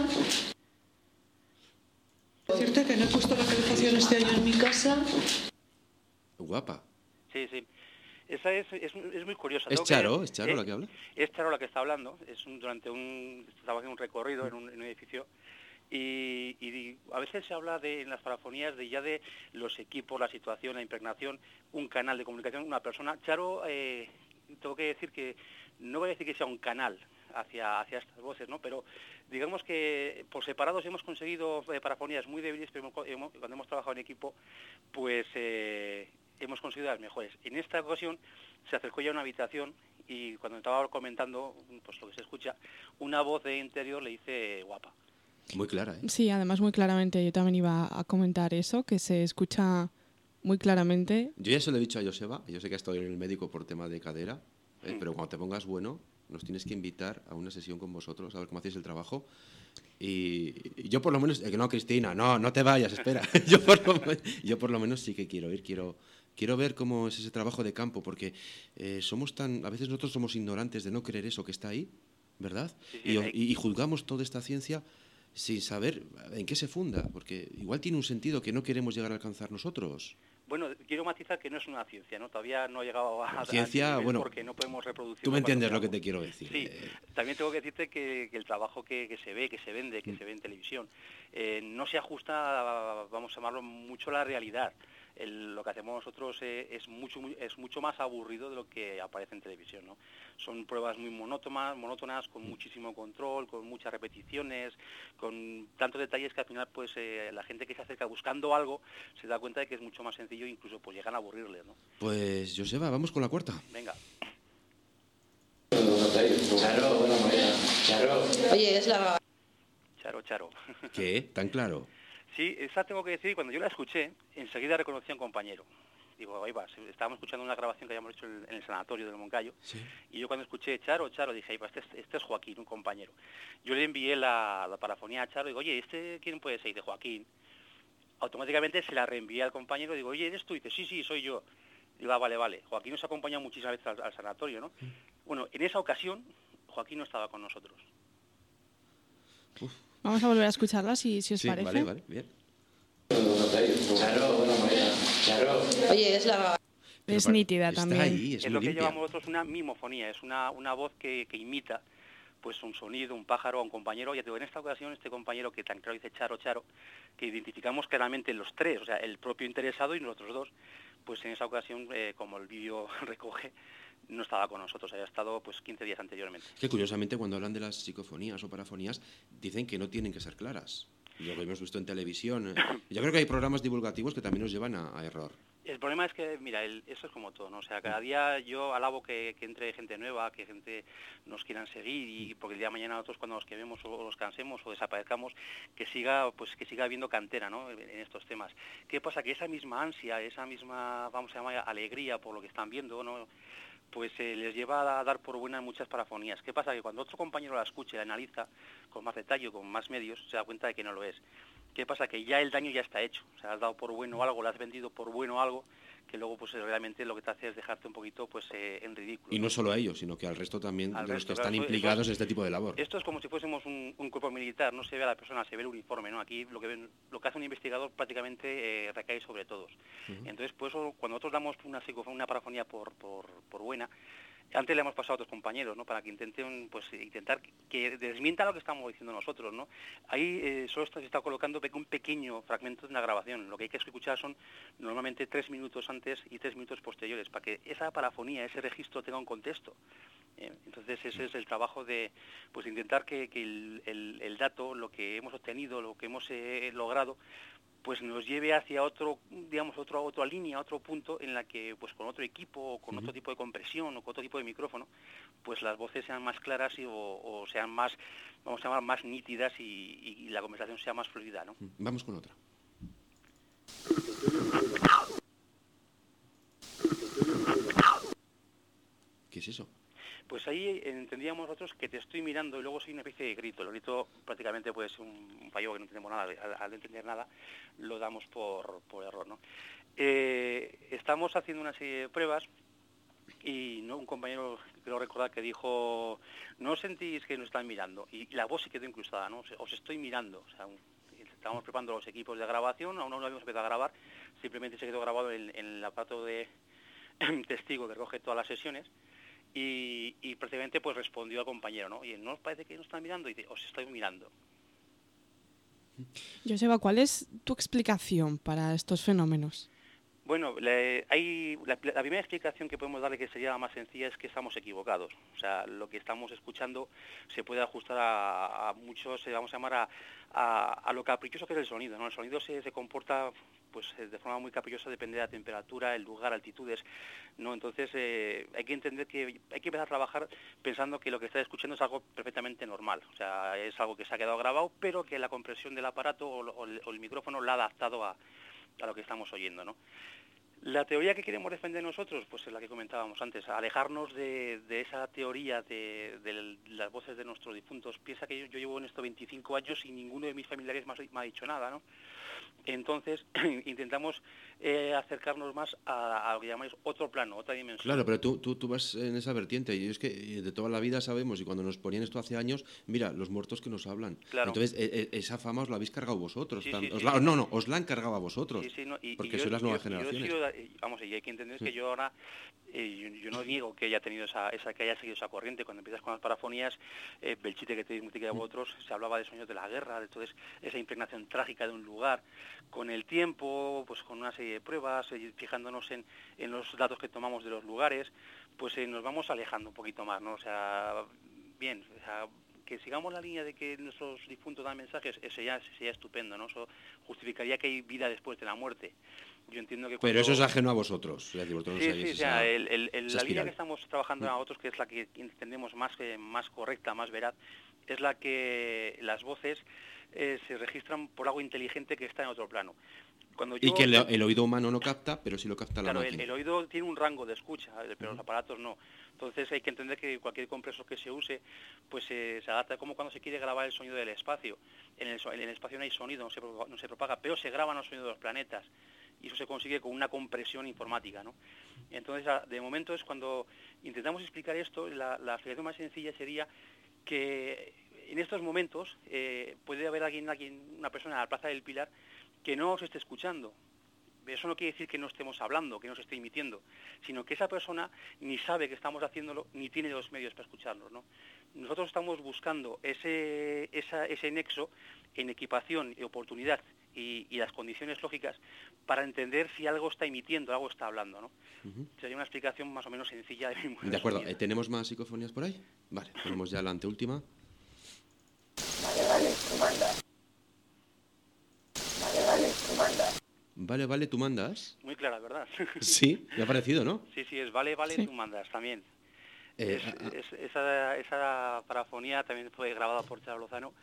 Decirte que no he puesto la calefacción este año en mi casa. Guapa. Sí, sí. Esa es, es, es muy curiosa. ¿Es Tengo Charo? que- ¿Es Charo eh, la que habla? Es Charo la que está hablando. Es un- durante un... Estaba haciendo un recorrido en un, en un edificio y, y a veces se habla de, en las parafonías de ya de los equipos, la situación, la impregnación, un canal de comunicación, una persona. Charo, eh, tengo que decir que no voy a decir que sea un canal hacia, hacia estas voces, ¿no? Pero digamos que por separados hemos conseguido eh, parafonías muy débiles, pero hemos- hemos- cuando hemos trabajado en equipo, pues eh, hemos conseguido las mejores. En esta ocasión se acercó ya a una habitación y cuando estaba comentando pues lo que se escucha, una voz de interior le dice guapa. Muy clara, ¿eh? Sí, además muy claramente, yo también iba a comentar eso, que se escucha muy claramente. Yo ya se lo he dicho a Joseba, yo sé que ha estado en el médico por tema de cadera, ¿eh? Mm. Pero cuando te pongas bueno, nos tienes que invitar a una sesión con vosotros, a ver cómo hacéis el trabajo. Y, y yo por lo menos, eh, que no, Cristina, no, no te vayas, espera. yo, por lo, men- yo por lo menos sí que quiero ir, quiero, quiero ver cómo es ese trabajo de campo, porque eh, somos tan, a veces nosotros somos ignorantes de no creer eso que está ahí, ¿verdad? Sí, sí, Y, hay- y- y juzgamos toda esta ciencia sin saber en qué se funda, porque igual tiene un sentido que no queremos llegar a alcanzar nosotros. Bueno, quiero matizar que no es una ciencia, ¿no? Todavía no ha llegado a, a Ciencia, ese nivel bueno, porque no podemos reproducir. Tú me entiendes lo que te quiero decir. Sí, eh, también tengo que decirte que, que el trabajo que, que se ve, que se vende, que se ve en televisión, eh, no se ajusta, a, vamos a llamarlo, mucho a la realidad. El- lo que hacemos nosotros eh, es mucho muy- es mucho más aburrido de lo que aparece en televisión, ¿no? Son pruebas muy monótonas, monótonas, con muchísimo control, con muchas repeticiones, con tantos detalles que al final pues eh, la gente que se acerca buscando algo se da cuenta de que es mucho más sencillo e incluso pues llegan a aburrirles, ¿no? Pues, Joseba, vamos con la cuarta. Venga. Oye, es la... Charo, charo. ¿Qué? ¿Tan claro? Sí, esa tengo que decir, cuando yo la escuché, enseguida reconocí a un compañero. Digo, ahí va, estábamos escuchando una grabación que habíamos hecho en en el sanatorio del Moncayo, Sí. y yo cuando escuché Charo, Charo, dije, ahí va, este, es- este es Joaquín, un compañero. Yo le envié la, la parafonía a Charo, digo, oye, ¿este quién puede ser? Y de Joaquín. Automáticamente se la reenvié al compañero, digo, oye, ¿eres tú? Y dice, sí, sí, soy yo. Digo, ah, vale, vale. Joaquín nos ha acompañado muchísimas veces al, al sanatorio, ¿no? Bueno, en esa ocasión, Joaquín no estaba con nosotros. Vamos a volver a escucharla si, si os Sí, parece. vale, vale, bien. Oye, es la... Es Pero pa- nítida está también. ahí, es, Es muy lo que limpia. llamamos nosotros una mimofonía, es una, una voz que, que imita pues un sonido, un pájaro, a un compañero. Ya te digo, en esta ocasión este compañero que tan claro dice Charo, Charo, que identificamos claramente los tres, o sea, el propio interesado y nosotros dos, pues en esa ocasión, eh, como el vídeo recoge, no estaba con nosotros, había estado pues quince días anteriormente. Que curiosamente cuando hablan de las psicofonías o parafonías dicen que no tienen que ser claras. Lo que hemos visto en televisión. eh, Yo creo que hay programas divulgativos que también nos llevan a, a error. El problema es que, mira, el- eso es como todo, ¿no? O sea, cada día yo alabo que, que entre gente nueva, que gente nos quieran seguir y porque el día de mañana nosotros cuando nos quememos o nos cansemos o desaparezcamos, que siga, pues que siga habiendo cantera, ¿no? En, en estos temas. ¿Qué pasa? Que esa misma ansia, esa misma, vamos a llamar, alegría por lo que están viendo, ¿no? Pues eh, les lleva a dar por buena muchas parafonías. ¿Qué pasa? Que cuando otro compañero la escuche, la analiza con más detalle, con más medios, se da cuenta de que no lo es. ¿Qué pasa? Que ya el daño ya está hecho. O sea, has dado por bueno algo, le has vendido por bueno algo, que luego pues realmente lo que te hace es dejarte un poquito pues eh, en ridículo. Y no solo a ellos, sino que al resto también Al de los resto, que claro, están eso- implicados eso- en este tipo de labor. Esto es como si fuésemos un, un cuerpo militar, no se ve a la persona, se ve el uniforme, ¿no? Aquí lo que ven- lo que hace un investigador prácticamente eh, recae sobre todos. Entonces, por eso, cuando nosotros damos una psicofonía, una parafonía por, por, por buena, antes le hemos pasado a otros compañeros, ¿no? Para que intenten, pues, intentar que desmienta lo que estamos diciendo nosotros, ¿no? Ahí eh, solo está- se está colocando pe- un pequeño fragmento de una grabación. Lo que hay que escuchar son normalmente tres minutos antes y tres minutos posteriores, para que esa parafonía, ese registro tenga un contexto. Eh, entonces ese es el trabajo de pues intentar que, que el, el- el dato, lo que hemos obtenido, lo que hemos eh, logrado, pues nos lleve hacia otro, digamos, otro, otra línea, otro punto en la que, pues con otro equipo, o con otro tipo de compresión, o con otro tipo de micrófono, pues las voces sean más claras y, o, o sean más, vamos a llamar, más nítidas y, y la conversación sea más fluida, ¿no? Vamos con otra. ¿Qué es eso? Pues ahí entendíamos nosotros que te estoy mirando y luego soy una especie de grito. El grito prácticamente puede ser un, un fallo que no entendemos nada. Al, al no entender nada lo damos por, por error, ¿no? Eh, estamos haciendo una serie de pruebas y no un compañero, creo recordar, que dijo, no sentís que nos están mirando. Y la voz se quedó incrustada, ¿no? Os estoy mirando. O sea, un, estábamos preparando los equipos de grabación, aún no lo habíamos empezado a grabar, simplemente se quedó grabado en, en el aparato de testigo que recoge todas las sesiones, y, y prácticamente pues respondió al compañero, ¿no? Y él, ¿no os parece que nos están mirando? Y dice, os estoy mirando. Joseba, ¿cuál es tu explicación para estos fenómenos? Bueno, le, hay, la, la primera explicación que podemos darle, que sería la más sencilla, es que estamos equivocados. O sea, lo que estamos escuchando se puede ajustar a, a muchos, vamos a llamar a, a, a lo caprichoso que es el sonido, ¿no? El sonido se, se comporta pues de forma muy caprichosa, depende de la temperatura, el lugar, altitudes, ¿no? Entonces eh, hay que entender que hay que empezar a trabajar pensando que lo que está escuchando es algo perfectamente normal. O sea, es algo que se ha quedado grabado, pero que la compresión del aparato o, o, el, o el micrófono la ha adaptado a a lo que estamos oyendo, ¿no? La teoría que queremos defender nosotros, pues es la que comentábamos antes, alejarnos de, de esa teoría de, de las voces de nuestros difuntos. Piensa que yo, yo llevo en esto veinticinco años y ninguno de mis familiares me ha, me ha dicho nada, ¿no? Entonces intentamos eh, acercarnos más a, a lo que llamáis otro plano, otra dimensión. Claro, pero tú, tú, tú vas en esa vertiente, y es que de toda la vida sabemos, y cuando nos ponían esto hace años, mira, los muertos que nos hablan. Claro. Entonces, eh, eh, esa fama os la habéis cargado vosotros. Sí, tan, sí, os sí, la, sí. No, no, os la han cargado a vosotros, sí, sí, no, y, porque y yo, sois las nuevas yo, generaciones. Yo he sido, vamos, y hay que entender que yo ahora, eh, yo, yo no niego que haya tenido esa, esa, que haya seguido esa corriente. Cuando empiezas con las parafonías, eh, Belchite, que te multiplica de vosotros, se hablaba de sueños de la guerra, de toda esa impregnación trágica de un lugar. Con el tiempo, pues con una serie de pruebas, eh, fijándonos en, en los datos que tomamos de los lugares, pues eh, nos vamos alejando un poquito más, ¿no? O sea, bien, o sea, que sigamos la línea de que nuestros difuntos dan mensajes, eso ya sería estupendo, ¿no? Eso justificaría que hay vida después de la muerte. Yo entiendo que cuando... Pero eso es ajeno a vosotros. Es decir, vosotros sí, no sí, sabéis o sea, esa, el, el, el, esa la línea espiral. que estamos trabajando a otros, que es la que entendemos más, eh, más correcta, más veraz, es la que las voces eh, se registran por algo inteligente que está en otro plano. Cuando yo, y que el, el oído humano no capta, pero sí lo capta claro, la el, máquina. el oído tiene un rango de escucha, pero Uh-huh. los aparatos no. Entonces hay que entender que cualquier compresor que se use, pues eh, se adapta como cuando se quiere grabar el sonido del espacio. En el, en el espacio no hay sonido, no se, no se propaga, pero se graban los sonidos de los planetas. Y eso se consigue con una compresión informática, ¿no? Entonces, de momento es cuando intentamos explicar esto, la, la explicación más sencilla sería que en estos momentos eh, puede haber alguien, alguien, una persona en la Plaza del Pilar que no os esté escuchando. Eso no quiere decir que no estemos hablando, que no se esté emitiendo, sino que esa persona ni sabe que estamos haciéndolo, ni tiene los medios para escucharnos, ¿no? Nosotros estamos buscando ese, esa, ese nexo en equipación y oportunidad y, y las condiciones lógicas para entender si algo está emitiendo, algo está hablando, ¿no? Uh-huh. Sería una explicación más o menos sencilla de mi De acuerdo, eh, ¿tenemos más psicofonías por ahí? Vale, tenemos ya la anteúltima. Vale, vale, tú mandas. Vale, vale, tú mandas. Vale, vale, tú mandas. Muy clara, ¿verdad? Sí, me ha parecido, ¿no? Sí, sí, es vale, vale, sí. Tú mandas también. Eh, es, a, a... Es, esa, esa parafonía también fue grabada por Charo Lozano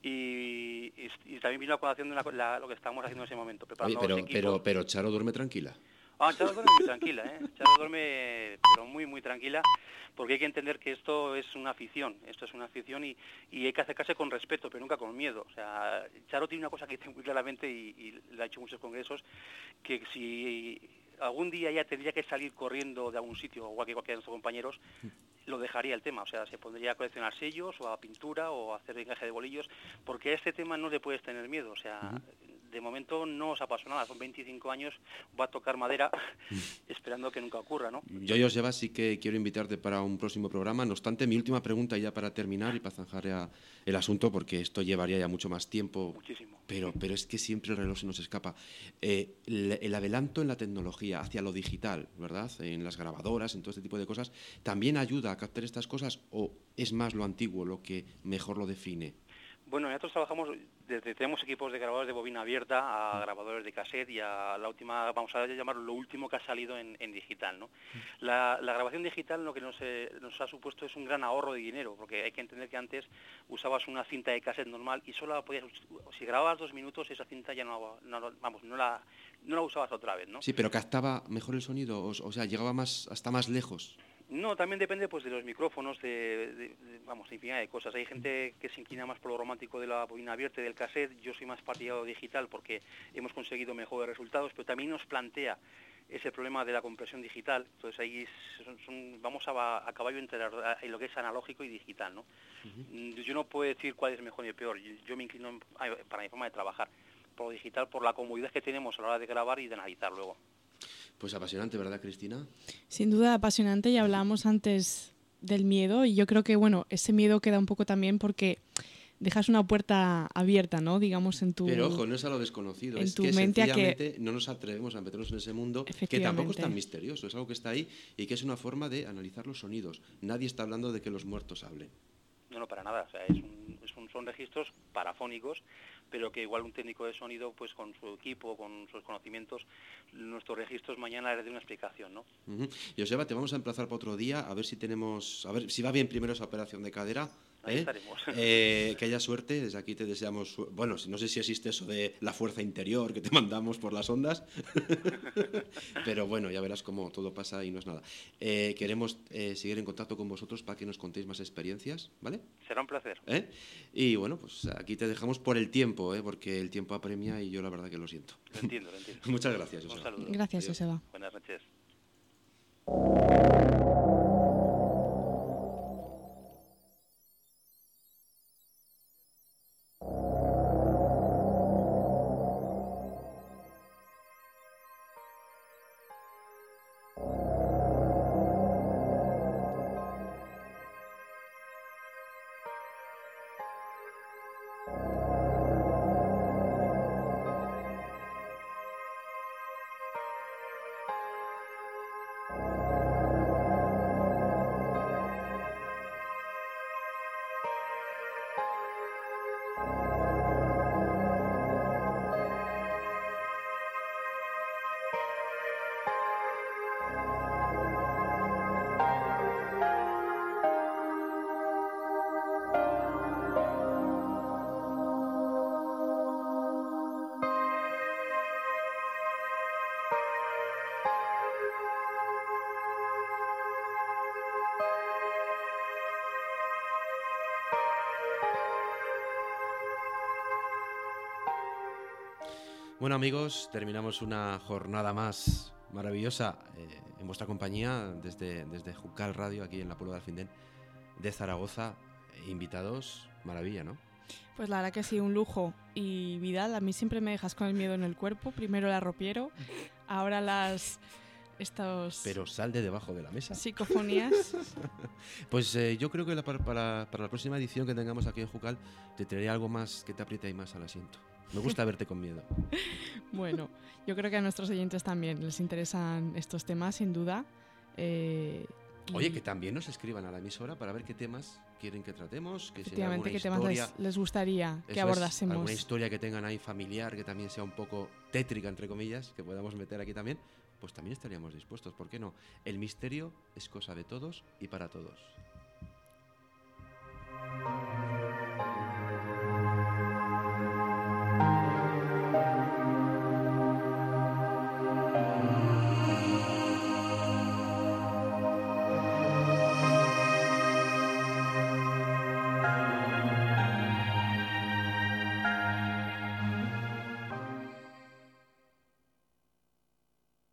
y, y, y también vino a colación de la, la, lo que estábamos haciendo en ese momento. Oye, pero, pero, pero Charo duerme tranquila. Ah, Charo duerme muy tranquila, ¿eh? Charo duerme, pero muy, muy tranquila, porque hay que entender que esto es una afición, esto es una afición y, y hay que acercarse con respeto, pero nunca con miedo. O sea, Charo tiene una cosa que dice muy claramente y, y le ha hecho muchos congresos, que si algún día ella tendría que salir corriendo de algún sitio, igual que cualquiera de nuestros compañeros, lo dejaría el tema, o sea, se pondría a coleccionar sellos o a pintura o a hacer encaje de bolillos, porque a este tema no le puedes tener miedo, o sea... Uh-huh. De momento no os ha pasado nada, son veinticinco años, va a tocar madera, esperando que nunca ocurra, ¿no? Yo, Joseba, sí que quiero invitarte para un próximo programa. No obstante, mi última pregunta ya para terminar y para zanjar ya el asunto, porque esto llevaría ya mucho más tiempo. Muchísimo. Pero, pero es que siempre el reloj se nos escapa. Eh, el, el adelanto en la tecnología hacia lo digital, ¿verdad? En las grabadoras, en todo este tipo de cosas, ¿también ayuda a captar estas cosas o es más lo antiguo lo que mejor lo define? Bueno, nosotros trabajamos, desde tenemos equipos de grabadores de bobina abierta a grabadores de cassette y a la última, vamos a llamarlo lo último que ha salido en, en digital, ¿no? La, la grabación digital lo que nos, eh, nos ha supuesto es un gran ahorro de dinero, porque hay que entender que antes usabas una cinta de cassette normal y solo la podías, si grababas dos minutos esa cinta ya no, no vamos, no la, no la usabas otra vez, ¿no? Sí, pero captaba mejor el sonido, o, o sea, llegaba más hasta más lejos. No, también depende pues de los micrófonos, de, de, de, vamos, de infinidad de cosas. Hay gente que se inclina más por lo romántico de la bobina abierta y del cassette. Yo soy más partidario digital porque hemos conseguido mejores resultados, pero también nos plantea ese problema de la compresión digital. Entonces ahí son, son, vamos a, a caballo entre la, en lo que es analógico y digital, ¿no? Uh-huh. Yo no puedo decir cuál es mejor ni peor. Yo, yo me inclino para mi forma de trabajar por lo digital, por la comodidad que tenemos a la hora de grabar y de analizar luego. Pues apasionante, ¿verdad, Cristina? Sin duda apasionante, y hablábamos antes del miedo, y yo creo que bueno, ese miedo queda un poco también porque dejas una puerta abierta, ¿no? Digamos en tu Pero ojo, no es a lo desconocido, en es tu que mente a que- sencillamente no nos atrevemos a meternos en ese mundo que tampoco es Efectivamente. tan misterioso, es algo que está ahí y que es una forma de analizar los sonidos. Nadie está hablando de que los muertos hablen. No, no, para nada. O sea, es un, es un- son registros parafónicos, pero que igual un técnico de sonido, pues con su equipo, con sus conocimientos, nuestros registros mañana les dé una explicación, ¿no? Uh-huh. Joseba, te vamos a emplazar para otro día, a ver si tenemos, a ver si va bien primero esa operación de cadera. Ahí ¿eh? estaremos. Eh, que haya suerte, desde aquí te deseamos, su- bueno, no sé si existe eso de la fuerza interior que te mandamos por las ondas, pero bueno, ya verás cómo todo pasa y no es nada. Eh, queremos eh, seguir en contacto con vosotros para que nos contéis más experiencias, ¿vale? Será un placer. ¿Eh? Y bueno, pues aquí te dejamos por el tiempo, ¿eh? Porque el tiempo apremia y yo la verdad que lo siento. Lo entiendo, lo entiendo. Muchas gracias, Un Joseba. saludo. Gracias, Adiós. Joseba. Buenas noches. Bueno, amigos, terminamos una jornada más maravillosa eh, en vuestra compañía desde, desde Juncal Radio, aquí en la Puebla de Alfindén de Zaragoza. Eh, invitados, maravilla, ¿no? Pues la verdad que sí, un lujo. Y Vidal, a mí siempre me dejas con el miedo en el cuerpo. Primero la ropiero, ahora las estos Pero sal de debajo de la mesa. psicofonías. Pues eh, yo creo que la- para, para, para la próxima edición que tengamos aquí en Juncal te traeré algo más que te apriete ahí más al asiento. Me gusta verte con miedo. Bueno, yo creo que a nuestros oyentes también les interesan estos temas, sin duda. Eh, y Oye, que también nos escriban a la emisora para ver qué temas quieren que tratemos, que si hay efectivamente, alguna ¿qué temas historia, les, les gustaría que eso es, abordásemos? alguna historia que tengan ahí familiar, que también sea un poco tétrica, entre comillas, que podamos meter aquí también, pues también estaríamos dispuestos, ¿por qué no? El misterio es cosa de todos y para todos.